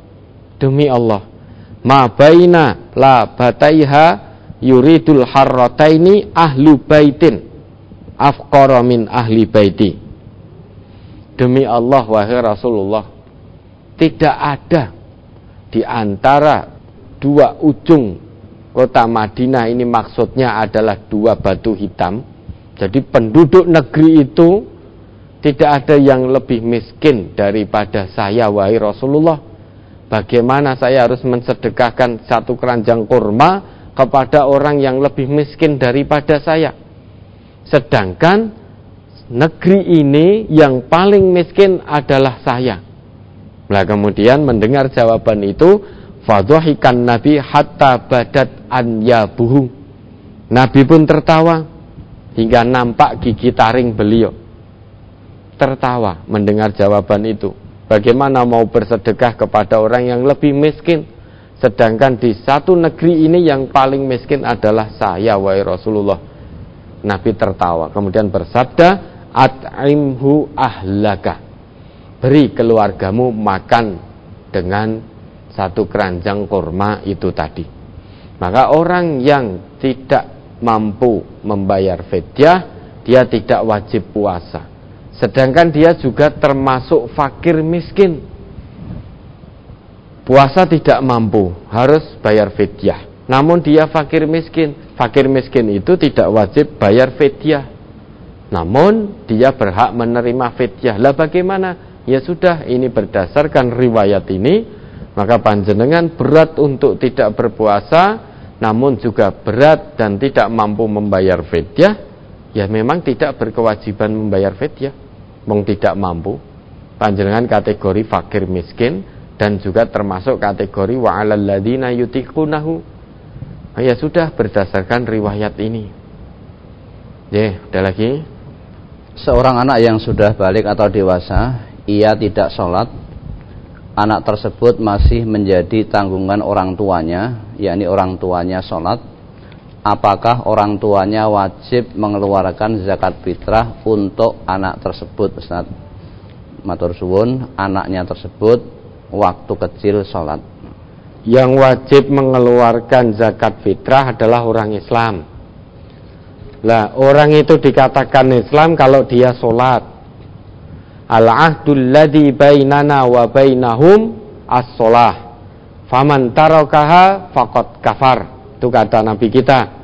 ma baina la bataiha yuridul harrataini ahlu baitin afqara min ahli baiti. Demi Allah, wahai Rasulullah, tidak ada di antara dua ujung kota Madinah, ini maksudnya adalah dua batu hitam. Jadi penduduk negeri itu tidak ada yang lebih miskin daripada saya, wahai Rasulullah. Bagaimana saya harus mensedekahkan satu keranjang kurma kepada orang yang lebih miskin daripada saya? Sedangkan negeri ini yang paling miskin adalah saya. Nah, kemudian mendengar jawaban itu, fadhahikan Nabi hatta badat an yabuhu. Nabi pun tertawa hingga nampak gigi taring beliau. Tertawa mendengar jawaban itu. Bagaimana mau bersedekah kepada orang yang lebih miskin, sedangkan di satu negeri ini yang paling miskin adalah saya, wahai Rasulullah. Nabi tertawa kemudian bersabda, at'imhu ahlaka. Beri keluargamu makan dengan satu keranjang kurma itu tadi. Maka orang yang tidak mampu membayar fidyah, dia tidak wajib puasa. Sedangkan dia juga termasuk fakir miskin. Puasa tidak mampu, harus bayar fidyah. Namun dia fakir miskin. Fakir miskin itu tidak wajib bayar fidyah. Namun dia berhak menerima fidyah. Lah bagaimana? Ya sudah, ini berdasarkan riwayat ini, maka panjenengan berat untuk tidak berpuasa, namun juga berat dan tidak mampu membayar fidyah, ya memang tidak berkewajiban membayar fidyah. Wong tidak mampu, panjenengan kategori fakir miskin dan juga termasuk kategori wa 'alal ladzina yutiqunahu. Ya sudah, berdasarkan riwayat ini. Ada lagi. Seorang anak yang sudah balik atau dewasa, ia tidak sholat, anak tersebut masih menjadi tanggungan orang tuanya, yakni orang tuanya sholat. Apakah orang tuanya wajib mengeluarkan zakat fitrah untuk anak tersebut, Ustaz? Matur suwun, anaknya tersebut waktu kecil sholat. Yang wajib mengeluarkan zakat fitrah adalah orang Islam. Lah, orang itu dikatakan Islam kalau dia sholat. Al-ahdul ladzi bainana wa bainahum as-sholah. Faman tarakaha faqad kafar. Itu kata Nabi kita.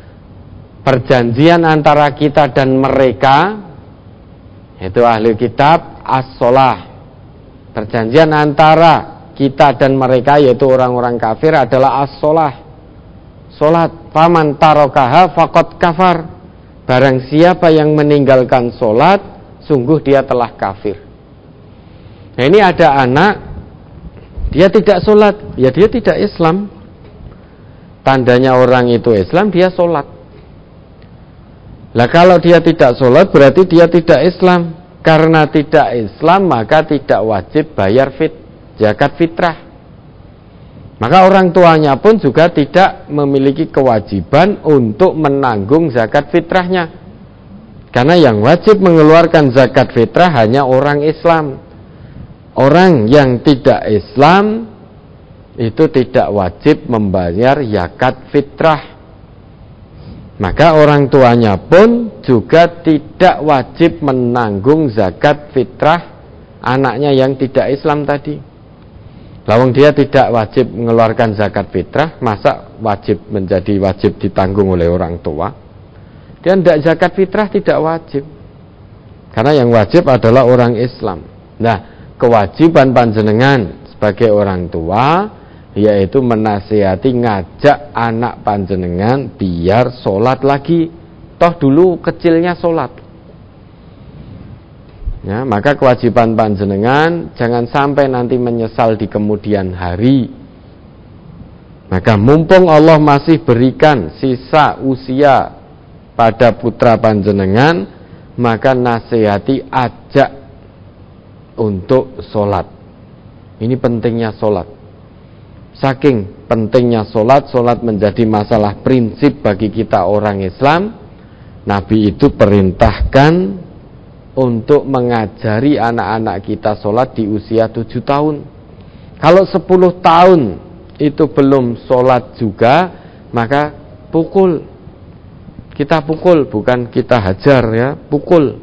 Perjanjian antara kita dan mereka, itu ahli kitab, as-sholah. Perjanjian antara kita dan mereka, yaitu orang-orang kafir, adalah as-sholah. Sholat. Faman tarakaha faqad kafar. Barang siapa yang meninggalkan sholat, sungguh dia telah kafir. Nah, ini ada anak, dia tidak sholat, ya dia tidak Islam. Tandanya orang itu Islam, dia sholat. Lah kalau dia tidak sholat, berarti dia tidak Islam. Karena tidak Islam, maka tidak wajib bayar zakat fitrah. Maka orang tuanya pun juga tidak memiliki kewajiban untuk menanggung zakat fitrahnya. Karena yang wajib mengeluarkan zakat fitrah hanya orang Islam. Orang yang tidak Islam itu tidak wajib membayar zakat fitrah. Maka orang tuanya pun juga tidak wajib menanggung zakat fitrah anaknya yang tidak Islam tadi. Lawang dia tidak wajib mengeluarkan zakat fitrah, masa menjadi wajib ditanggung oleh orang tua? Dia tidak zakat fitrah tidak wajib. Karena yang wajib adalah orang Islam. Nah, kewajiban panjenengan sebagai orang tua yaitu menasihati, ngajak anak panjenengan biar sholat lagi. Toh dulu kecilnya sholat. Ya, maka kewajiban panjenengan jangan sampai nanti menyesal di kemudian hari. Maka mumpung Allah masih berikan sisa usia pada putra panjenengan, maka nasihati, ajak untuk sholat. Ini pentingnya sholat. Saking pentingnya sholat menjadi masalah prinsip bagi kita orang Islam. Nabi itu perintahkan untuk mengajari anak-anak kita sholat di usia 7 tahun. Kalau 10 tahun itu belum sholat juga, maka pukul. Kita pukul, bukan kita hajar ya, pukul.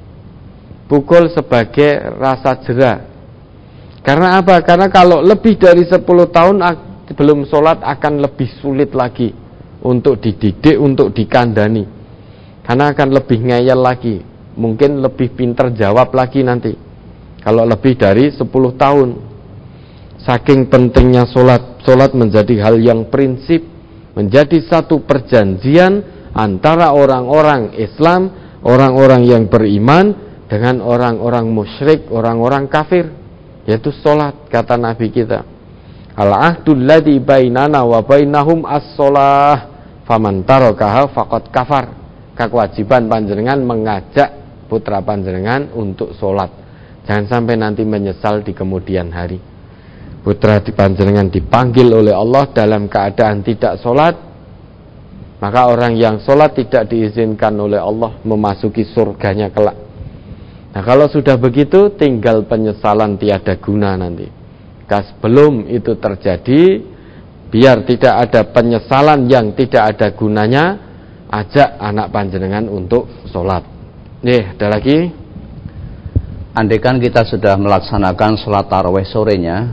Pukul sebagai rasa jera. Karena apa? Karena kalau lebih dari 10 tahun belum sholat akan lebih sulit lagi untuk dididik, untuk dikandani. Karena akan lebih ngeyel lagi, mungkin lebih pintar jawab lagi nanti. Kalau lebih dari 10 tahun. Saking pentingnya sholat menjadi hal yang prinsip, menjadi satu perjanjian antara orang-orang Islam, orang-orang yang beriman dengan orang-orang musyrik, orang-orang kafir, yaitu sholat. Kata Nabi kita, al-ahdul ladzi bainana wa bainahum as-sholah faman tarakaha faqad kafar. Kewajiban panjenengan mengajak putra panjenengan untuk sholat. Jangan sampai nanti menyesal di kemudian hari. Putra panjenengan dipanggil oleh Allah dalam keadaan tidak sholat, maka orang yang sholat tidak diizinkan oleh Allah memasuki surganya kelak. Nah, kalau sudah begitu, tinggal penyesalan tiada guna nanti. Sebelum itu terjadi, biar tidak ada penyesalan yang tidak ada gunanya, ajak anak panjenengan untuk sholat. Nih, ada lagi. Andaikan kita sudah melaksanakan sholat tarawih sorenya,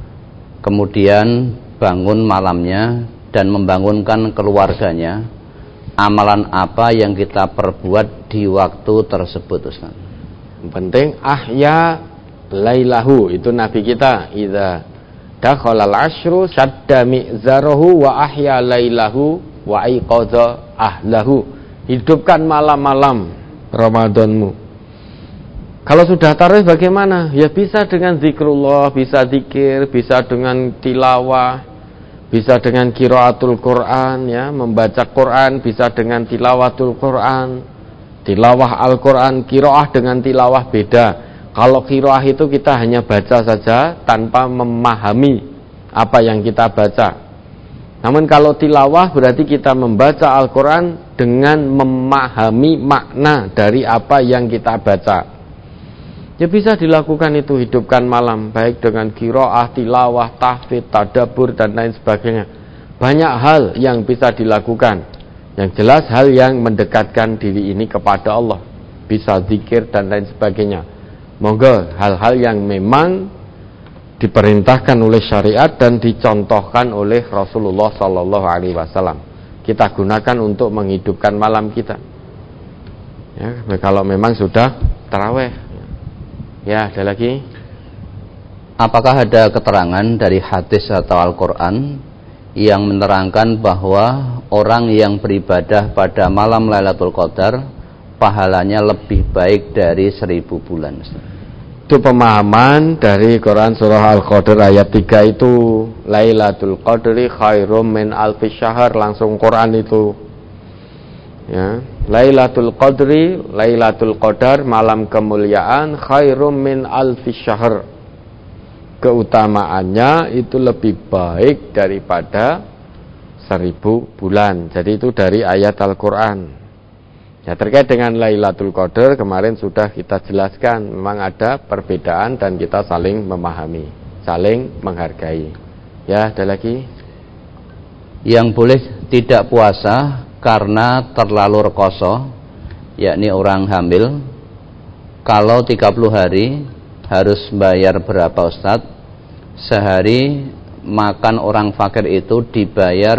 kemudian bangun malamnya dan membangunkan keluarganya, amalan apa yang kita perbuat di waktu tersebut, Ustaz? Yang penting ahya lailahu, itu Nabi kita, idza dakhalal ashru shadda mi'zarahu wa ahya lailahu wa aiqadha ahlahu. Hidupkan malam-malam Ramadanmu. Kalau sudah tarawih bagaimana? Ya bisa dengan zikrullah, bisa zikir, bisa dengan tilawah, bisa dengan qiraatul Quran, ya, membaca Quran, bisa dengan tilawatul Quran, tilawah Al-Quran. Qiraah dengan tilawah beda. Kalau qiraah itu kita hanya baca saja tanpa memahami apa yang kita baca. Namun kalau tilawah berarti kita membaca Al-Quran dengan memahami makna dari apa yang kita baca. Ya bisa dilakukan itu, hidupkan malam, baik dengan qiraah, tilawah, tahfidz, tadabbur dan lain sebagainya. Banyak hal yang bisa dilakukan. Yang jelas hal yang mendekatkan diri ini kepada Allah, bisa zikir dan lain sebagainya. Monggo hal-hal yang memang diperintahkan oleh syariat dan dicontohkan oleh Rasulullah sallallahu alaihi wasallam, kita gunakan untuk menghidupkan malam kita. Ya, kalau memang sudah tarawih. Ya, ada lagi. Apakah ada keterangan dari hadis atau Al-Quran yang menerangkan bahwa orang yang beribadah pada malam Lailatul Qadar pahalanya lebih baik dari 1000 bulan? Itu pemahaman dari Quran surah Al-Qadr ayat 3 itu, Lailatul Qadri khairum min alfi syahr, langsung Quran itu. Ya, Lailatul Qadri, Lailatul Qadar, malam kemuliaan, khairum min alfi syahr. Keutamaannya itu lebih baik daripada 1000 bulan. Jadi itu dari ayat Al-Quran. Ya, terkait dengan Lailatul Qadar kemarin sudah kita jelaskan, memang ada perbedaan dan kita saling memahami, saling menghargai. Ya, ada lagi. Yang boleh tidak puasa karena terlalu rekoso, yakni orang hamil, kalau 30 hari harus bayar berapa, Ustadz? Sehari makan orang fakir itu dibayar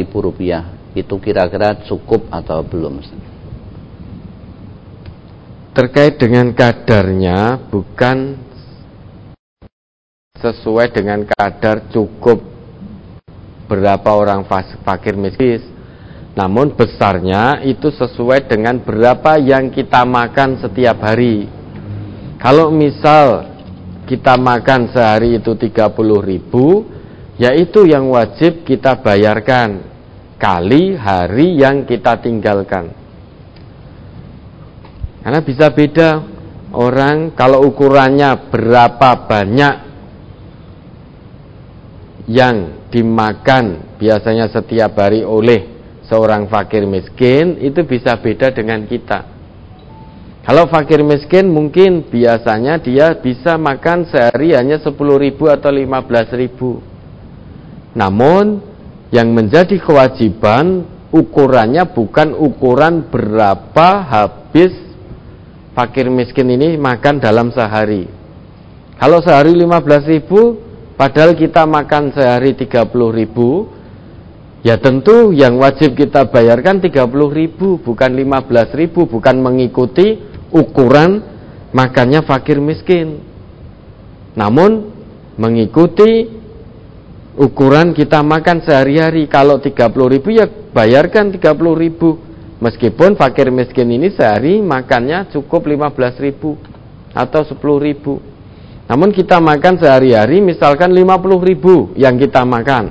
Rp25.000. Itu kira-kira cukup atau belum, Ustadz? terkait dengan kadarnya bukan sesuai dengan kadar cukup berapa orang fakir miskin, namun besarnya itu sesuai dengan berapa yang kita makan setiap hari. Kalau misal kita makan sehari itu 30.000, yaitu yang wajib kita bayarkan kali hari yang kita tinggalkan. Karena bisa beda orang kalau ukurannya berapa banyak yang dimakan biasanya setiap hari oleh seorang fakir miskin, itu bisa beda dengan kita. Kalau fakir miskin mungkin biasanya dia bisa makan sehari hanya 10.000 atau 15.000. Namun yang menjadi kewajiban ukurannya bukan ukuran berapa habis fakir miskin ini makan dalam sehari. Kalau sehari 15.000, padahal kita makan sehari 30.000, ya tentu yang wajib kita bayarkan 30.000, bukan 15.000, bukan mengikuti ukuran makannya fakir miskin. Namun mengikuti ukuran kita makan sehari-hari. Kalau 30.000 ya bayarkan 30.000. Meskipun fakir miskin ini sehari makannya cukup 15.000 atau 10.000. Namun kita makan sehari-hari misalkan 50.000 yang kita makan.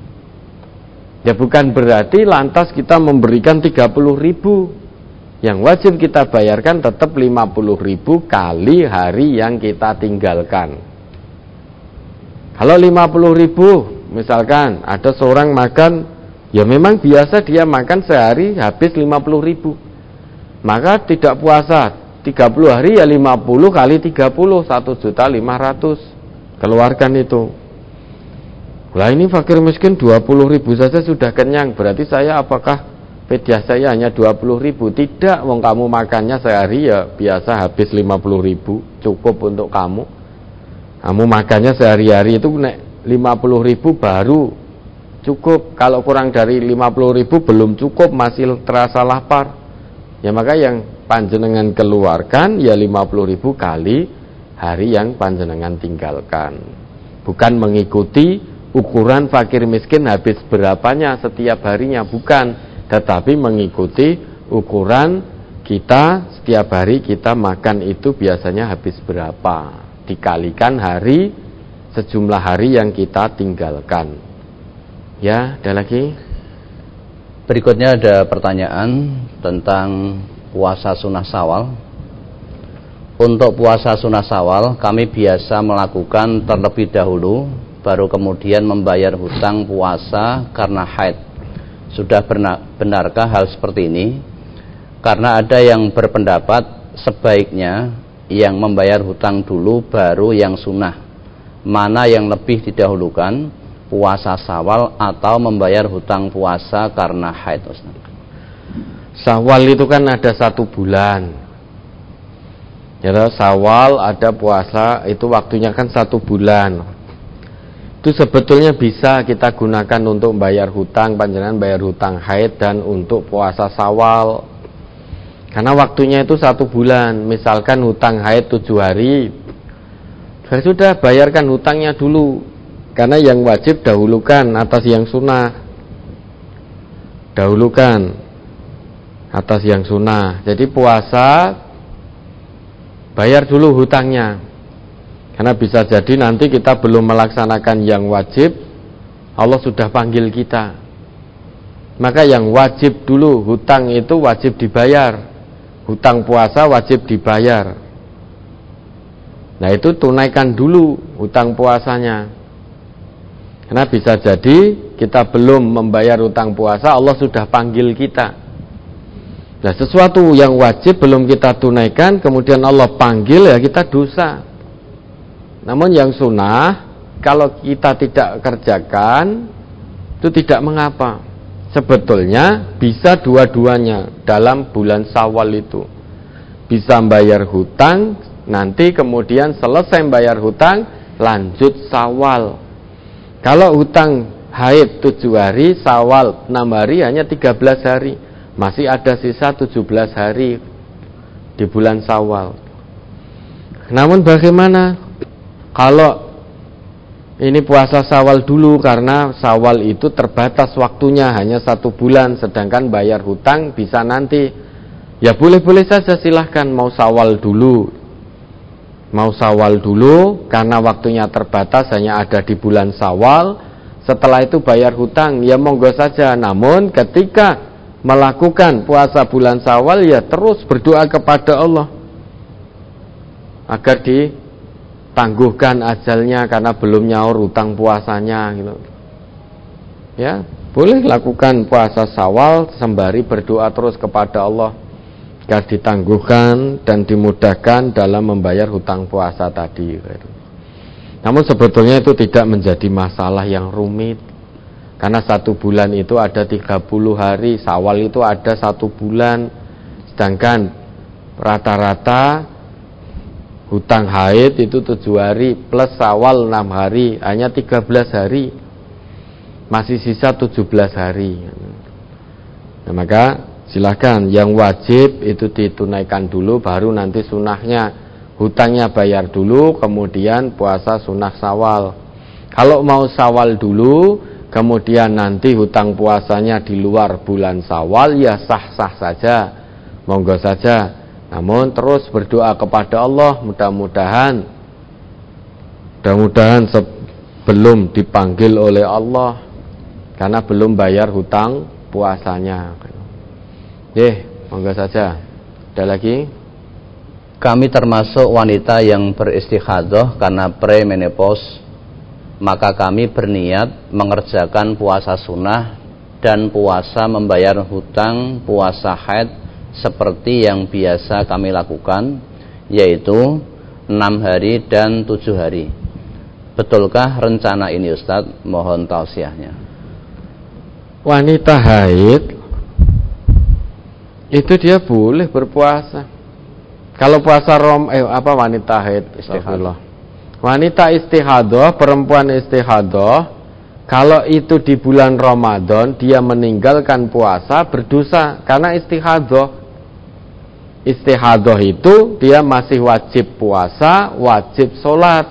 Ya bukan berarti lantas kita memberikan 30.000. Yang wajib kita bayarkan tetap 50.000 kali hari yang kita tinggalkan. Kalau 50.000 misalkan ada seorang makan, ya memang biasa dia makan sehari habis 50.000. Maka tidak puasa 30 hari ya 50 kali 30 1.500.000. Keluarkan itu. Lah ini fakir miskin 20.000 saja sudah kenyang. Berarti saya apakah pedia saya hanya 20.000? Tidak, wong kamu makannya sehari ya biasa habis 50.000, cukup untuk kamu. Kamu makannya sehari-hari itu nek 50.000 baru cukup. Kalau kurang dari 50.000 belum cukup, masih terasa lapar. Ya maka yang panjenengan keluarkan ya 50.000 kali hari yang panjenengan tinggalkan. Bukan mengikuti ukuran fakir miskin habis berapanya setiap harinya, bukan, tetapi mengikuti ukuran kita setiap hari kita makan itu biasanya habis berapa, dikalikan hari sejumlah hari yang kita tinggalkan. Ya, ada lagi? Berikutnya ada pertanyaan tentang puasa sunnah Syawal. Untuk puasa sunnah Syawal kami biasa melakukan terlebih dahulu, baru kemudian membayar hutang puasa karena haid. Sudah benarkah hal seperti ini? Karena ada yang berpendapat sebaiknya yang membayar hutang dulu baru yang sunnah. Mana yang lebih didahulukan, puasa Syawal atau membayar hutang puasa karena haid, Ustaz? Syawal itu kan ada 1 bulan. Ya, Syawal ada puasa itu waktunya kan 1 bulan. Itu sebetulnya bisa kita gunakan untuk bayar hutang, panjenengan bayar hutang haid dan untuk puasa Syawal. Karena waktunya itu 1 bulan. Misalkan hutang haid 7 hari, sudah bayarkan hutangnya dulu. Karena yang wajib dahulukan atas yang sunnah. Dahulukan atas yang sunnah. Jadi puasa bayar dulu hutangnya. Karena bisa jadi nanti kita belum melaksanakan yang wajib, Allah sudah panggil kita. Maka yang wajib dulu, hutang itu wajib dibayar. Hutang puasa wajib dibayar. Nah itu tunaikan dulu hutang puasanya. Karena bisa jadi kita belum membayar hutang puasa, Allah sudah panggil kita. Nah sesuatu yang wajib belum kita tunaikan, kemudian Allah panggil, ya kita dosa. Namun yang sunnah, kalau kita tidak kerjakan, itu tidak mengapa. Sebetulnya bisa dua-duanya dalam bulan Syawal itu. Bisa membayar hutang, nanti kemudian selesai membayar hutang, lanjut Syawal. Kalau hutang haid 7 hari, Syawal 6 hari, hanya 13 hari. Masih ada sisa 17 hari. di bulan Syawal. Namun bagaimana kalau ini puasa Syawal dulu, karena Syawal itu terbatas waktunya, hanya 1 bulan, sedangkan bayar hutang bisa nanti. Ya boleh-boleh saja, silahkan mau Syawal dulu. Mau Syawal dulu karena waktunya terbatas, hanya ada di bulan Syawal. Setelah itu bayar hutang, ya monggo saja. Namun ketika melakukan puasa bulan Syawal, ya terus berdoa kepada Allah agar ditangguhkan ajalnya karena belum nyaur hutang puasanya gitu. Ya, boleh lakukan puasa Syawal sembari berdoa terus kepada Allah agar ditangguhkan dan dimudahkan dalam membayar hutang puasa tadi gitu. Namun sebetulnya itu tidak menjadi masalah yang rumit, karena 1 bulan itu ada 30 hari, Syawal itu ada 1 bulan, sedangkan rata-rata hutang haid itu 7 hari plus Syawal 6 hari, hanya 13 hari, masih sisa 17 hari. Nah, maka silakan, yang wajib itu ditunaikan dulu, baru nanti sunahnya, hutangnya bayar dulu, kemudian puasa sunah Syawal. Kalau mau Syawal dulu, kemudian nanti hutang puasanya di luar bulan Syawal, ya sah-sah saja, monggo saja. Namun terus berdoa kepada Allah, mudah-mudahan sebelum dipanggil oleh Allah, karena belum bayar hutang puasanya. Monggo saja. Ada lagi? Kami termasuk wanita yang beristikhadah karena premenopause, maka kami berniat mengerjakan puasa sunnah dan puasa membayar hutang puasa haid seperti yang biasa kami lakukan, yaitu 6 hari dan 7 hari. Betulkah rencana ini Ustadz? Mohon tausiahnya. Wanita haid itu dia boleh berpuasa. Kalau puasa wanita haid, astagfirullah. Wanita istihadah, perempuan istihadah, kalau itu di bulan Ramadan dia meninggalkan puasa, berdosa karena istihadah. Istihadah itu dia masih wajib puasa, wajib sholat.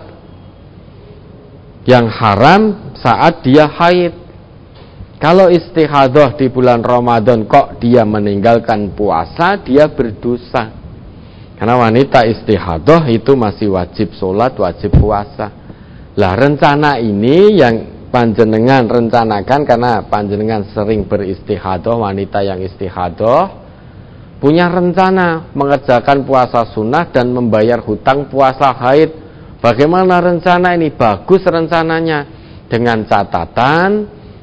Yang haram saat dia haid. Kalau istihadah di bulan Ramadan kok dia meninggalkan puasa, dia berdosa. Karena wanita istihadah itu masih wajib sholat, wajib puasa. Lah rencana ini yang panjenengan rencanakan, karena panjenengan sering beristihadah, wanita yang istihadah punya rencana mengerjakan puasa sunnah dan membayar hutang puasa haid. Bagaimana rencana ini? Bagus rencananya, dengan catatan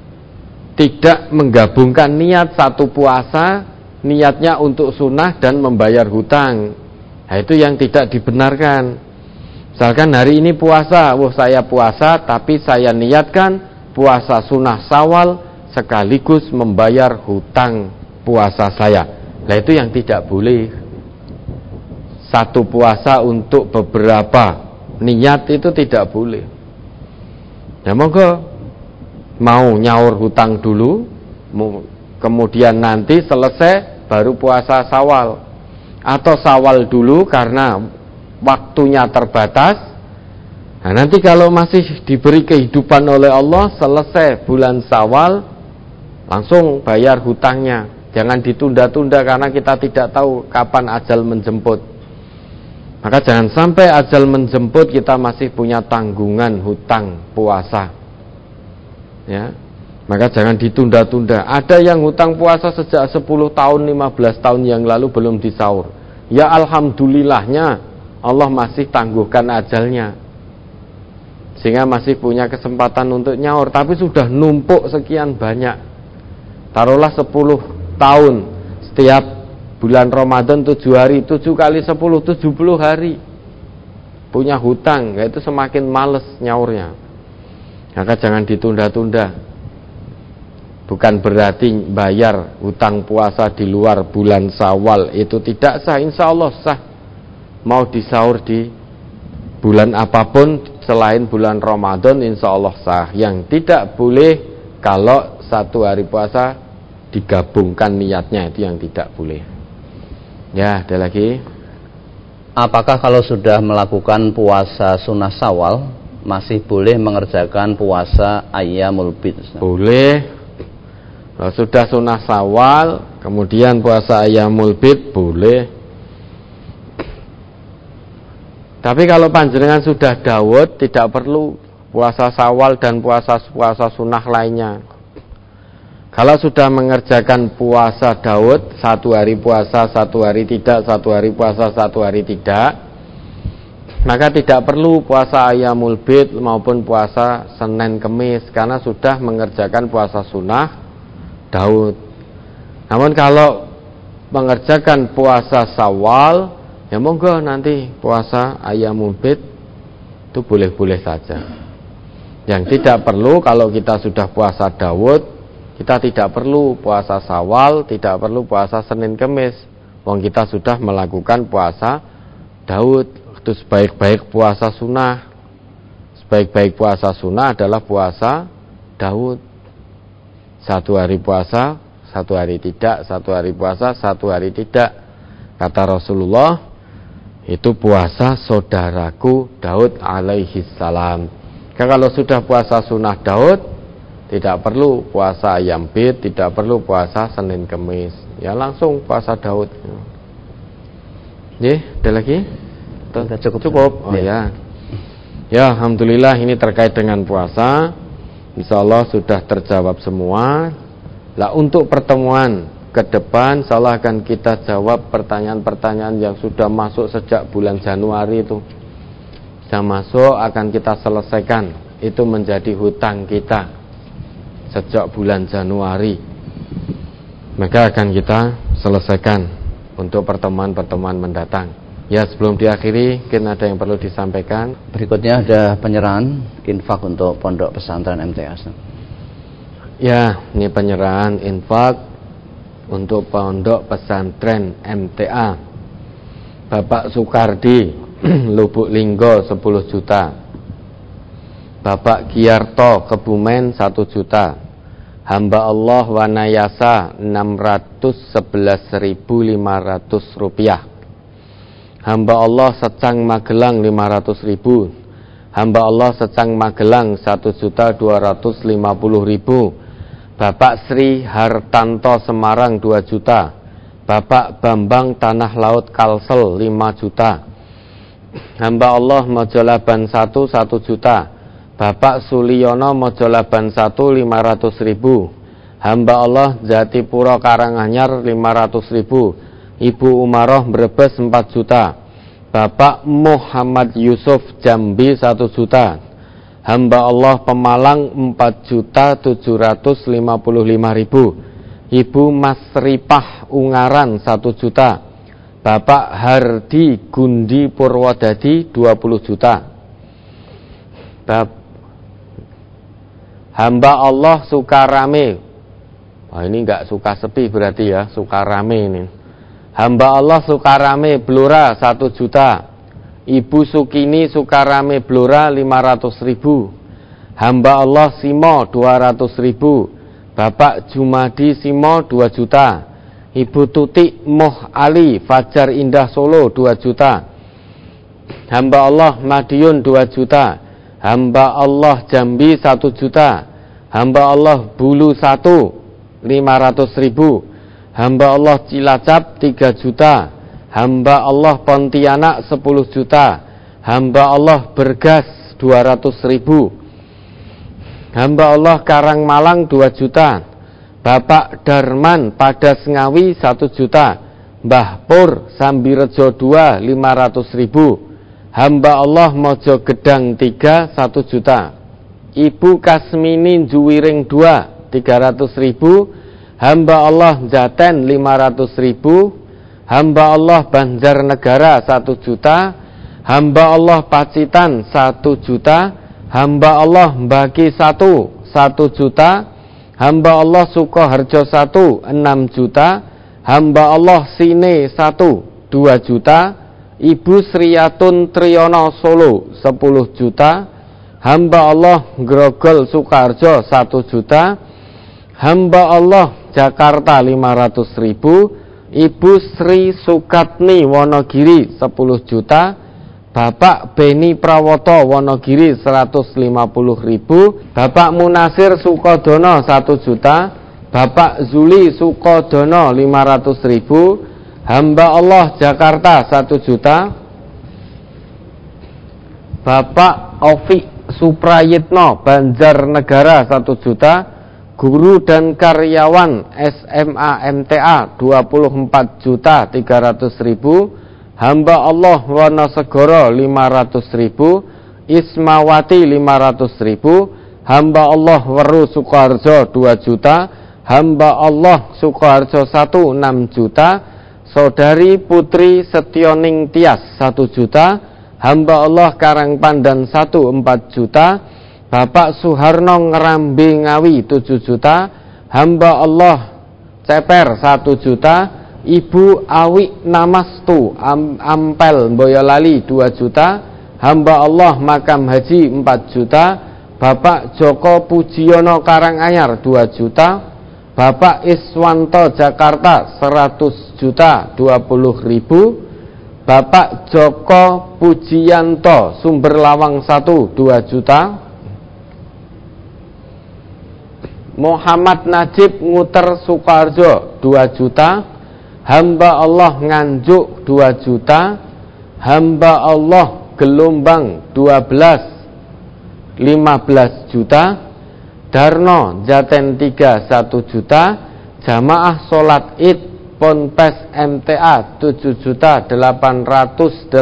tidak menggabungkan niat satu puasa, niatnya untuk sunnah dan membayar hutang. Nah, itu yang tidak dibenarkan. Misalkan hari ini puasa, saya puasa tapi saya niatkan puasa sunnah Syawal sekaligus membayar hutang puasa saya. Nah, itu yang tidak boleh. Satu puasa untuk beberapa niat itu tidak boleh. Ya monggo, mau nyaur hutang dulu, kemudian nanti selesai baru puasa Syawal. Atau Syawal dulu karena waktunya terbatas. Nah, nanti kalau masih diberi kehidupan oleh Allah, selesai bulan Syawal langsung bayar hutangnya. Jangan ditunda-tunda karena kita tidak tahu kapan ajal menjemput. Maka jangan sampai ajal menjemput kita masih punya tanggungan hutang puasa. Ya. Maka jangan ditunda-tunda. Ada yang hutang puasa sejak 10 tahun, 15 tahun yang lalu belum disaur. Ya alhamdulillahnya Allah masih tangguhkan ajalnya, sehingga masih punya kesempatan untuk nyaur. Tapi sudah numpuk sekian banyak. Taruhlah 10 tahun, setiap bulan Ramadan 7 hari, 7 kali 10, 70 hari punya hutang. Itu semakin males nyaurnya. Maka jangan ditunda-tunda. Bukan berarti bayar hutang puasa di luar bulan Syawal itu tidak sah. Insya Allah sah. Mau disaur di bulan apapun selain bulan Ramadan, insya Allah sah. Yang tidak boleh kalau satu hari puasa digabungkan niatnya, itu yang tidak boleh. Ya, ada lagi? apakah kalau sudah melakukan puasa sunnah Syawal masih boleh mengerjakan puasa Ayyamul Bid? Boleh. Kalau sudah sunnah Syawal kemudian puasa Ayyamul Bid boleh. Tapi kalau panjenengan sudah Daud tidak perlu puasa Syawal dan puasa sunnah lainnya. Kalau sudah mengerjakan puasa Daud, 1 hari puasa, 1 hari tidak, 1 hari puasa, 1 hari tidak, maka tidak perlu puasa Ayyamul Bid maupun puasa Senin Kemis, karena sudah mengerjakan puasa sunnah Daud. Namun kalau mengerjakan puasa Syawal, ya monggo nanti puasa Ayyamul Bid itu boleh-boleh saja. Yang tidak perlu kalau kita sudah puasa Daud, kita tidak perlu puasa Syawal, tidak perlu puasa Senin Kemis. Wong kita sudah melakukan puasa Daud. Itu sebaik-baik puasa sunnah. Sebaik-baik puasa sunnah adalah puasa Daud. 1 hari puasa, 1 hari tidak, 1 hari puasa, 1 hari tidak. Kata Rasulullah, itu puasa saudaraku Daud alaihi salam. Kalau sudah puasa sunnah Daud, tidak perlu puasa Ayyam Bid, tidak perlu puasa Senin Kemis. Ya langsung puasa Daud. Ada lagi? Cukup. Oh ya. Ya, alhamdulillah ini terkait dengan puasa. Insyaallah sudah terjawab semua. Lah untuk pertemuan ke depan insyaallah akan kita jawab pertanyaan-pertanyaan yang sudah masuk sejak bulan Januari itu. Sudah masuk akan kita selesaikan. Itu menjadi hutang kita sejak bulan Januari, maka akan kita selesaikan untuk pertemuan-pertemuan mendatang. Ya, sebelum diakhiri mungkin ada yang perlu disampaikan. Berikutnya ada penyerahan infak untuk pondok pesantren MTA. Ya, ini penyerahan infak untuk pondok pesantren MTA. Bapak Sukardi Lubuk Linggo 10 juta, Bapak Giarto Kebumen 1 juta, Hamba Allah Wanayasa 611.500 rupiah, Hamba Allah Secang Magelang 500.000, Hamba Allah Secang Magelang 1.250.000, Bapak Sri Hartanto Semarang 2 juta, Bapak Bambang Tanah Laut Kalsel 5 juta, Hamba Allah Mojolaban 1 juta, Bapak Suliyono Mojolaban 1 500.000, Hamba Allah Jatipuro Karanganyar 500.000, Ibu Umaroh Brebes 4 juta, Bapak Muhammad Yusuf Jambi 1 juta, Hamba Allah Pemalang 4.755.000, Ibu Mas Ripah Ungaran 1 juta, Bapak Hardi Gundi Purwodadi 20 juta, Hamba Allah Sukarame. Wah, ini enggak suka sepi berarti ya, Sukarame ini. Hamba Allah Sukarame Blora 1 juta, Ibu Sukini Sukarame Blora 500.000, Hamba Allah Simo 200.000, Bapak Jumadi Simo 2 juta, Ibu Tuti Moh Ali Fajar Indah Solo 2 juta, Hamba Allah Madiun 2 juta, Hamba Allah Jambi 1 juta, Hamba Allah Bulu 500.000, Hamba Allah Cilacap 3 juta, Hamba Allah Pontianak 10 juta, Hamba Allah Bergas 200.000, Hamba Allah Karangmalang 2 juta, Bapak Darman Padas Ngawi 1 juta, Mbah Pur Sambirejo 2 500.000, Hamba Allah Mojo Gedang 3 1 juta, Ibu Kasmini Juwiring 2 300.000, Hamba Allah Jaten 500.000, Hamba Allah Banjarnegara 1 juta, Hamba Allah Pacitan 1 juta, Hamba Allah Mbaki 1 juta, Hamba Allah Sukoharjo 1 6 juta, Hamba Allah Sine 1 2 juta, Ibu Sriyatun Triyono Solo 10 juta, Hamba Allah Grogol Sukarjo 1 juta, Hamba Allah Jakarta 500.000, Ibu Sri Sukatni Wonogiri 10 juta. Bapak Beni Prawoto Wonogiri 150.000. Bapak Munasir Sukodono 1 juta. Bapak Zuli Sukodono 500.000. Hamba Allah Jakarta 1 juta. Bapak Ovi Suprayitno Banjarnegara 1 juta. Guru dan karyawan SMA MTA 24.300.000. Hamba Allah Wonosegoro 500.000. Ismawati 500.000. Hamba Allah Weru Sukoharjo 2 juta. Hamba Allah Sukoharjo 1 6 juta. Saudari Putri Setioning Tias 1 juta. Hamba Allah Karangpandan 1 4 juta. Bapak Suharno Ngerambe Ngawi 7 juta. Hamba Allah Ceper 1 juta. Ibu Awi Namastu Ampel Boyolali 2 juta. Hamba Allah Makam Haji 4 juta. Bapak Joko Pujiono Karanganyar 2 juta. Bapak Iswanto Jakarta 100 juta 20.000. Bapak Joko Pujianto Sumber Lawang 1 2 juta. Muhammad Najib Nguter Sukoharjo 2 juta. Hamba Allah Nganjuk 2 juta. Hamba Allah Gelombang 12 15 juta. Darno Jaten 3 1 juta. Jamaah Sholat Id Ponpes MTA 7.887.400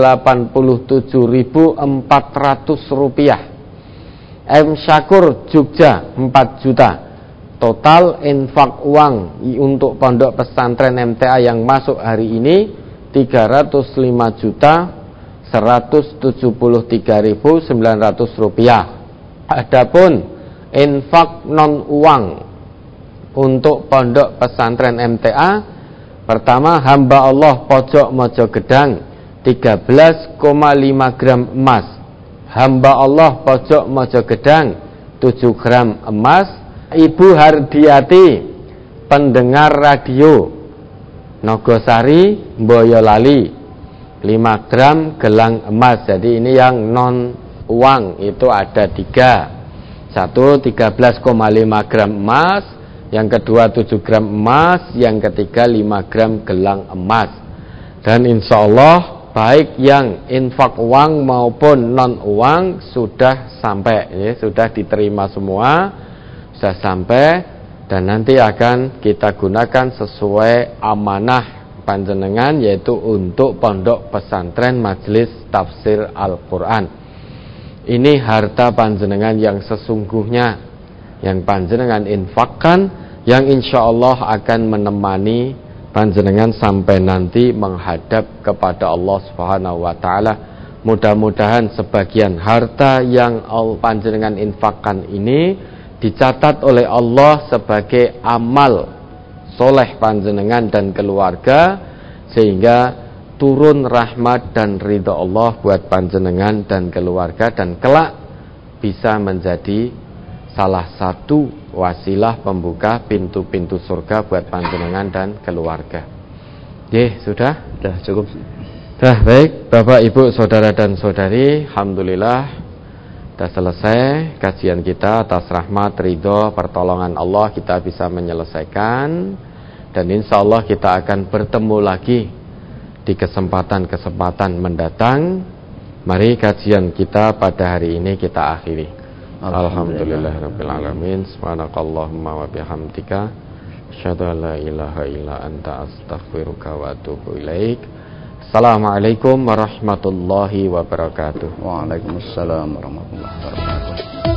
rupiah. M Syakur Jogja 4 juta. Total infak uang untuk pondok pesantren MTA yang masuk hari ini 305.173.900 rupiah. Adapun infak non uang untuk pondok pesantren MTA, pertama hamba Allah Pojok Mojo Gedang 13,5 gram emas. Hamba Allah Pojok Mojo Gedang 7 gram emas. Ibu Hardiati pendengar radio Nogosari Boyolali 5 gram gelang emas. Jadi ini yang non uang itu ada 3. Satu 13,5 gram emas, yang kedua 7 gram emas, yang ketiga 5 gram gelang emas. Dan insya Allah baik yang infak uang maupun non uang sudah sampai, ya, sudah diterima semua, sudah sampai, dan nanti akan kita gunakan sesuai amanah panjenengan, yaitu untuk pondok pesantren Majelis Tafsir Al-Quran. Ini harta panjenengan yang sesungguhnya, yang panjenengan infakkan, yang insya Allah akan menemani panjenengan sampai nanti menghadap kepada Allah Subhanahu wa Ta'ala. Mudah-mudahan sebagian harta yang panjenengan infakkan ini dicatat oleh Allah sebagai amal soleh panjenengan dan keluarga, sehingga turun rahmat dan ridha Allah buat panjenengan dan keluarga, dan kelak bisa menjadi salah satu wasilah pembuka pintu-pintu surga buat panjenengan dan keluarga. Sudah cukup. Baik Bapak Ibu Saudara dan Saudari, alhamdulillah sudah selesai kajian kita. Atas rahmat, ridho, pertolongan Allah kita bisa menyelesaikan, dan insya Allah kita akan bertemu lagi di kesempatan-kesempatan mendatang. Mari kajian kita pada hari ini kita akhiri. Alhamdulillahirabbil alamin. Subhanakallahumma wa bihamdika asyhadu an la ilaha illa anta astaghfiruka wa atubu ilaik. Assalamualaikum warahmatullahi wabarakatuh. Waalaikumsalam warahmatullahi wabarakatuh.